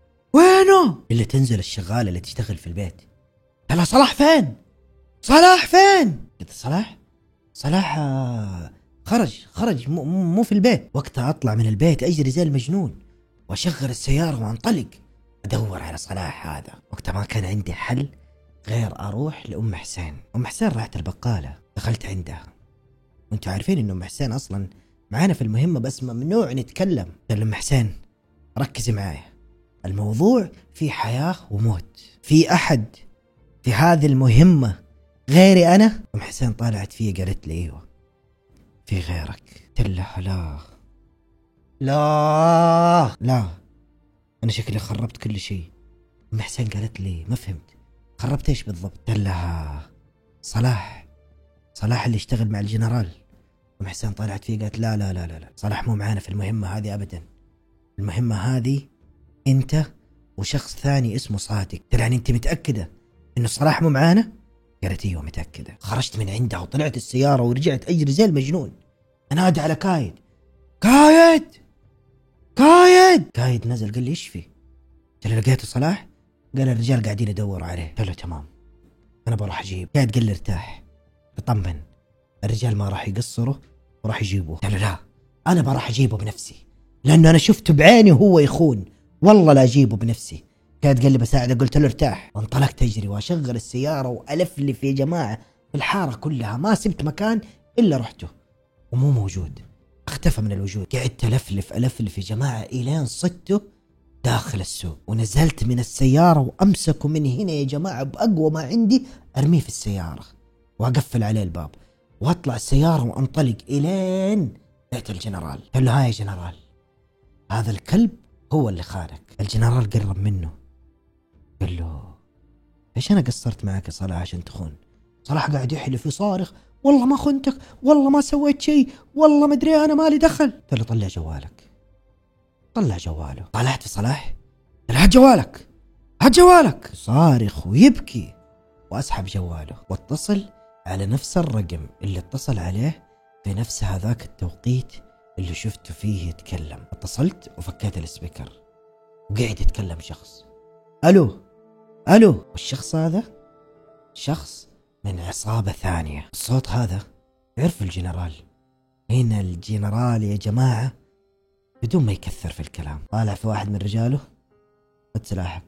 Speaker 2: اللي تنزل الشغالة اللي تشتغل في البيت قال صلاح فين؟ قلت صلاح خرج مو في البيت. وقتها اطلع من البيت اجري زي المجنون واشغل السيارة وانطلق ادور على صلاح هذا. وقتها ما كان عندي حل غير اروح لأم حسين. ام حسين راحت البقالة، دخلت عندها، وانتوا عارفين انه ام حسين اصلا معانا في المهمة بس ممنوع نتكلم. قال ام حسين ركزي معايا،
Speaker 1: الموضوع في حياة وموت. في أحد في هذه المهمة غيري أنا؟ أم حسين طالعت فيه قالت لي ايوه في غيرك. قلت لها لا أنا شكلي خربت كل شيء. أم حسين قالت لي ما فهمت خربت ايش بالضبط؟ قلت لها صلاح اللي يشتغل مع الجنرال. أم حسين طلعت فيه قالت لا صلاح مو معانا في المهمة هذه أبدا. المهمة هذه أنت وشخص ثاني اسمه صادق. قلت لها يعني أنت متأكدة إنه صلاح مو معانا؟ قالت ايوه متأكدة. خرجت من عندها وطلعت السيارة ورجعت أجري زي المجنون أنادي على كايد. كايد نزل قال لي ايش في؟ قلت له لقيت صلاح؟ قال الرجال قاعدين يدوروا عليه. قلت له تمام انا بروح اجيب. قاعد قال لي ارتاح اطمن الرجال ما راح يقصروا وراح يجيبوه. قال له لا انا بروح اجيبه بنفسي لانه انا شفته بعيني وهو يخون والله لا اجيبه بنفسي. قاعد قال لي بساعدك. قلت له ارتاح. وانطلقت اجري واشغل السيارة والفلف يا جماعة في الحارة كلها ما سبت مكان الا رحته ومو موجود. اختفى من الوجود. قعدت الفلف يا جماعة الين صدته داخل السوق ونزلت من السيارة وامسكه من هنا يا جماعة بأقوى ما عندي ارميه في السيارة واقفل عليه الباب واطلع السيارة وانطلق الين بيت الجنرال. قال له هاي يا جنرال هذا الكلب هو اللي خانك. الجنرال قرب منه قال له ليش انا قصرت معك يا صلاح عشان تخون؟ صلاح قاعد يحلف يصارخ والله ما خنتك والله ما سويت شيء والله ما ادري انا مالي دخل. قلت له طلع جوالك. طلع جواله. طلعت في صلاح قال هات جوالك صارخ ويبكي واسحب جواله واتصل على نفس الرقم اللي اتصل عليه في نفس هذاك التوقيت اللي شفته فيه يتكلم. اتصلت وفكيت السبيكر وقاعد يتكلم شخص. الو والشخص هذا شخص من عصابة ثانية. الصوت هذا يعرف الجنرال. هنا الجنرال يا جماعة بدون ما يكثر في الكلام طالع في واحد من رجاله هات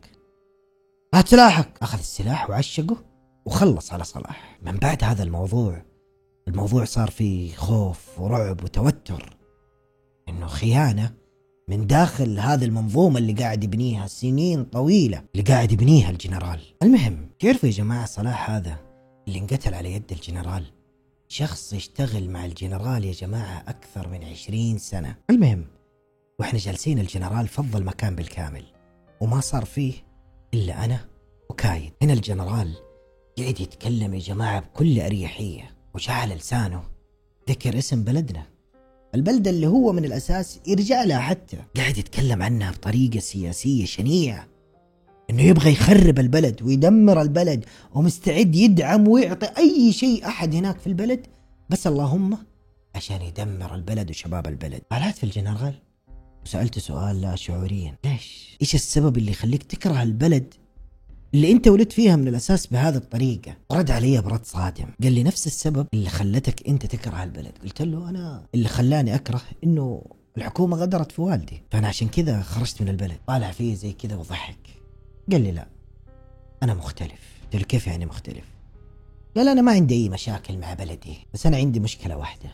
Speaker 1: سلاحك. أخذ السلاح وعشقه وخلص على صلاح. من بعد هذا الموضوع صار فيه خوف ورعب وتوتر إنه خيانة من داخل هذه المنظومة اللي قاعد يبنيها سنين طويلة اللي قاعد يبنيها الجنرال. المهم تعرفوا يا جماعة صلاح هذا اللي انقتل على يد الجنرال شخص يشتغل مع الجنرال يا جماعة أكثر من 20 سنة. المهم وإحنا جالسين الجنرال فض المكان بالكامل وما صار فيه إلا أنا وكايد. هنا الجنرال قاعد يتكلم يا جماعة بكل أريحية وجعل لسانه ذكر اسم بلدنا البلدة اللي هو من الأساس يرجع لها. حتى قاعد يتكلم عنها بطريقة سياسية شنيعة إنه يبغى يخرب البلد ويدمر البلد ومستعد يدعم ويعطي أي شيء أحد هناك في البلد بس اللهم عشان يدمر البلد وشباب البلد. طلعت في الجنرال وسألت سؤال لا شعوريا ليش؟ إيش السبب اللي يخليك تكره البلد اللي انت ولدت فيها من الأساس بهذه الطريقة؟ رد علي برد صادم قال لي نفس السبب اللي خلتك انت تكره البلد. قلت له انا اللي خلاني اكره انه الحكومة غدرت في والدي فانا عشان كذا خرجت من البلد. طالع فيه زي كذا وضحك قال لي لا انا مختلف. قلت له كيف يعني مختلف؟ قال انا ما عندي اي مشاكل مع بلدي بس انا عندي مشكلة واحدة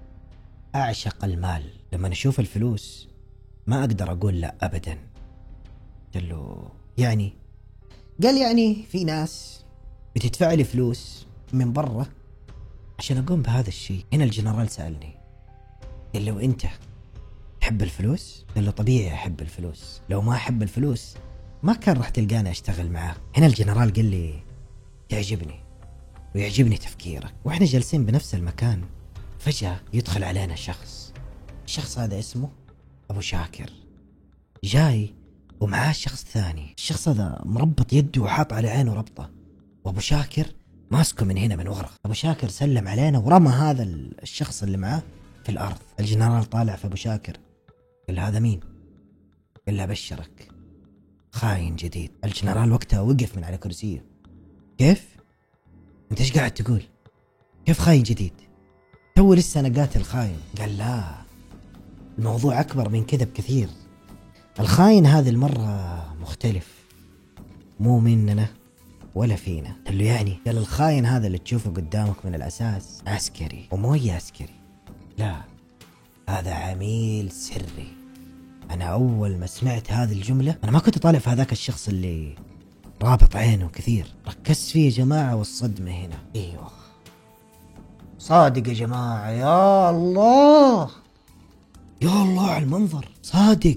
Speaker 1: اعشق المال. لما اشوف الفلوس ما اقدر اقول لا ابدا. قلت له يعني؟ قال يعني في ناس بتدفع لي فلوس من برا عشان أقوم بهذا الشيء. هنا الجنرال سألني قال له وإنت تحب الفلوس؟ قال له طبيعي أحب الفلوس لو ما أحب الفلوس ما كان راح تلقاني أشتغل معاه. هنا الجنرال قال لي تعجبني ويعجبني تفكيرك. وإحنا جالسين بنفس المكان فجأة يدخل علينا الشخص هذا اسمه أبو شاكر جاي ومعاه شخص ثاني. الشخص هذا مربط يده وحاط على عينه ربطة وابو شاكر ماسكه من هنا من ورا. ابو شاكر سلم علينا ورمى هذا الشخص اللي معاه في الارض. الجنرال طالع في ابو شاكر قال هذا مين؟ قال له ابشرك خاين جديد. الجنرال وقتها وقف من على كرسيه. كيف؟ انت ايش قاعد تقول؟ كيف خاين جديد؟ تو لسه انا قاتل خاين. قال لا الموضوع اكبر من كذا بكثير. الخاين هذه المرة مختلف مو مننا ولا فينا. قال له يعني؟ قال الخاين هذا اللي تشوفه قدامك من الأساس عسكري ومو عسكري لا هذا عميل سري.
Speaker 2: أنا أول ما سمعت هذه الجملة أنا ما كنت طالع في هذاك الشخص اللي رابط عينه كثير، ركزت فيه يا جماعة والصدمة هنا. أيوه صادق يا جماعة، يا الله يا الله على المنظر، صادق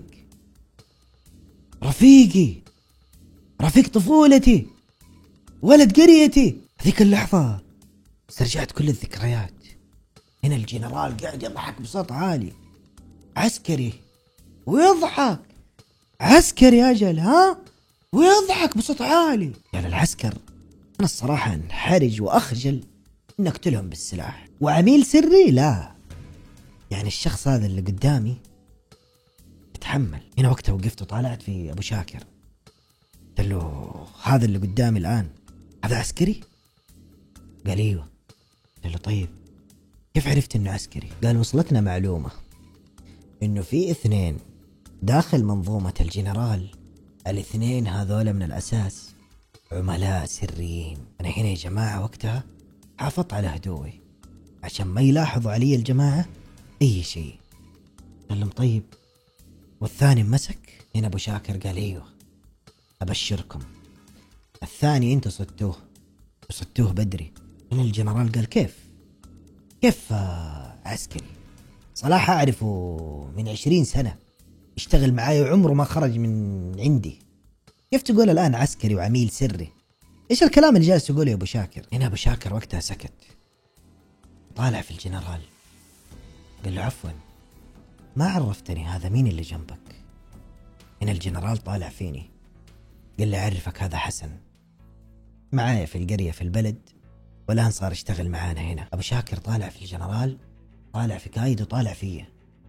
Speaker 2: رفيقي، رفيق طفولتي، ولد قريتي. هذيك اللحظة استرجعت كل الذكريات. هنا الجنرال قاعد يضحك بصوت عالي، عسكري ويضحك، عسكري أجل ها ويضحك بصوت عالي. قال العسكر أنا الصراحة انحرج وأخجل إن أقتلهم بالسلاح، وعميل سري لا، يعني الشخص هذا اللي قدامي اتحمل. هنا وقتها وقفت وطالعت في أبو شاكر، قلت له هذا اللي قدامي الآن هذا عسكري؟ قال ايوه. قلت له طيب كيف عرفت انه عسكري؟ قال وصلتنا معلومة انه في 2 داخل منظومة الجنرال، ال2 هذول من الاساس عملاء سريين. انا هنا يا جماعة وقتها حافظت على هدوئي عشان ما يلاحظوا علي الجماعة اي شيء. قال لهم طيب والثاني مسك؟ هنا ابو شاكر قال ايوه ابشركم الثاني انتوا صدتوه وصدتوه بدري. هنا الجنرال قال كيف عسكري؟ صراحة أعرفه من 20 سنة، اشتغل معاي وعمره ما خرج من عندي، كيف تقول الآن عسكري وعميل سري؟ إيش الكلام اللي جالس تقوله يا أبو شاكر؟ هنا أبو شاكر وقتها سكت، طالع في الجنرال قال له عفوا ما عرفتني هذا مين اللي جنبك؟ هنا الجنرال طالع فيني قال لي أعرفك هذا حسن معايا في القرية في البلد والآن صار يشتغل معانا هنا. أبو شاكر طالع في الجنرال، طالع في قايد وطالع فيه.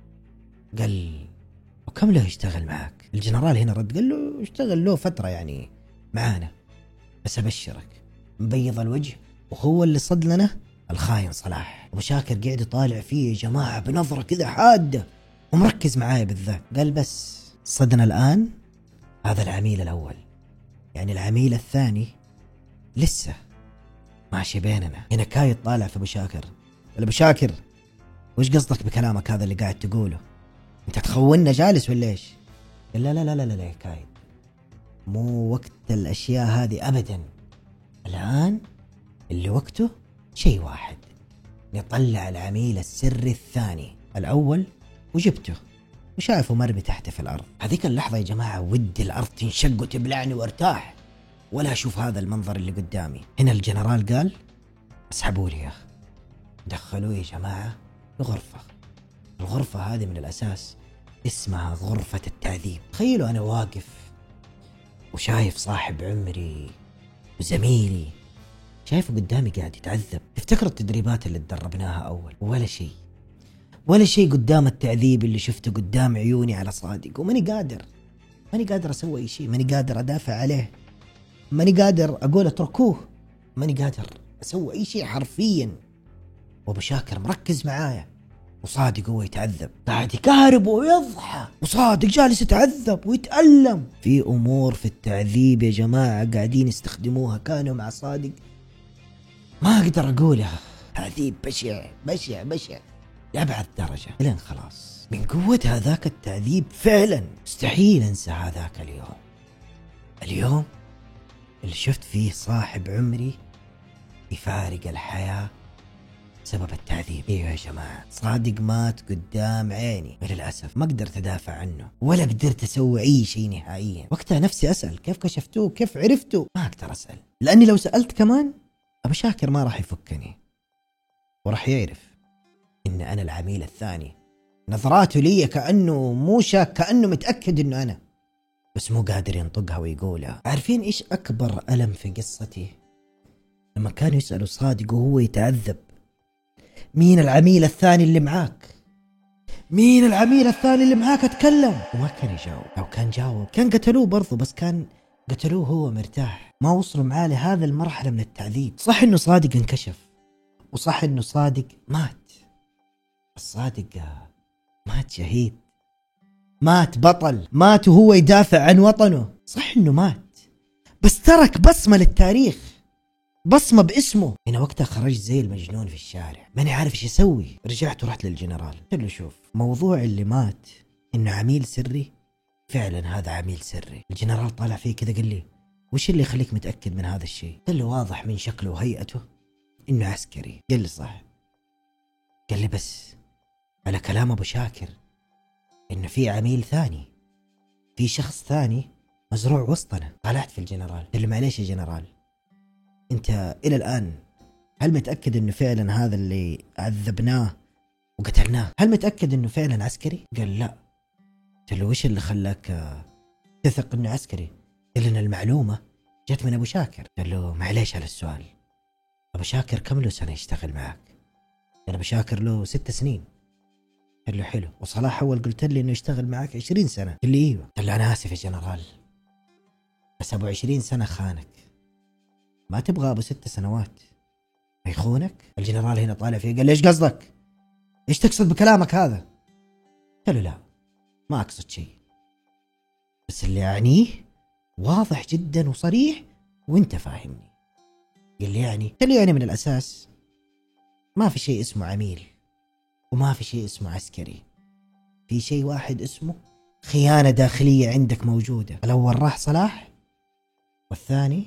Speaker 2: قال وكم له يشتغل معك؟ الجنرال هنا رد قال له اشتغل له فترة يعني معانا، بس أبشرك مبيض الوجه وهو اللي صد لنا الخاين صلاح. أبو شاكر قاعد يطالع فيه يا جماعة بنظرة كذا حادة ومركز معايا بالذات. قال بس صدنا الآن هذا العميل الأول، يعني العميل الثاني لسه ماشي بيننا. هنا كايد طالع في أبو شاكر، أبو شاكر وش قصدك بكلامك هذا اللي قاعد تقوله؟ أنت تخوننا جالس ولا إيش؟ لا لا لا لا لا يا كايد، مو وقت الأشياء هذه أبدا. الآن اللي وقته شيء واحد، نطلع العميل السري الثاني. الأول وجبته وشايفه مرمي تحته في الأرض. هذيك اللحظة يا جماعة ودي الأرض تنشق وتبلعني وارتاح ولا أشوف هذا المنظر اللي قدامي. هنا الجنرال قال اسحبوا لي يا أخ. دخلوه يا جماعة لغرفة، الغرفة هذه من الأساس اسمها غرفة التعذيب. تخيلوا أنا واقف وشايف صاحب عمري وزميلي شايفه قدامي قاعد يتعذب. تفتكروا التدريبات اللي تدربناها أول ولا شيء قدام التعذيب اللي شفته قدام عيوني على صادق، وماني قادر أسوي أي شيء، ماني قادر أدافع عليه، ماني قادر أقول اتركوه، ماني قادر أسوي أي شيء حرفيا. وأبو شاكر مركز معايا وصادق هو يتعذب قاعد يكهرب ويضحك، وصادق جالس يتعذب ويتألم. في أمور في التعذيب يا جماعة قاعدين يستخدموها كانوا مع صادق ما أقدر أقولها، تعذيب بشع بشع بشع لأبعد درجة. لين خلاص من قوة هذاك التعذيب فعلا مستحيل أنسى هذاك اليوم اللي شفت فيه صاحب عمري يفارق الحياة بسبب التعذيب. ايوه يا جماعة صادق مات قدام عيني وللأسف ما قدرت أدافع عنه ولا قدرت أسوي أي شيء نهائيا. وقتها نفسي أسأل كيف كشفتوه كيف عرفتوا، ما أقدر أسأل لأني لو سألت كمان أبو شاكر ما راح يفكني وراح يعرف إن أنا العميل الثاني. نظراته لي كأنه مو شاك، كأنه متأكد إنه أنا، بس مو قادر ينطقها ويقولها. عارفين إيش أكبر ألم في قصتي؟ لما كانوا يسألوا صادق وهو يتعذب مين العميل الثاني اللي معاك، مين العميل الثاني اللي معاك، اتكلم، وما كان يجاوب. لو كان جاوب كان قتلوه برضو، بس كان قتلوه هو مرتاح، ما وصلوا معاه لهذا المرحلة من التعذيب. صح إنه صادق انكشف وصح إنه صادق مات، الصادق مات شهيد، مات بطل، مات وهو يدافع عن وطنه. صح إنه مات بس ترك بصمة للتاريخ، بصمة باسمه. هنا وقتها خرجت زي المجنون في الشارع ماني عارف ايش اسوي. رجعت ورحت للجنرال قلت له شوف موضوع اللي مات انه عميل سري. فعلا هذا عميل سري. الجنرال طالع فيه كذا قال لي وش اللي يخليك متأكد من هذا الشيء؟ قال له واضح من شكله وهيئته انه عسكري. قال لي صح. قال لي بس على كلام ابو شاكر انه في عميل ثاني، في شخص ثاني مزروع وسطنا. طلعت في الجنرال قال لي معليش يا جنرال، انت الى الان هل متأكد انه فعلا هذا اللي عذبناه وقتلناه هل متأكد انه فعلا عسكري؟ قال لا. قلت له وش اللي خلاك تثق انه عسكري؟ قال لنا المعلومة جت من ابو شاكر. قال له معليش على السؤال، ابو شاكر كم له سنة يشتغل معك؟ قال ابو شاكر له 6 سنين. قال له حلو، وصلاح اول قلت لي انه يشتغل معك 20 سنة. قال لي ايوه. قال له انا اسف يا جنرال بس ابو 20 سنة خانك، ما تبغى ابو 6 سنوات يخونك؟ الجنرال هنا طالع فيه قال لي ايش قصدك؟ ايش تقصد بكلامك هذا؟ قال له لا ما اقصد شيء، بس اللي اعنيه واضح جدا وصريح وانت فاهمني. قال لي يعني؟ قال لي يعني من الاساس ما في شيء اسمه عميل وما في شيء اسمه عسكري، في شيء واحد اسمه خيانة داخلية عندك موجودة. الأول راح صلاح والثاني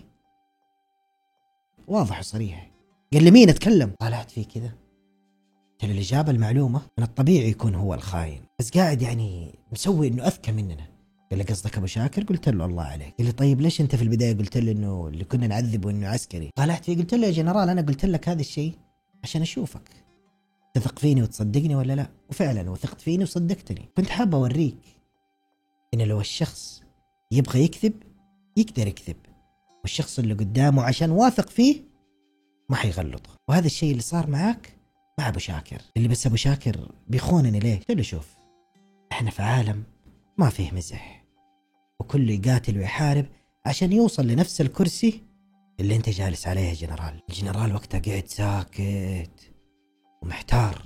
Speaker 2: واضح وصريح. قال لي مين اتكلم؟ طلعت فيه كذا قلت له اللي جاب المعلومة من الطبيعي يكون هو الخاين، بس قاعد يعني مسوي انه اذكى مننا. قال لي قصدك ابو شاكر؟ قلت له الله عليك. قال لي طيب ليش انت في البداية قلت له انه اللي كنا نعذبه انه عسكري؟ طلعت فيه قلت له يا جنرال انا قلت لك هذا الشيء عشان اشوفك تثق فيني وتصدقني ولا لا، وفعلا وثقت فيني وصدقتني. كنت حاب اوريك ان لو الشخص يبغى يكذب يقدر يكذب، والشخص اللي قدامه عشان واثق فيه ما حيغلطه. وهذا الشيء اللي صار معاك مع ابو شاكر. اللي بس ابو شاكر بيخونني ليه؟ قلت له شوف احنا في عالم ما فيه مزح، وكل يقاتل ويحارب عشان يوصل لنفس الكرسي اللي انت جالس عليه يا جنرال. الجنرال وقتها قاعد ساكت ومحتار.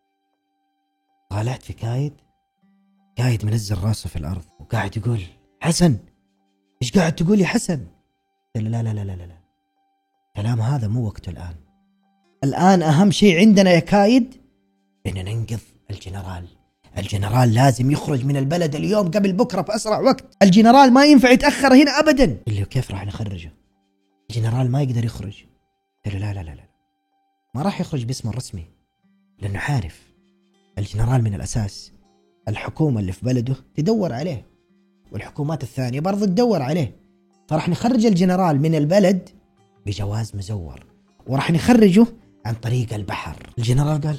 Speaker 2: طالعت في قايد منزل راسه في الارض وقاعد يقول حسن ايش قاعد تقول يا حسن؟ قال له لا لا لا لا لا كلام هذا مو وقته الان. الان اهم شيء عندنا يا كايد ان ننقذ الجنرال. الجنرال لازم يخرج من البلد اليوم قبل بكره باسرع وقت. الجنرال ما ينفع يتاخر هنا ابدا. قال له كيف راح نخرجه؟ الجنرال ما يقدر يخرج. قال له لا لا لا لا ما راح يخرج باسمه الرسمي، لانه عارف الجنرال من الاساس الحكومه اللي في بلده تدور عليه والحكومات الثانيه برضه تدور عليه، فراح نخرج الجنرال من البلد بجواز مزور وراح نخرجه عن طريق البحر. الجنرال قال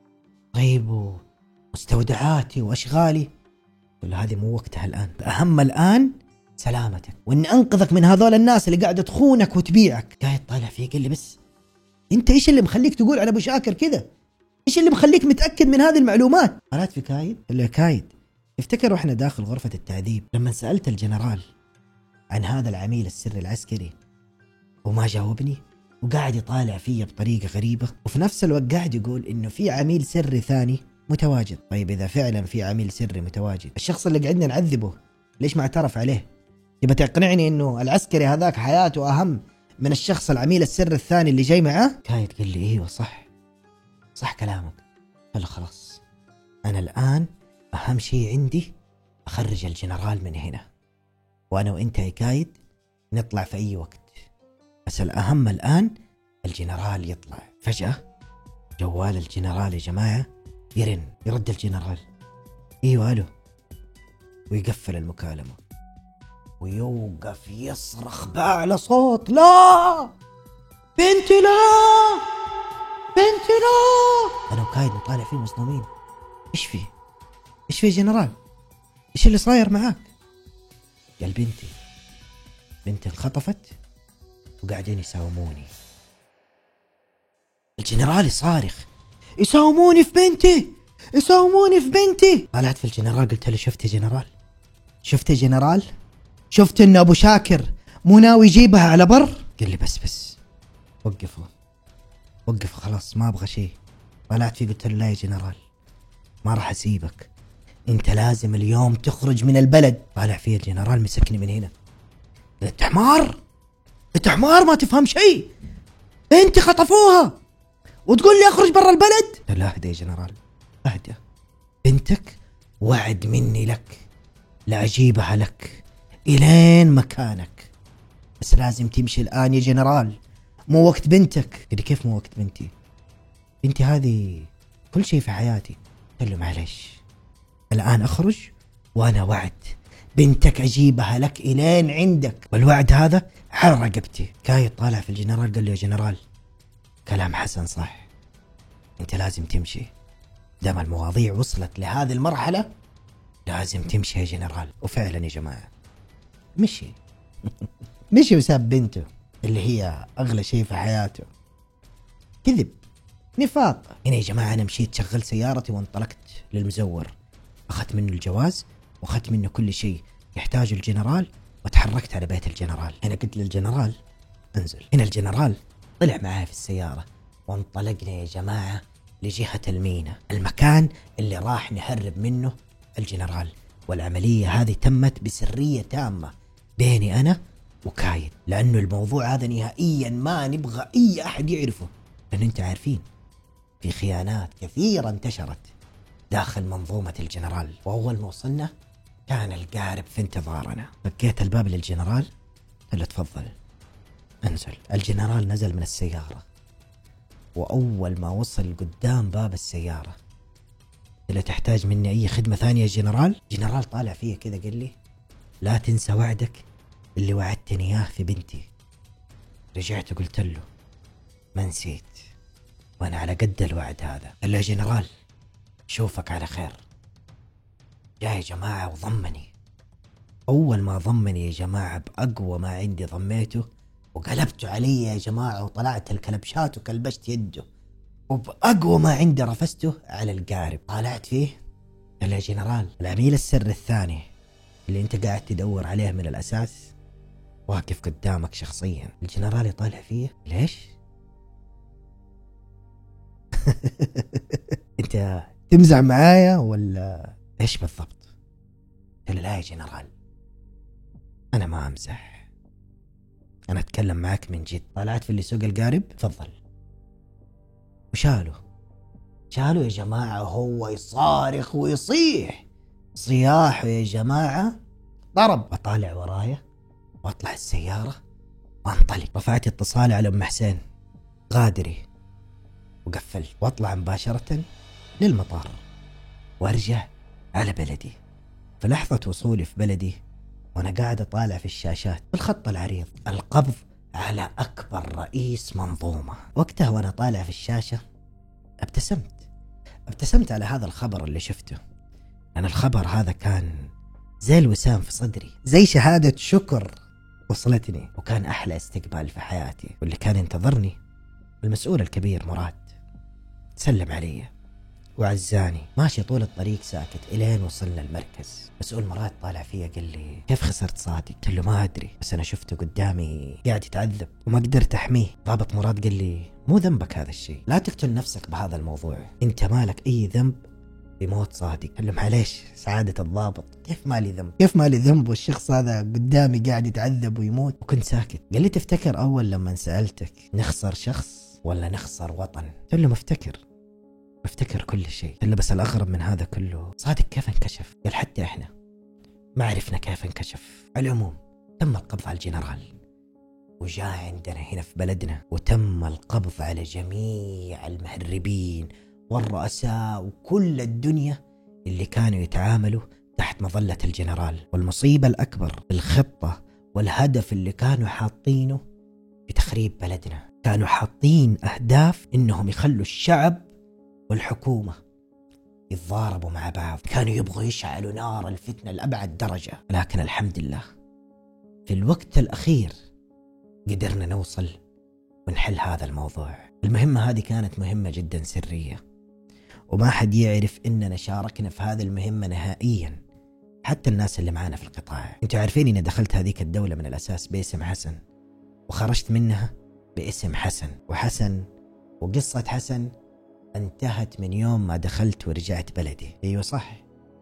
Speaker 2: طيب ومستودعاتي واشغالي؟ قال له هذه مو وقتها الان، اهم الان سلامتك وان انقذك من هذول الناس اللي قاعده تخونك وتبيعك. قاعد طالع فيه قال لي بس انت ايش اللي مخليك تقول على ابو شاكر كذا؟ ايش اللي مخليك متاكد من هذه المعلومات؟ قالت في كايد. قال له كايد افتكر واحنا داخل غرفه التعذيب لما سالت الجنرال عن هذا العميل السري العسكري وما جاوبني وقاعد يطالع فيا بطريقه غريبه، وفي نفس الوقت قاعد يقول انه في عميل سري ثاني متواجد. طيب اذا فعلا في عميل سري متواجد، الشخص اللي قعدنا نعذبه ليش ما اعترف عليه؟ تبى تقنعني انه العسكري هذاك حياته اهم من الشخص العميل السري الثاني اللي جاي معاه؟ كايد قال لي ايوه صح كلامك. قال له خلاص انا الان اهم شيء عندي اخرج الجنرال من هنا، وانا وانت يا كايد نطلع في اي وقت، بس الاهم الان الجنرال يطلع. فجأة جوال الجنرال يا جماعة يرن. يرد الجنرال ايوه الو، ويقفل المكالمة ويوقف يصرخ بأعلى صوت لا بنتي لا بنتي لا. انا وكايد نطالع فيه مصدومين. ايش فيه يا جنرال؟ ايش اللي صاير معاك؟ قال بنتي انخطفت وقاعدين يساوموني. الجنرال يصارخ يساوموني في بنتي. طلعت في الجنرال قلت له شفت يا جنرال شفت ان ابو شاكر مو ناوي يجيبها على بر؟ قال لي بس وقف خلاص ما ابغى شيء. طلعت فيه قلت له لا يا جنرال ما راح اسيبك، انت لازم اليوم تخرج من البلد. طالع فيه الجنرال مسكني من هنا. انت حمار ما تفهم شيء، انت خطفوها وتقول لي اخرج برا البلد؟ لا اهدى يا جنرال اهدى، بنتك وعد مني لك لأجيبها لك إلين مكانك، بس لازم تمشي الآن يا جنرال، مو وقت بنتك. قال كيف مو وقت بنتي؟ بنتي هذه كل شيء في حياتي. قال له معلش، الآن أخرج وأنا وعد بنتك أجيبها لك إلين عندك، والوعد هذا على رقبتي. كايد طالع في الجنرال قال له يا جنرال، كلام حسن صح، أنت لازم تمشي، دام المواضيع وصلت لهذه المرحلة لازم تمشي يا جنرال. وفعلا يا جماعة مشي مشي وساب بنته اللي هي أغلى شيء في حياته. كذب، نفاق. هنا يا جماعة أنا مشيت شغلت سيارتي وانطلقت للمزور، أخذت منه الجواز وأخذت منه كل شيء يحتاجه الجنرال، وتحركت على بيت الجنرال. هنا قلت للجنرال انزل. هنا الجنرال طلع معاي في السيارة وانطلقنا يا جماعة لجهة المينا، المكان اللي راح نهرب منه الجنرال. والعملية هذه تمت بسرية تامة بيني أنا وكايد، لأنه الموضوع هذا نهائيا ما نبغى أي أحد يعرفه، لأن أنت عارفين في خيانات كثيرة انتشرت داخل منظومة الجنرال. وأول ما وصلنا كان القارب في انتظارنا. فكيت الباب للجنرال، قال له تفضل انزل. الجنرال نزل من السيارة، وأول ما وصل قدام باب السيارة قال له تحتاج مني أي خدمة ثانية يا جنرال؟ جنرال طالع فيه كذا قال لي لا تنسى وعدك اللي وعدتني إياه في بنتي. رجعت وقلت له ما نسيت، وأنا على قد الوعد هذا. قال له يا جنرال شوفك على خير. جاء يا جماعة وضمني. أول ما ضمني يا جماعة بأقوى ما عندي ضميته وقلبته علي يا جماعة، وطلعت الكلبشات وكلبشت يده، وبأقوى ما عندي رفسته على القارب. طالعت فيه قال يا جنرال العميل السر الثاني اللي انت قاعد تدور عليه من الأساس واقف قدامك شخصيا. الجنرال يطالع فيه ليش؟ انت تمزح معايا ولا ايش بالضبط؟ قال لا يا جنرال انا ما امزح، انا اتكلم معك من جد. طلعت في اللي سوق القارب تفضل، وشالوا يا جماعة، هو يصارخ ويصيح صياحه يا جماعة ضرب. أطالع ورايا وأطلع السيارة وأنطلق. رفعت اتصالي على أم حسين غادري وقفلت، وأطلع مباشرة للمطار وأرجع على بلدي. في لحظة وصولي في بلدي وأنا قاعد أطالع في الشاشات بالخط العريض القبض على أكبر رئيس منظومة. وقتها وأنا طالع في الشاشة ابتسمت على هذا الخبر اللي شفته، لأن الخبر هذا كان زي الوسام في صدري، زي شهادة شكر وصلتني، وكان أحلى استقبال في حياتي. واللي كان ينتظرني المسؤول الكبير مراد، سلم علي وعزاني. ماشي طول الطريق ساكت إلين وصلنا المركز. مسؤول مراد طالع فيا قال لي كيف خسرت صادق؟ قلت له ما أدري، بس أنا شفته قدامي قاعد يتعذب وما قدرت أحميه. ضابط مراد قال لي مو ذنبك هذا الشيء، لا تقتل نفسك بهذا الموضوع، أنت مالك أي ذنب بموت صادق. قال له معليش سعادة الضابط، كيف مالي ذنب والشخص هذا قدامي قاعد يتعذب ويموت؟ وكنت ساكت. قال لي تفتكر أول لما سألتك نخسر شخص ولا نخسر وطن؟ قلت له مفتكر كل شيء. قال له بس الأغرب من هذا كله صادق كيف انكشف؟ قال حتى احنا ما عرفنا كيف انكشف. على العموم تم القبض على الجنرال وجاء عندنا هنا في بلدنا، وتم القبض على جميع المهربين والرؤساء وكل الدنيا اللي كانوا يتعاملوا تحت مظلة الجنرال. والمصيبة الأكبر الخطة والهدف اللي كانوا حاطينه بتخريب بلدنا، كانوا حاطين أهداف إنهم يخلوا الشعب والحكومة يتضاربوا مع بعض، كانوا يبغوا يشعلوا نار الفتنة لأبعد درجة. لكن الحمد لله في الوقت الأخير قدرنا نوصل ونحل هذا الموضوع. المهمة هذه كانت مهمة جدا سرية، وما حد يعرف إننا شاركنا في هذه المهمة نهائيا، حتى الناس اللي معانا في القطاع. انتوا عارفين إني دخلت هذيك الدولة من الأساس باسم حسن، وخرجت منها باسم حسن. وحسن وقصة حسن انتهت من يوم ما دخلت ورجعت بلدي. ايوه صح،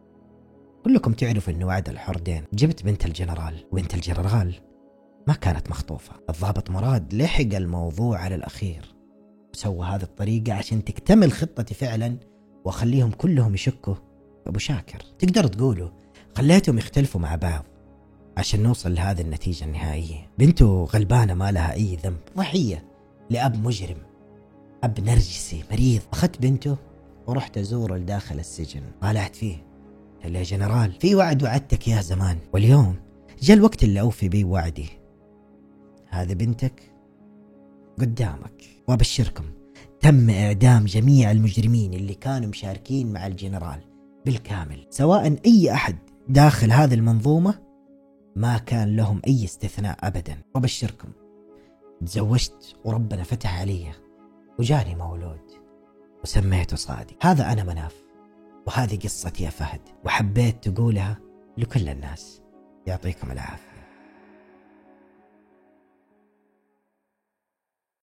Speaker 2: كلكم تعرفوا انه وعد الحر دين. جبت بنت الجنرال، وبنت الجنرال ما كانت مخطوفة. الضابط مراد لحق الموضوع على الأخير وسوى هذه الطريقة عشان تكتمل خطتي فعلا، وأخليهم كلهم يشكوا أبو شاكر تقدر تقولوا خليتهم يختلفوا مع بعض عشان نوصل لهذه النتيجة النهائية. بنته غلبانة ما لها أي ذنب، ضحية لأب مجرم، أب نرجسي مريض. أخذت بنته ورحت أزوره لداخل السجن. طالعت فيه قال لي يا جنرال في وعد وعدتك يا زمان، واليوم جاء الوقت اللي أوفي بيه وعدي. هذه بنتك قدامك، وأبشركم تم إعدام جميع المجرمين اللي كانوا مشاركين مع الجنرال بالكامل، سواء أي أحد داخل هذه المنظومة ما كان لهم أي استثناء أبدا. وأبشركم تزوجت وربنا فتح علي وجاني مولود وسميته صادق. هذا أنا مناف، وهذه قصتي يا فهد، وحبيت تقولها لكل الناس. يعطيكم العافية.